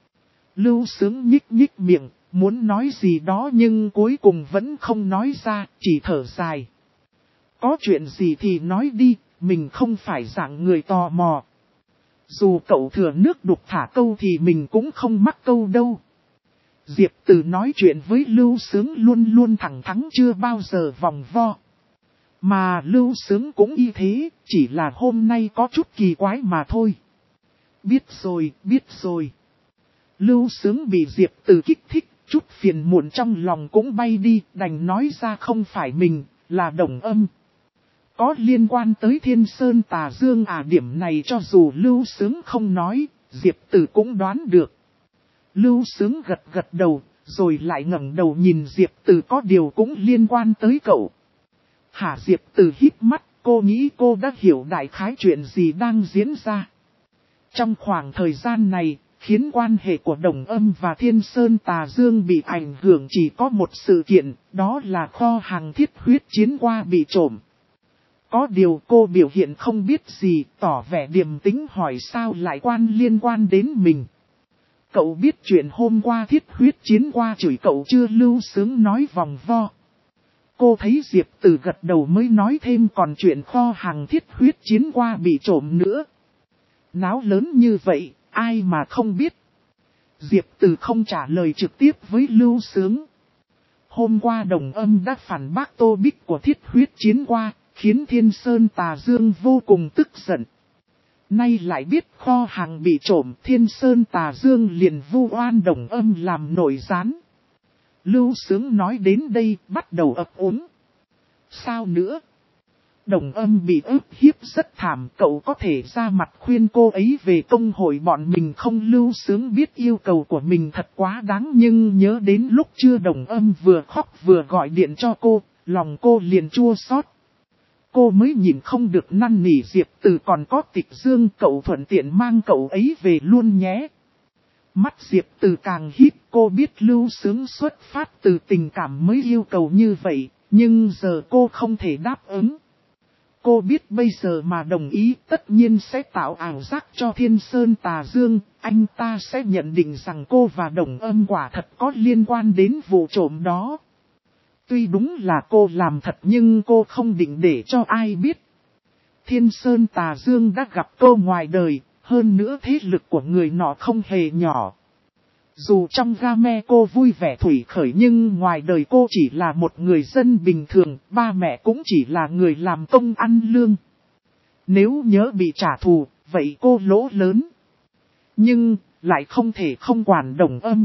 Lưu Sướng nhích nhích miệng, muốn nói gì đó nhưng cuối cùng vẫn không nói ra, chỉ thở dài. Có chuyện gì thì nói đi, mình không phải dạng người tò mò. Dù cậu thừa nước đục thả câu thì mình cũng không mắc câu đâu. Diệp Từ nói chuyện với Lưu Sướng luôn luôn thẳng thắn chưa bao giờ vòng vo. Mà Lưu Sướng cũng y thế, chỉ là hôm nay có chút kỳ quái mà thôi. Biết rồi. Lưu Sướng bị Diệp Từ kích thích, chút phiền muộn trong lòng cũng bay đi, đành nói ra không phải mình, là Đồng Âm. Có liên quan tới Thiên Sơn Tà Dương điểm này cho dù Lưu Sướng không nói, Diệp Từ cũng đoán được. Lưu Sướng gật đầu, rồi lại ngẩng đầu nhìn Diệp Từ có điều cũng liên quan tới cậu. Hả? Diệp Từ híp mắt, cô nghĩ cô đã hiểu đại khái chuyện gì đang diễn ra. Trong khoảng thời gian này, khiến quan hệ của Đồng Âm và Thiên Sơn Tà Dương bị ảnh hưởng chỉ có một sự kiện, đó là kho hàng thiết huyết chiến qua bị trộm. Có điều cô biểu hiện không biết gì, tỏ vẻ điềm tĩnh hỏi sao lại liên quan đến mình. Cậu biết chuyện hôm qua thiết huyết chiến qua chửi cậu chưa? Lưu Sướng nói vòng vo. Cô thấy Diệp Từ gật đầu mới nói thêm còn chuyện kho hàng thiết huyết chiến qua bị trộm nữa. Náo lớn như vậy, ai mà không biết. Diệp Từ không trả lời trực tiếp với Lưu Sướng. Hôm qua Đồng Âm đã phản bác Tô Bích của thiết huyết chiến qua, khiến Thiên Sơn Tà Dương vô cùng tức giận. Nay lại biết kho hàng bị trộm, Thiên Sơn Tà Dương liền vu oan Đồng Âm làm nổi gián. Lưu Sướng nói đến đây bắt đầu ấp úng. Sao nữa? Đồng Âm bị ức hiếp rất thảm, cậu có thể ra mặt khuyên cô ấy về công hội bọn mình không? Lưu Sướng biết yêu cầu của mình thật quá đáng nhưng nhớ đến lúc trưa Đồng Âm vừa khóc vừa gọi điện cho cô, lòng cô liền chua xót. Cô mới nhìn không được năn nỉ Diệp Từ còn có Tịch Dương, cậu thuận tiện mang cậu ấy về luôn nhé. Mắt Diệp Từ càng híp, cô biết Lưu Sướng xuất phát từ tình cảm mới yêu cầu như vậy, nhưng giờ cô không thể đáp ứng. Cô biết bây giờ mà đồng ý tất nhiên sẽ tạo ảo giác cho Thiên Sơn Tà Dương, anh ta sẽ nhận định rằng cô và Đồng Âm quả thật có liên quan đến vụ trộm đó. Tuy đúng là cô làm thật nhưng cô không định để cho ai biết. Thiên Sơn Tà Dương đã gặp cô ngoài đời, hơn nữa thế lực của người nọ không hề nhỏ. Dù trong game cô vui vẻ thủy khởi nhưng ngoài đời cô chỉ là một người dân bình thường, ba mẹ cũng chỉ là người làm công ăn lương. Nếu nhớ bị trả thù, vậy cô lỗ lớn. Nhưng, lại không thể không quản Đồng Âm.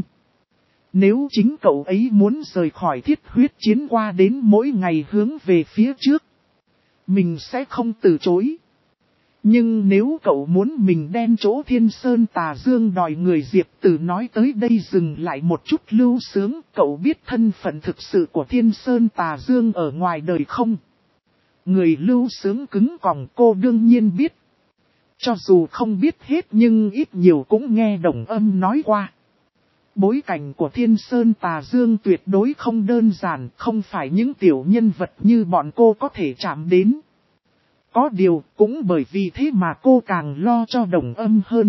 Nếu chính cậu ấy muốn rời khỏi thiết huyết chiến qua đến mỗi ngày hướng về phía trước, mình sẽ không từ chối. Nhưng nếu cậu muốn mình đem chỗ Thiên Sơn Tà Dương đòi người, Diệp Từ nói tới đây dừng lại một chút. Lưu Sướng, cậu biết thân phận thực sự của Thiên Sơn Tà Dương ở ngoài đời không? Người Lưu Sướng cứng còng, cô đương nhiên biết. Cho dù không biết hết nhưng ít nhiều cũng nghe Đồng Âm nói qua. Bối cảnh của Thiên Sơn Tà Dương tuyệt đối không đơn giản, không phải những tiểu nhân vật như bọn cô có thể chạm đến. Có điều, cũng bởi vì thế mà cô càng lo cho Đồng Âm hơn.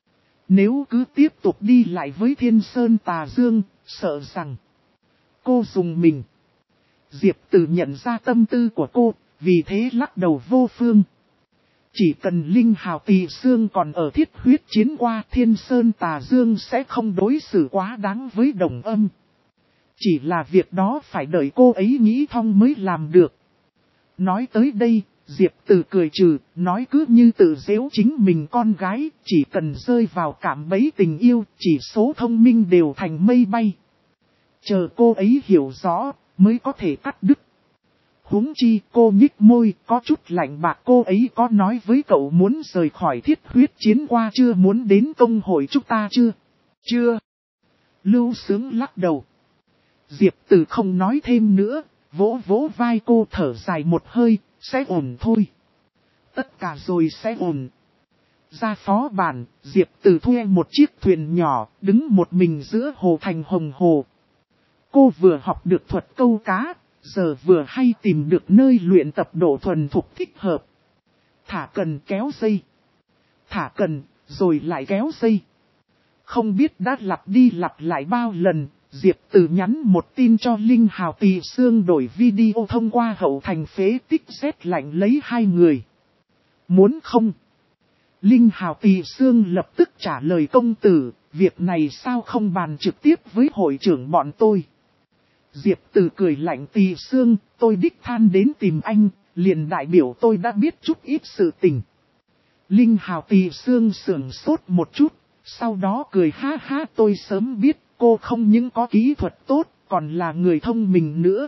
Nếu cứ tiếp tục đi lại với Thiên Sơn Tà Dương, sợ rằng cô dùng mình. Diệp Từ nhận ra tâm tư của cô, vì thế lắc đầu vô phương. Chỉ cần Linh Hào Tỳ Xương còn ở thiết huyết chiến qua, Thiên Sơn Tà Dương sẽ không đối xử quá đáng với Đồng Âm. Chỉ là việc đó phải đợi cô ấy nghĩ thông mới làm được. Nói tới đây, Diệp Từ cười trừ, nói cứ như tự giễu chính mình con gái, chỉ cần rơi vào cạm bẫy tình yêu, chỉ số thông minh đều thành mây bay. Chờ cô ấy hiểu rõ, mới có thể cắt đứt. Huống chi cô nhích môi, có chút lạnh bạc. Cô ấy có nói với cậu muốn rời khỏi thiết huyết chiến qua chưa, muốn đến công hội chúng ta chưa? Chưa. Lưu Sướng lắc đầu. Diệp Từ không nói thêm nữa, vỗ vỗ vai cô, thở dài một hơi, sẽ ổn thôi. Tất cả rồi sẽ ổn. Ra phó bản, Diệp Từ thuê một chiếc thuyền nhỏ, đứng một mình giữa hồ thành Hồng Hồ. Cô vừa học được thuật câu cá, giờ vừa hay tìm được nơi luyện tập độ thuần thục thích hợp. Thả cần kéo dây. Thả cần, rồi lại kéo dây. Không biết đã lặp đi lặp lại bao lần, Diệp Từ nhắn một tin cho Linh Hào Tỳ Xương đổi video thông qua hậu thành phế tích rét lạnh lấy hai người. Muốn không? Linh Hào Tỳ Xương lập tức trả lời công tử, việc này sao không bàn trực tiếp với hội trưởng bọn tôi. Diệp Từ cười lạnh, Tỳ Xương, tôi đích than đến tìm anh, liền đại biểu tôi đã biết chút ít sự tình. Linh Hào Tỳ Xương sưởng sốt một chút, sau đó cười ha ha, tôi sớm biết cô không những có kỹ thuật tốt, còn là người thông minh nữa.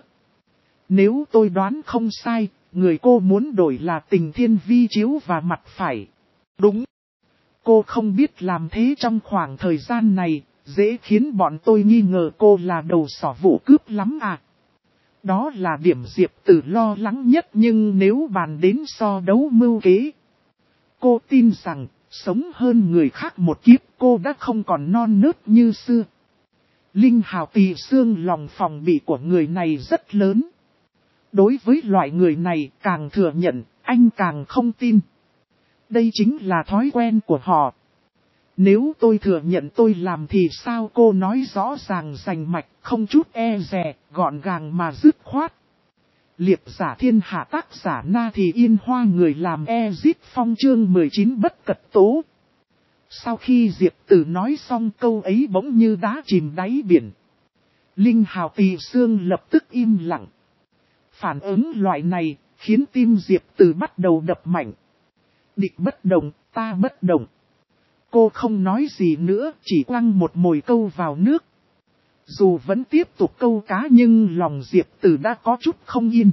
Nếu tôi đoán không sai, người cô muốn đổi là Tình Thiên Vi Chiếu và Mặt Phải. Đúng. Cô không biết làm thế trong khoảng thời gian này, dễ khiến bọn tôi nghi ngờ cô là đầu sỏ vụ cướp lắm à. Đó là điểm Diệp Từ lo lắng nhất, nhưng nếu bàn đến so đấu mưu kế, cô tin rằng, sống hơn người khác một kiếp, cô đã không còn non nớt như xưa. Linh Hào Tỳ Xương lòng phòng bị của người này rất lớn. Đối với loại người này càng thừa nhận, anh càng không tin. Đây chính là thói quen của họ. Nếu tôi thừa nhận tôi làm thì sao, cô nói rõ ràng rành mạch, không chút e dè, gọn gàng mà dứt khoát. Liệp giả thiên hạ, tác giả Na Thì Yên Hoa, người làm Ezit Phong, chương 19 bất cật tố. Sau khi Diệp Từ nói xong câu ấy bỗng như đá chìm đáy biển. Linh Hào Tỳ Xương lập tức im lặng. Phản ứng loại này khiến tim Diệp Từ bắt đầu đập mạnh. Địch bất động, ta bất động. Cô không nói gì nữa, chỉ quăng một mồi câu vào nước. Dù vẫn tiếp tục câu cá nhưng lòng Diệp Từ đã có chút không yên.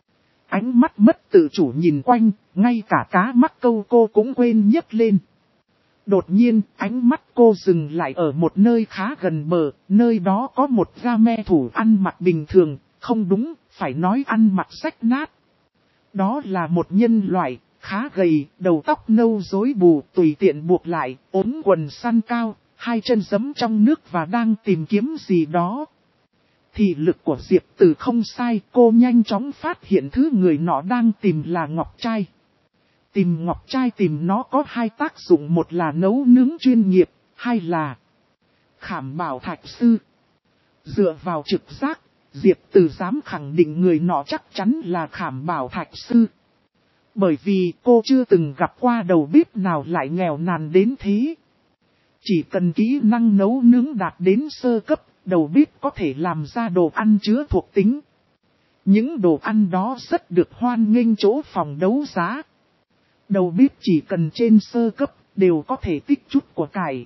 Ánh mắt mất tự chủ nhìn quanh, ngay cả cá mắc câu cô cũng quên nhấc lên. Đột nhiên, ánh mắt cô dừng lại ở một nơi khá gần bờ, nơi đó có một game thủ ăn mặc bình thường, không đúng, phải nói ăn mặc rách nát. Đó là một nhân loại, khá gầy, đầu tóc nâu rối bù, tùy tiện buộc lại, ốm quần săn cao, hai chân giẫm trong nước và đang tìm kiếm gì đó. Thị lực của Diệp Từ không sai, cô nhanh chóng phát hiện thứ người nọ đang tìm là ngọc trai. Tìm ngọc trai tìm nó có hai tác dụng, một là nấu nướng chuyên nghiệp, hai là khảm bảo thạch sư. Dựa vào trực giác, Diệp Từ dám khẳng định người nọ chắc chắn là khảm bảo thạch sư. Bởi vì cô chưa từng gặp qua đầu bếp nào lại nghèo nàn đến thế. Chỉ cần kỹ năng nấu nướng đạt đến sơ cấp, đầu bếp có thể làm ra đồ ăn chứa thuộc tính. Những đồ ăn đó rất được hoan nghênh chỗ phòng đấu giá. Đầu bếp chỉ cần trên sơ cấp, đều có thể tích chút của cải.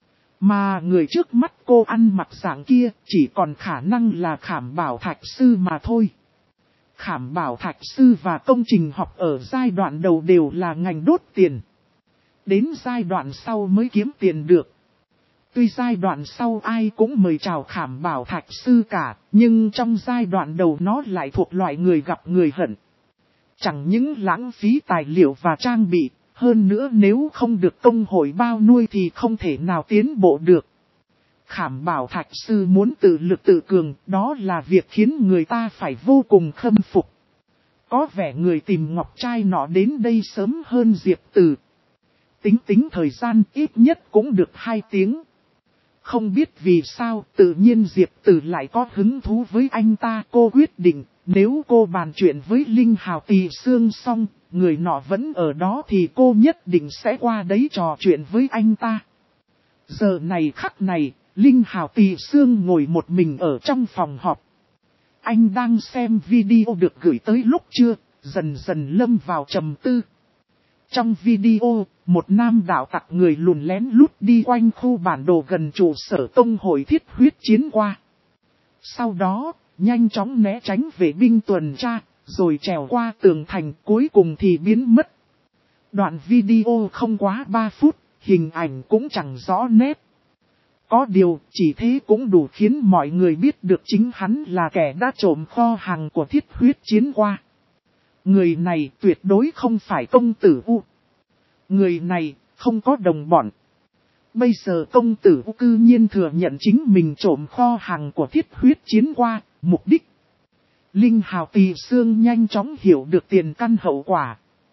Mà người trước mắt cô ăn mặc dạng kia, chỉ còn khả năng là khảm bảo thạch sư mà thôi. Khảm bảo thạch sư và công trình học ở giai đoạn đầu đều là ngành đốt tiền. Đến giai đoạn sau mới kiếm tiền được. Tuy giai đoạn sau ai cũng mời chào khảm bảo thạch sư cả, nhưng trong giai đoạn đầu nó lại thuộc loại người gặp người hận. Chẳng những lãng phí tài liệu và trang bị, hơn nữa nếu không được công hội bao nuôi thì không thể nào tiến bộ được. Khảm bảo thạch sư muốn tự lực tự cường, đó là việc khiến người ta phải vô cùng khâm phục. Có vẻ người tìm ngọc trai nọ đến đây sớm hơn Diệp Từ. Tính thời gian ít nhất cũng được 2 tiếng. Không biết vì sao tự nhiên Diệp Từ lại có hứng thú với anh ta. Cô quyết định nếu cô bàn chuyện với Linh Hào Tỳ Xương xong, người nọ vẫn ở đó thì cô nhất định sẽ qua đấy trò chuyện với anh ta. Giờ này khắc này, Linh Hào Tỳ Xương ngồi một mình ở trong phòng họp. Anh đang xem video được gửi tới lúc trưa, dần dần lâm vào trầm tư. Trong video, một nam đạo tặc người lùn lén lút đi quanh khu bản đồ gần trụ sở công hội Thiết Huyết Chiến qua. Sau đó, nhanh chóng né tránh vệ binh tuần tra, rồi trèo qua tường thành, cuối cùng thì biến mất. Đoạn video không quá 3 phút, hình ảnh cũng chẳng rõ nét. Có điều, chỉ thế cũng đủ khiến mọi người biết được chính hắn là kẻ đã trộm kho hàng của Thiết Huyết Chiến qua. Người này tuyệt đối không phải công tử U. Người này không có đồng bọn. Bây giờ công tử U cư nhiên thừa nhận chính mình trộm kho hàng của Thiết Huyết Chiến qua, mục đích. Linh Hào Tỳ Xương nhanh chóng hiểu được tiền căn hậu quả.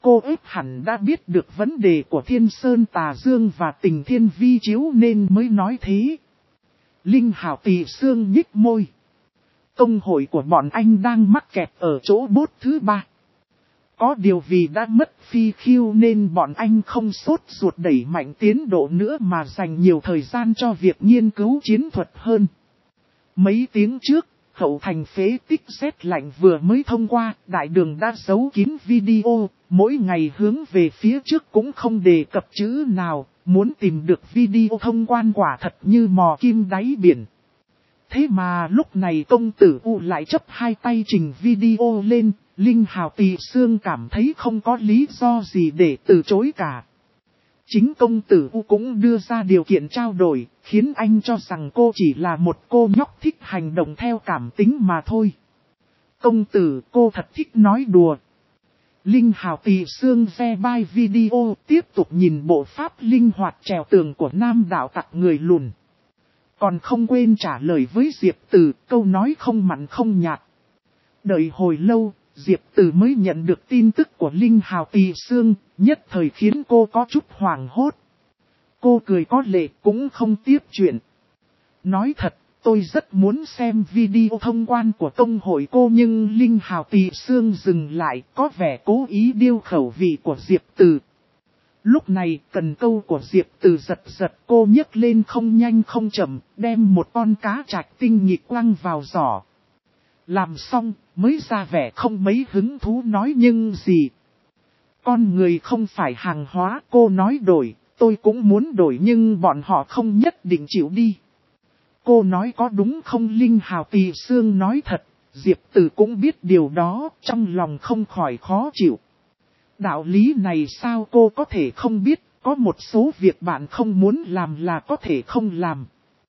Cô ếp hẳn đã biết được vấn đề của Thiên Sơn Tà Dương và Tình Thiên Vi Chiếu nên mới nói thế. Linh Hào Tỳ Sương nhích môi. Công hội của bọn anh đang mắc kẹt ở chỗ bốt thứ 3. Có điều vì đã mất Phi Khiêu nên bọn anh không sốt ruột đẩy mạnh tiến độ nữa mà dành nhiều thời gian cho việc nghiên cứu chiến thuật hơn. Mấy tiếng trước, hậu thành phế tích sét lạnh vừa mới thông qua, đại đường đã giấu kín video, mỗi ngày hướng về phía trước cũng không đề cập chữ nào, muốn tìm được video thông quan quả thật như mò kim đáy biển. Thế mà lúc này công tử U lại chấp hai tay trình video lên, Linh Hào Tỳ Sương cảm thấy không có lý do gì để từ chối cả. Chính công tử U cũng đưa ra điều kiện trao đổi, khiến anh cho rằng cô chỉ là một cô nhóc thích hành động theo cảm tính mà thôi. Công tử, cô thật thích nói đùa. Linh Hào Tỳ Sương ve bai video tiếp tục nhìn bộ pháp linh hoạt trèo tường của nam đạo tặc người lùn. Còn không quên trả lời với Diệp Từ, câu nói không mặn không nhạt. Đợi hồi lâu, Diệp Từ mới nhận được tin tức của Linh Hào Tỳ Sương, nhất thời khiến cô có chút hoảng hốt. Cô cười có lệ cũng không tiếp chuyện. Nói thật, tôi rất muốn xem video thông quan của công hội cô nhưng Linh Hào Tỳ Sương dừng lại, có vẻ cố ý điêu khẩu vị của Diệp Từ. Lúc này, cần câu của Diệp Từ giật giật cô nhấc lên không nhanh không chậm, đem một con cá trạch tinh nhị quăng vào giỏ. Làm xong, mới ra vẻ không mấy hứng thú nói nhưng gì. Con người không phải hàng hóa, cô nói đổi, tôi cũng muốn đổi nhưng bọn họ không nhất định chịu đi. Cô nói có đúng không? Linh Hào Tỳ Sương nói thật, Diệp Từ cũng biết điều đó, trong lòng không khỏi khó chịu. Đạo lý này sao cô có thể không biết, có một số việc bạn không muốn làm là có thể không làm.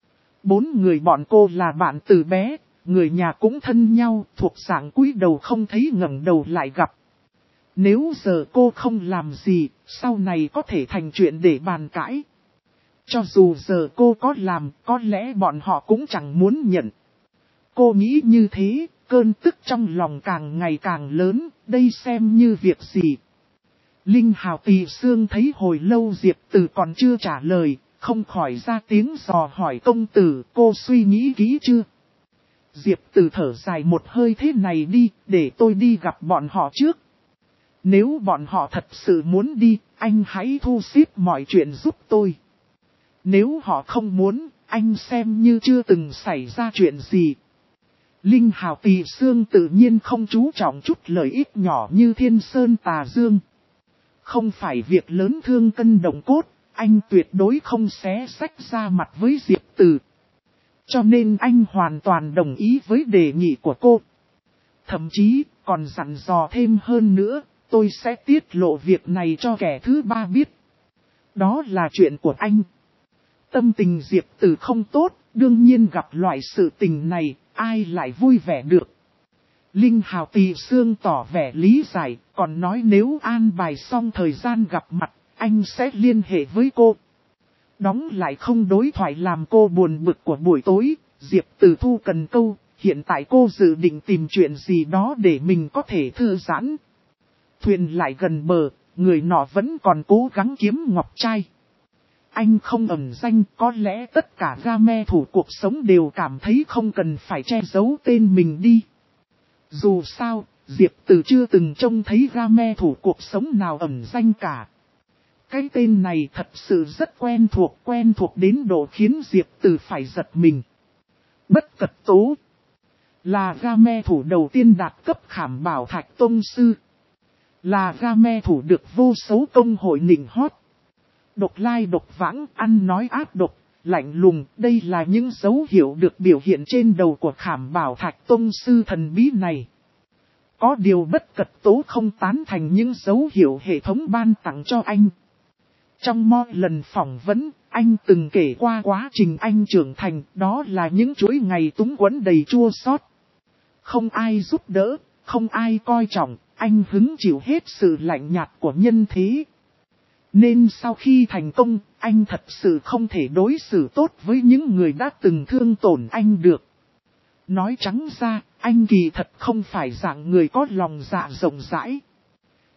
4 người bọn cô là bạn từ bé, người nhà cũng thân nhau, thuộc dạng cúi đầu không thấy ngẩng đầu lại gặp. Nếu giờ cô không làm gì, sau này có thể thành chuyện để bàn cãi. Cho dù giờ cô có làm, có lẽ bọn họ cũng chẳng muốn nhận. Cô nghĩ như thế, cơn tức trong lòng càng ngày càng lớn, đây xem như việc gì. Linh Hào Tỳ Sương thấy hồi lâu Diệp Từ còn chưa trả lời, không khỏi ra tiếng dò hỏi công tử, cô suy nghĩ kỹ chưa? Diệp Từ thở dài một hơi, thế này đi, để tôi đi gặp bọn họ trước. Nếu bọn họ thật sự muốn đi, anh hãy thu xếp mọi chuyện giúp tôi. Nếu họ không muốn, anh xem như chưa từng xảy ra chuyện gì. Linh Hào Tỳ Sương tự nhiên không chú trọng chút lợi ích nhỏ như Thiên Sơn Tà Dương. Không phải việc lớn thương cân động cốt, anh tuyệt đối không xé xách ra mặt với Diệp Từ. Cho nên anh hoàn toàn đồng ý với đề nghị của cô. Thậm chí, còn dặn dò thêm hơn nữa, tôi sẽ tiết lộ việc này cho kẻ thứ 3 biết. Đó là chuyện của anh. Tâm tình Diệp Từ không tốt, đương nhiên gặp loại sự tình này, ai lại vui vẻ được. Linh Hào Tỳ Sương tỏ vẻ lý giải, còn nói nếu an bài xong thời gian gặp mặt, anh sẽ liên hệ với cô. Đóng lại không đối thoại làm cô buồn bực của buổi tối, Diệp Từ thu cần câu, hiện tại cô dự định tìm chuyện gì đó để mình có thể thư giãn. Thuyền lại gần bờ, người nọ vẫn còn cố gắng kiếm ngọc trai. Anh không ẩn danh, có lẽ tất cả game thủ cuộc sống đều cảm thấy không cần phải che giấu tên mình đi. Dù sao, Diệp Từ chưa từng trông thấy game thủ cuộc sống nào ẩn danh cả. Cái tên này thật sự rất quen thuộc đến độ khiến Diệp Từ phải giật mình. Bất Cật Tố là game thủ đầu tiên đạt cấp Khảm Bảo Thạch Tông Sư. Là game thủ được vô số công hội nịnh hót. Độc lai độc vãng, ăn nói ác độc, lạnh lùng, đây là những dấu hiệu được biểu hiện trên đầu của Khảm Bảo Thạch Tông Sư thần bí này. Có điều Bất Cật Tố không tán thành những dấu hiệu hệ thống ban tặng cho anh. Trong mọi lần phỏng vấn, anh từng kể qua quá trình anh trưởng thành, đó là những chuỗi ngày túng quẫn đầy chua xót. Không ai giúp đỡ, không ai coi trọng, anh hứng chịu hết sự lạnh nhạt của nhân thế. Nên sau khi thành công, anh thật sự không thể đối xử tốt với những người đã từng thương tổn anh được. Nói trắng ra, anh kỳ thật không phải dạng người có lòng dạ rộng rãi.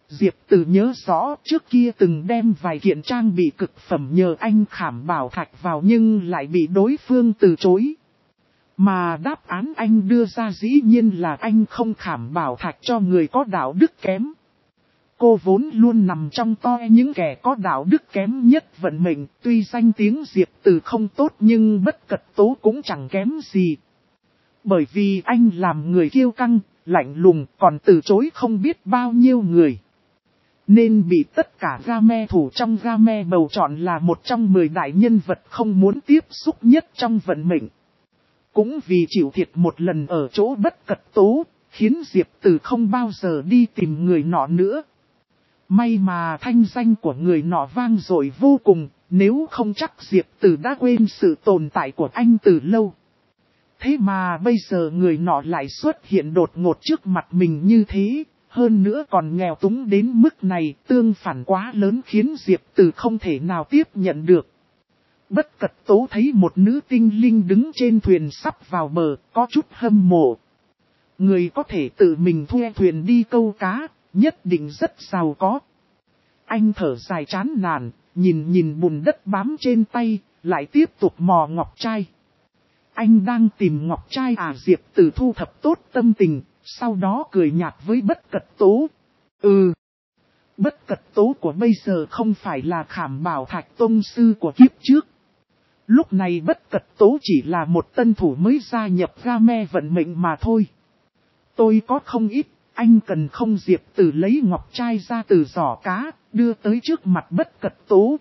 Diệp Từ nhớ rõ trước kia từng đem vài kiện trang bị cực phẩm nhờ anh khảm bảo thạch vào nhưng lại bị đối phương từ chối. Mà đáp án anh đưa ra dĩ nhiên là anh không khảm bảo thạch cho người có đạo đức kém. Cô vốn luôn nằm trong toi những kẻ có đạo đức kém nhất vận mệnh, tuy danh tiếng Diệp Từ không tốt nhưng Bất Cật Tố cũng chẳng kém gì. Bởi vì anh làm người kiêu căng, lạnh lùng còn từ chối không biết bao nhiêu người. Nên bị tất cả game thủ trong game bầu chọn là một trong 10 đại nhân vật không muốn tiếp xúc nhất trong vận mệnh. Cũng vì chịu thiệt một lần ở chỗ Bất Cật Tố, khiến Diệp Từ không bao giờ đi tìm người nọ nữa. May mà thanh danh của người nọ vang dội vô cùng, nếu không chắc Diệp Từ đã quên sự tồn tại của anh từ lâu. Thế mà bây giờ người nọ lại xuất hiện đột ngột trước mặt mình như thế, hơn nữa còn nghèo túng đến mức này, tương phản quá lớn khiến Diệp Từ không thể nào tiếp nhận được. Bất Cật Tố thấy một nữ tinh linh đứng trên thuyền sắp vào bờ, có chút hâm mộ. Người có thể tự mình thuê thuyền đi câu cá, nhất định rất giàu có. Anh thở dài chán nản, nhìn bùn đất bám trên tay, lại tiếp tục mò ngọc trai. Anh đang tìm ngọc trai à? Diệp Từ thu thập tốt tâm tình, sau đó cười nhạt với Bất Cật Tố. Bất Cật Tố của bây giờ không phải là khảm bảo thạch tông sư của kiếp trước. Lúc này Bất Cật Tố chỉ là một tân thủ mới gia nhập game vận mệnh mà thôi. Tôi có không ít, anh cần không? Diệp Từ lấy ngọc trai ra từ giỏ cá, đưa tới trước mặt Bất Cật Tố.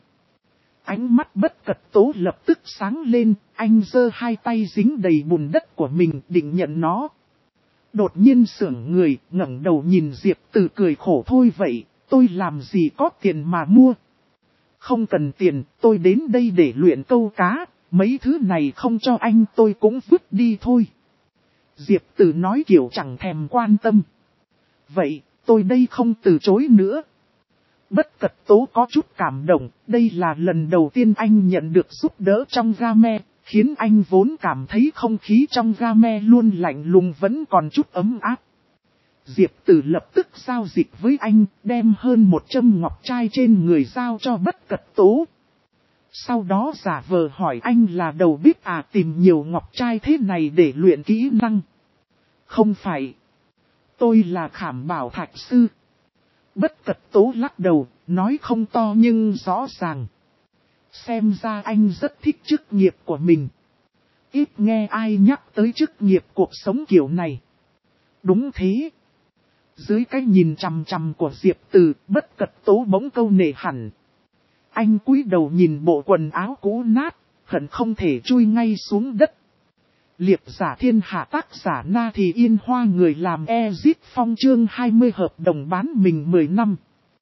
Ánh mắt Bất Cật Tố lập tức sáng lên, anh giơ hai tay dính đầy bùn đất của mình định nhận nó. Đột nhiên sững người, ngẩng đầu nhìn Diệp Từ cười khổ. Thôi vậy, tôi làm gì có tiền mà mua. Không cần tiền, tôi đến đây để luyện câu cá, mấy thứ này không cho anh tôi cũng vứt đi thôi. Diệp Từ nói kiểu chẳng thèm quan tâm. Vậy, tôi đây không từ chối nữa. Bất Cật Tố có chút cảm động, đây là lần đầu tiên anh nhận được giúp đỡ trong game, khiến anh vốn cảm thấy không khí trong game luôn lạnh lùng vẫn còn chút ấm áp. Diệp Từ lập tức giao dịch với anh, đem hơn 100 ngọc trai trên người giao cho Bất Cật Tố. Sau đó giả vờ hỏi anh là đầu bếp à, tìm nhiều ngọc trai thế này để luyện kỹ năng. Không phải. Tôi là khảm bảo thạch sư. Bất Cật Tố lắc đầu, nói không to nhưng rõ ràng. Xem ra anh rất thích chức nghiệp của mình. Ít nghe ai nhắc tới chức nghiệp cuộc sống kiểu này. Đúng thế. Dưới cái nhìn chằm chằm của Diệp Từ, Bất Cật Tố bỗng câu nệ hẳn. Anh cúi đầu nhìn bộ quần áo cũ nát, hận không thể chui ngay xuống đất. Liệp giả thiên hạ, tác giả Na Thì Yên Hoa, người làm Ezit Phong, chương 20, hợp đồng bán mình 10 năm.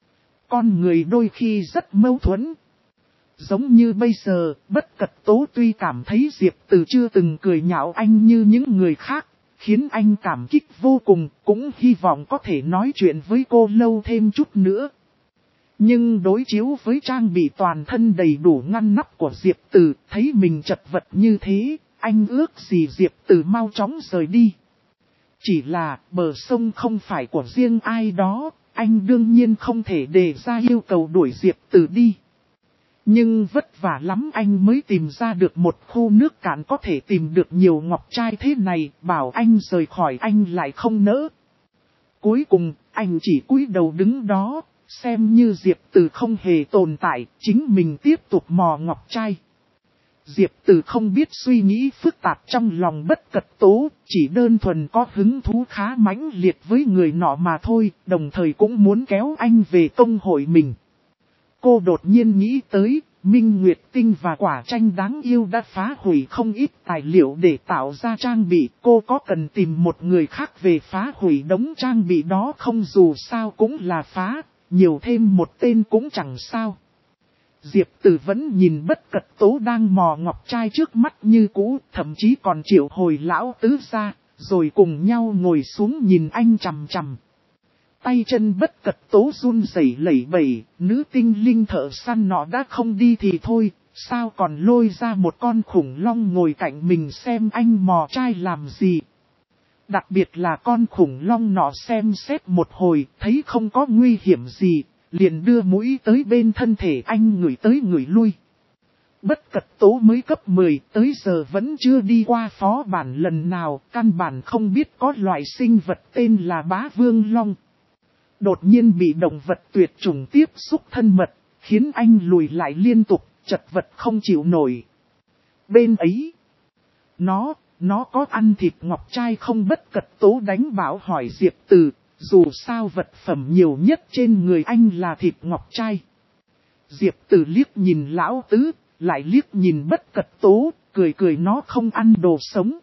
Con người đôi khi rất mâu thuẫn. Giống như bây giờ, Bất Cật Tố tuy cảm thấy Diệp Từ chưa từng cười nhạo anh như những người khác, khiến anh cảm kích vô cùng, cũng hy vọng có thể nói chuyện với cô lâu thêm chút nữa. Nhưng đối chiếu với trang bị toàn thân đầy đủ ngăn nắp của Diệp Từ, thấy mình chật vật như thế, anh ước gì Diệp Từ mau chóng rời đi. Chỉ là bờ sông không phải của riêng ai đó, anh đương nhiên không thể đề ra yêu cầu đuổi Diệp Từ đi. Nhưng vất vả lắm anh mới tìm ra được một khu nước cạn có thể tìm được nhiều ngọc trai thế này, bảo anh rời khỏi anh lại không nỡ. Cuối cùng, anh chỉ cúi đầu đứng đó, xem như Diệp Từ không hề tồn tại, chính mình tiếp tục mò ngọc trai. Diệp Từ không biết suy nghĩ phức tạp trong lòng Bất Cật Tố, chỉ đơn thuần có hứng thú khá mãnh liệt với người nọ mà thôi, đồng thời cũng muốn kéo anh về công hội mình. Cô đột nhiên nghĩ tới, Minh Nguyệt Tinh và quả chanh đáng yêu đã phá hủy không ít tài liệu để tạo ra trang bị, cô có cần tìm một người khác về phá hủy đống trang bị đó không? Dù sao cũng là phá, nhiều thêm một tên cũng chẳng sao. Diệp Từ vẫn nhìn Bất Cật Tố đang mò ngọc trai trước mắt như cũ, thậm chí còn triệu hồi lão tứ ra, rồi cùng nhau ngồi xuống nhìn anh chằm chằm. Tay chân Bất Cật Tố run rẩy lẩy bẩy, nữ tinh linh thợ săn nọ đã không đi thì thôi, sao còn lôi ra một con khủng long ngồi cạnh mình xem anh mò trai làm gì. Đặc biệt là con khủng long nọ xem xét một hồi, thấy không có nguy hiểm gì, liền đưa mũi tới bên thân thể anh ngửi tới ngửi lui. Bất cật tố mới cấp 10, tới giờ vẫn chưa đi qua phó bản lần nào, căn bản không biết có loại sinh vật tên là bá vương long. Đột nhiên bị động vật tuyệt chủng tiếp xúc thân mật, khiến anh lùi lại liên tục, chật vật không chịu nổi. Bên ấy, nó có ăn thịt ngọc trai không? Bất cật tố đánh bảo hỏi Diệp Từ, dù sao vật phẩm nhiều nhất trên người anh là thịt ngọc trai. Diệp Từ liếc nhìn lão tứ, lại liếc nhìn bất cật tố, cười nó không ăn đồ sống.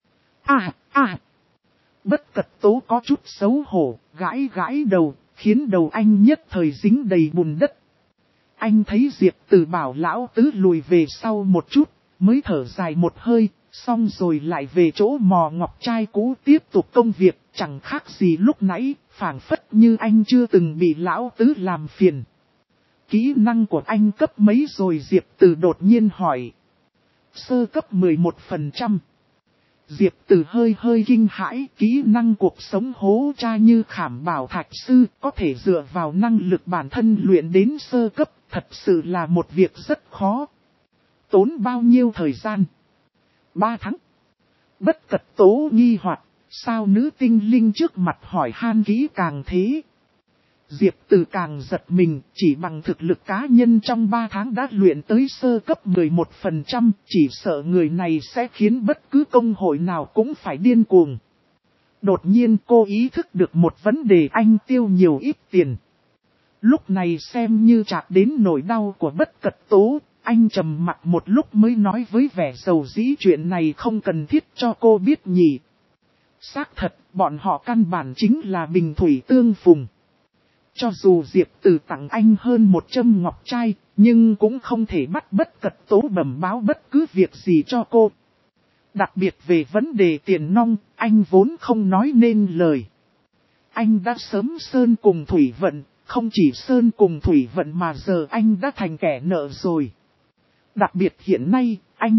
Bất cật tố có chút xấu hổ, gãi đầu, khiến đầu anh nhất thời dính đầy bùn đất. Anh thấy Diệp Từ bảo lão tứ lùi về sau một chút, mới thở dài một hơi, xong rồi lại về chỗ mò ngọc trai cũ tiếp tục công việc, chẳng khác gì lúc nãy, phảng phất như anh chưa từng bị lão tứ làm phiền. Kỹ năng của anh cấp mấy rồi? Diệp Từ đột nhiên hỏi. Sơ cấp 11%. Diệp Từ hơi kinh hãi, kỹ năng cuộc sống hố cha như khảm bảo thạch sư, có thể dựa vào năng lực bản thân luyện đến sơ cấp, thật sự là một việc rất khó. Tốn bao nhiêu thời gian? 3 tháng. Bất cật tố nghi hoặc, sao nữ tinh linh trước mặt hỏi han kỹ càng thế? Diệp Từ càng giật mình, chỉ bằng thực lực cá nhân trong 3 tháng đã luyện tới sơ cấp 11%, chỉ sợ người này sẽ khiến bất cứ công hội nào cũng phải điên cuồng. Đột nhiên cô ý thức được một vấn đề: anh tiêu nhiều ít tiền. Lúc này xem như chạm đến nỗi đau của bất cật tố, anh trầm mặt một lúc mới nói với vẻ dầu dĩ, chuyện này không cần thiết cho cô biết nhỉ. Xác thật, bọn họ căn bản chính là bình thủy tương phùng. Cho dù Diệp Từ tặng anh hơn 1 châm ngọc trai, nhưng cũng không thể bắt bất cật tố bẩm báo bất cứ việc gì cho cô. Đặc biệt về vấn đề tiền nong, anh vốn không nói nên lời. Anh đã sớm sơn cùng thủy vận, không chỉ sơn cùng thủy vận mà giờ anh đã thành kẻ nợ rồi. Đặc biệt hiện nay,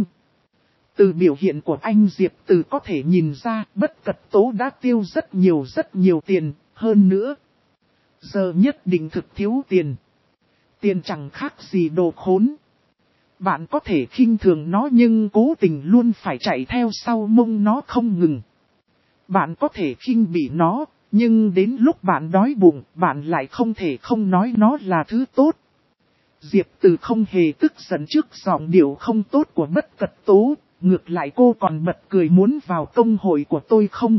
từ biểu hiện của anh Diệp Từ có thể nhìn ra bất cật tố đã tiêu rất nhiều tiền, hơn nữa. Giờ nhất định thực thiếu tiền. Tiền chẳng khác gì đồ khốn. Bạn có thể khinh thường nó nhưng cố tình luôn phải chạy theo sau mông nó không ngừng. Bạn có thể khinh bỉ nó, nhưng đến lúc bạn đói bụng, bạn lại không thể không nói nó là thứ tốt. Diệp Từ không hề tức giận trước giọng điệu không tốt của bất cật tố, ngược lại cô còn bật cười: muốn vào công hội của tôi không?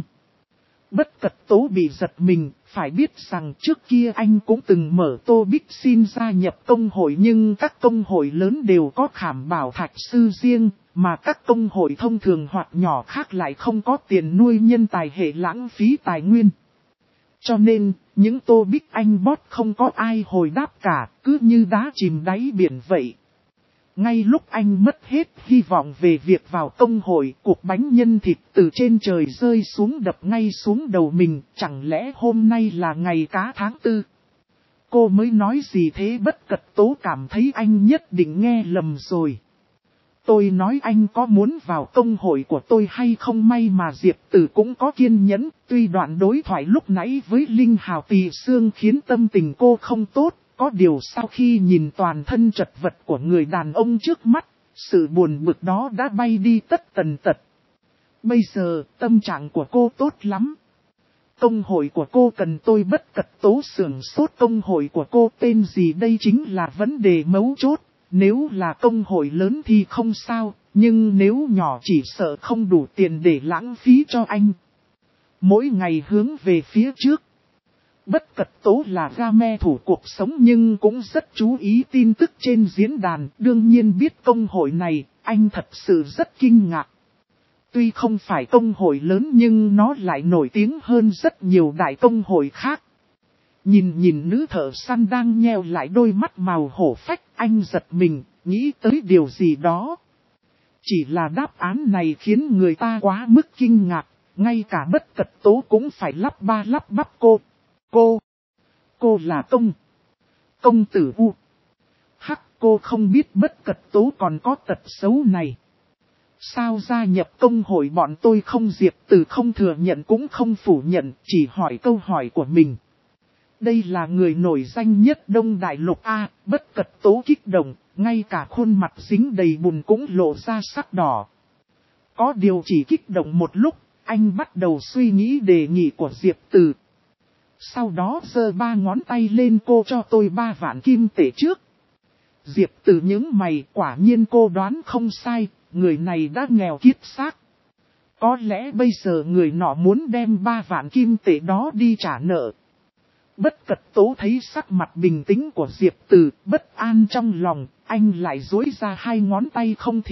Bất cật tố bị giật mình, phải biết rằng trước kia anh cũng từng mở tô bích xin gia nhập công hội, nhưng các công hội lớn đều có khảm bảo thạch sư riêng, mà các công hội thông thường hoặc nhỏ khác lại không có tiền nuôi nhân tài hệ lãng phí tài nguyên. Cho nên, những tô bích anh bót không có ai hồi đáp cả, cứ như đá chìm đáy biển vậy. Ngay lúc anh mất hết hy vọng về việc vào công hội, cuộc bánh nhân thịt từ trên trời rơi xuống đập ngay xuống đầu mình, chẳng lẽ hôm nay là ngày cá tháng 4? Cô mới nói gì thế? Bất cật tố cảm thấy anh nhất định nghe lầm rồi. Tôi nói anh có muốn vào công hội của tôi hay không? May mà Diệp Từ cũng có kiên nhẫn, tuy đoạn đối thoại lúc nãy với Linh Hào Tỳ Xương khiến tâm tình cô không tốt. Có điều sau khi nhìn toàn thân chật vật của người đàn ông trước mắt, sự buồn bực đó đã bay đi tất tần tật. Bây giờ, tâm trạng của cô tốt lắm. Công hội của cô cần tôi? Bất cật tố sửng sốt. Công hội của cô tên gì? Đây chính là vấn đề mấu chốt. Nếu là công hội lớn thì không sao, nhưng nếu nhỏ chỉ sợ không đủ tiền để lãng phí cho anh. Mỗi ngày hướng về phía trước. Bất cật tố là game thủ cuộc sống nhưng cũng rất chú ý tin tức trên diễn đàn. Đương nhiên biết công hội này, anh thật sự rất kinh ngạc. Tuy không phải công hội lớn nhưng nó lại nổi tiếng hơn rất nhiều đại công hội khác. Nhìn nữ thợ săn đang nheo lại đôi mắt màu hổ phách, anh giật mình, nghĩ tới điều gì đó. Chỉ là đáp án này khiến người ta quá mức kinh ngạc, ngay cả bất cật tố cũng phải lắp ba lắp bắp. Cô là công tử U. Hắc, cô không biết bất cật tố còn có tật xấu này. Sao gia nhập công hội bọn tôi không? Diệp Từ không thừa nhận cũng không phủ nhận, chỉ hỏi câu hỏi của mình. Đây là người nổi danh nhất Đông Đại Lục A, Bất Cật Tố kích động, ngay cả khuôn mặt dính đầy bùn cũng lộ ra sắc đỏ. Có điều chỉ kích động một lúc, anh bắt đầu suy nghĩ đề nghị của Diệp Từ. Sau đó giơ 3 ngón tay lên: cô cho tôi 3 vạn kim tệ trước. Diệp Từ nhướng mày, quả nhiên cô đoán không sai, người này đã nghèo kiết xác. Có lẽ bây giờ người nọ muốn đem 3 vạn kim tệ đó đi trả nợ. Bất Cật Tố thấy sắc mặt bình tĩnh của Diệp Từ, bất an trong lòng, anh lại duỗi ra 2 ngón tay: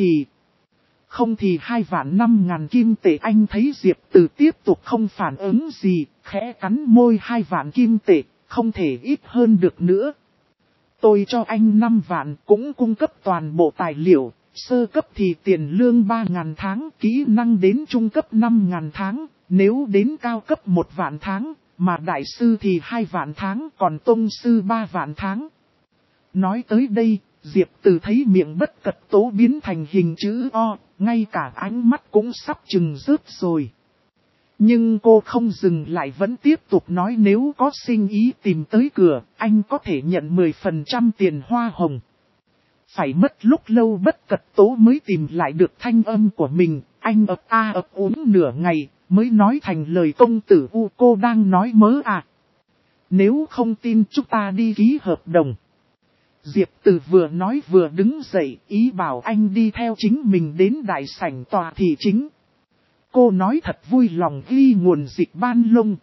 không thì 2 vạn 5.000 kim tệ. Anh thấy Diệp Từ tiếp tục không phản ứng gì, khẽ cắn môi: 2 vạn kim tệ, không thể ít hơn được nữa. Tôi cho anh 5 vạn, cũng cung cấp toàn bộ tài liệu, sơ cấp thì tiền lương 3.000 tháng, kỹ năng đến trung cấp 5.000 tháng, nếu đến cao cấp 1 vạn tháng, mà đại sư thì 2 vạn tháng, còn tông sư 3 vạn tháng. Nói tới đây, Diệp Từ thấy miệng Bất Cật Tố biến thành hình chữ O, ngay cả ánh mắt cũng sắp chừng rớt rồi. Nhưng cô không dừng lại, vẫn tiếp tục nói: nếu có sinh ý tìm tới cửa, anh có thể nhận 10% tiền hoa hồng. Phải mất lúc lâu Bất Cật Tố mới tìm lại được thanh âm của mình, anh ấp a ấp úng nửa ngày, mới nói thành lời: công tử U, cô đang nói mớ à? Nếu không tin chúng ta đi ký hợp đồng. Diệp Từ vừa nói vừa đứng dậy, ý bảo anh đi theo chính mình đến đại sảnh tòa thị chính. Cô nói thật vui lòng ghi nguồn dịch ban lông.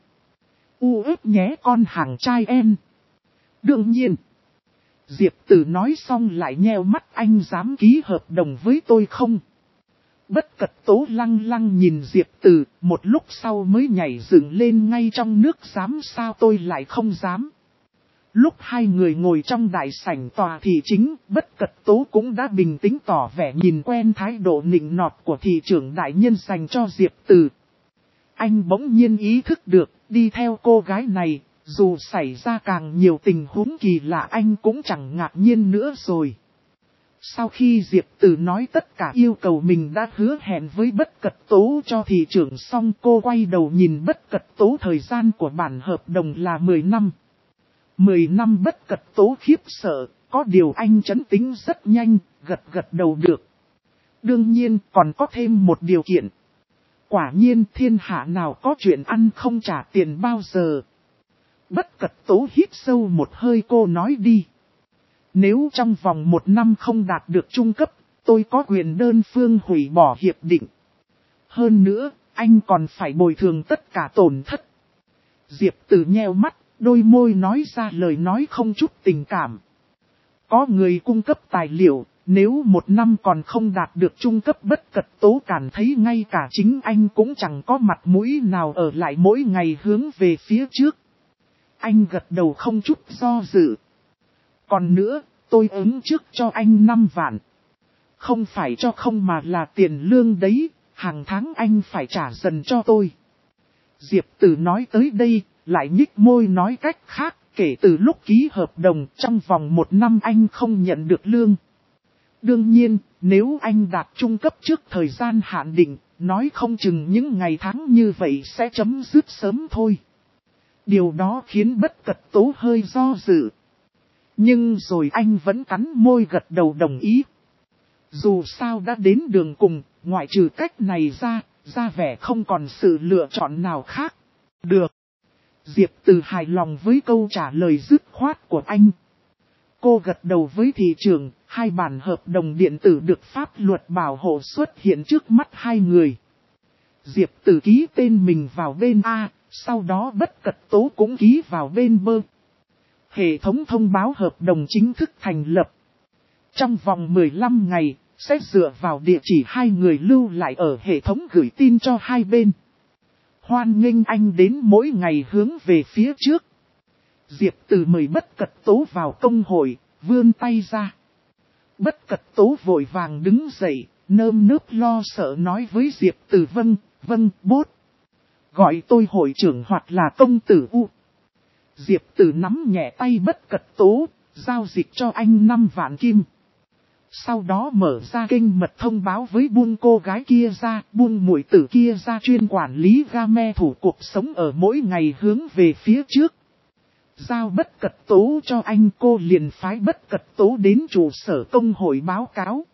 U ếp nhé con hàng trai em. Đương nhiên. Diệp Từ nói xong lại nheo mắt: anh dám ký hợp đồng với tôi không? Bất Cật Tố lăng lăng nhìn Diệp Từ, một lúc sau mới nhảy dựng lên ngay trong nước: dám sao, tôi lại không dám. Lúc hai người ngồi trong đại sảnh tòa thị chính, Bất Cật Tố cũng đã bình tĩnh tỏ vẻ nhìn quen thái độ nịnh nọt của thị trưởng đại nhân dành cho Diệp Từ. Anh bỗng nhiên ý thức được, đi theo cô gái này, dù xảy ra càng nhiều tình huống kỳ lạ anh cũng chẳng ngạc nhiên nữa rồi. Sau khi Diệp Từ nói tất cả yêu cầu mình đã hứa hẹn với Bất Cật Tố cho thị trưởng xong, cô quay đầu nhìn Bất Cật Tố: thời gian của bản hợp đồng là 10 năm. 10 năm. Bất Cật Tố khiếp sợ, có điều anh trấn tĩnh rất nhanh, gật đầu được. Đương nhiên còn có thêm một điều kiện. Quả nhiên thiên hạ nào có chuyện ăn không trả tiền bao giờ. Bất Cật Tố hít sâu một hơi, cô nói đi. Nếu trong vòng 1 năm không đạt được trung cấp, tôi có quyền đơn phương hủy bỏ hiệp định. Hơn nữa, anh còn phải bồi thường tất cả tổn thất. Diệp Từ nheo mắt, đôi môi nói ra lời nói không chút tình cảm. Có người cung cấp tài liệu, nếu 1 năm còn không đạt được trung cấp. Bất Cật Tố cảm thấy ngay cả chính anh cũng chẳng có mặt mũi nào ở lại mỗi ngày hướng về phía trước. Anh gật đầu không chút do dự. Còn nữa, tôi ứng trước cho anh 5 vạn. Không phải cho không mà là tiền lương đấy, hàng tháng anh phải trả dần cho tôi. Diệp Từ nói tới đây, lại nhích môi nói cách khác, kể từ lúc ký hợp đồng trong vòng 1 năm anh không nhận được lương. Đương nhiên, nếu anh đạt trung cấp trước thời gian hạn định, nói không chừng những ngày tháng như vậy sẽ chấm dứt sớm thôi. Điều đó khiến Bất Cật Tố hơi do dự. Nhưng rồi anh vẫn cắn môi gật đầu đồng ý. Dù sao đã đến đường cùng, ngoại trừ cách này ra vẻ không còn sự lựa chọn nào khác. Được. Diệp Từ hài lòng với câu trả lời dứt khoát của anh. Cô gật đầu với thị trưởng, 2 bản hợp đồng điện tử được pháp luật bảo hộ xuất hiện trước mắt hai người. Diệp Từ ký tên mình vào bên A, sau đó Bất Cật Tố cũng ký vào bên B. Hệ thống thông báo hợp đồng chính thức thành lập. Trong vòng 15 ngày, sẽ dựa vào địa chỉ hai người lưu lại ở hệ thống gửi tin cho hai bên. Hoan nghênh anh đến mỗi ngày hướng về phía trước. Diệp Từ mời Bất Cật Tố vào công hội, vươn tay ra. Bất Cật Tố vội vàng đứng dậy, nơm nớp lo sợ nói với Diệp Từ: vâng, bốt. Gọi tôi hội trưởng hoặc là công tử U. Diệp Từ nắm nhẹ tay Bất Cật Tố, giao dịch cho anh 5 vạn kim. Sau đó mở ra kênh mật thông báo với buôn cô gái kia ra, buôn muội tử kia ra chuyên quản lý game thủ cuộc sống ở mỗi ngày hướng về phía trước. Giao Bất Cật Tố cho anh, cô liền phái Bất Cật Tố đến trụ sở công hội báo cáo.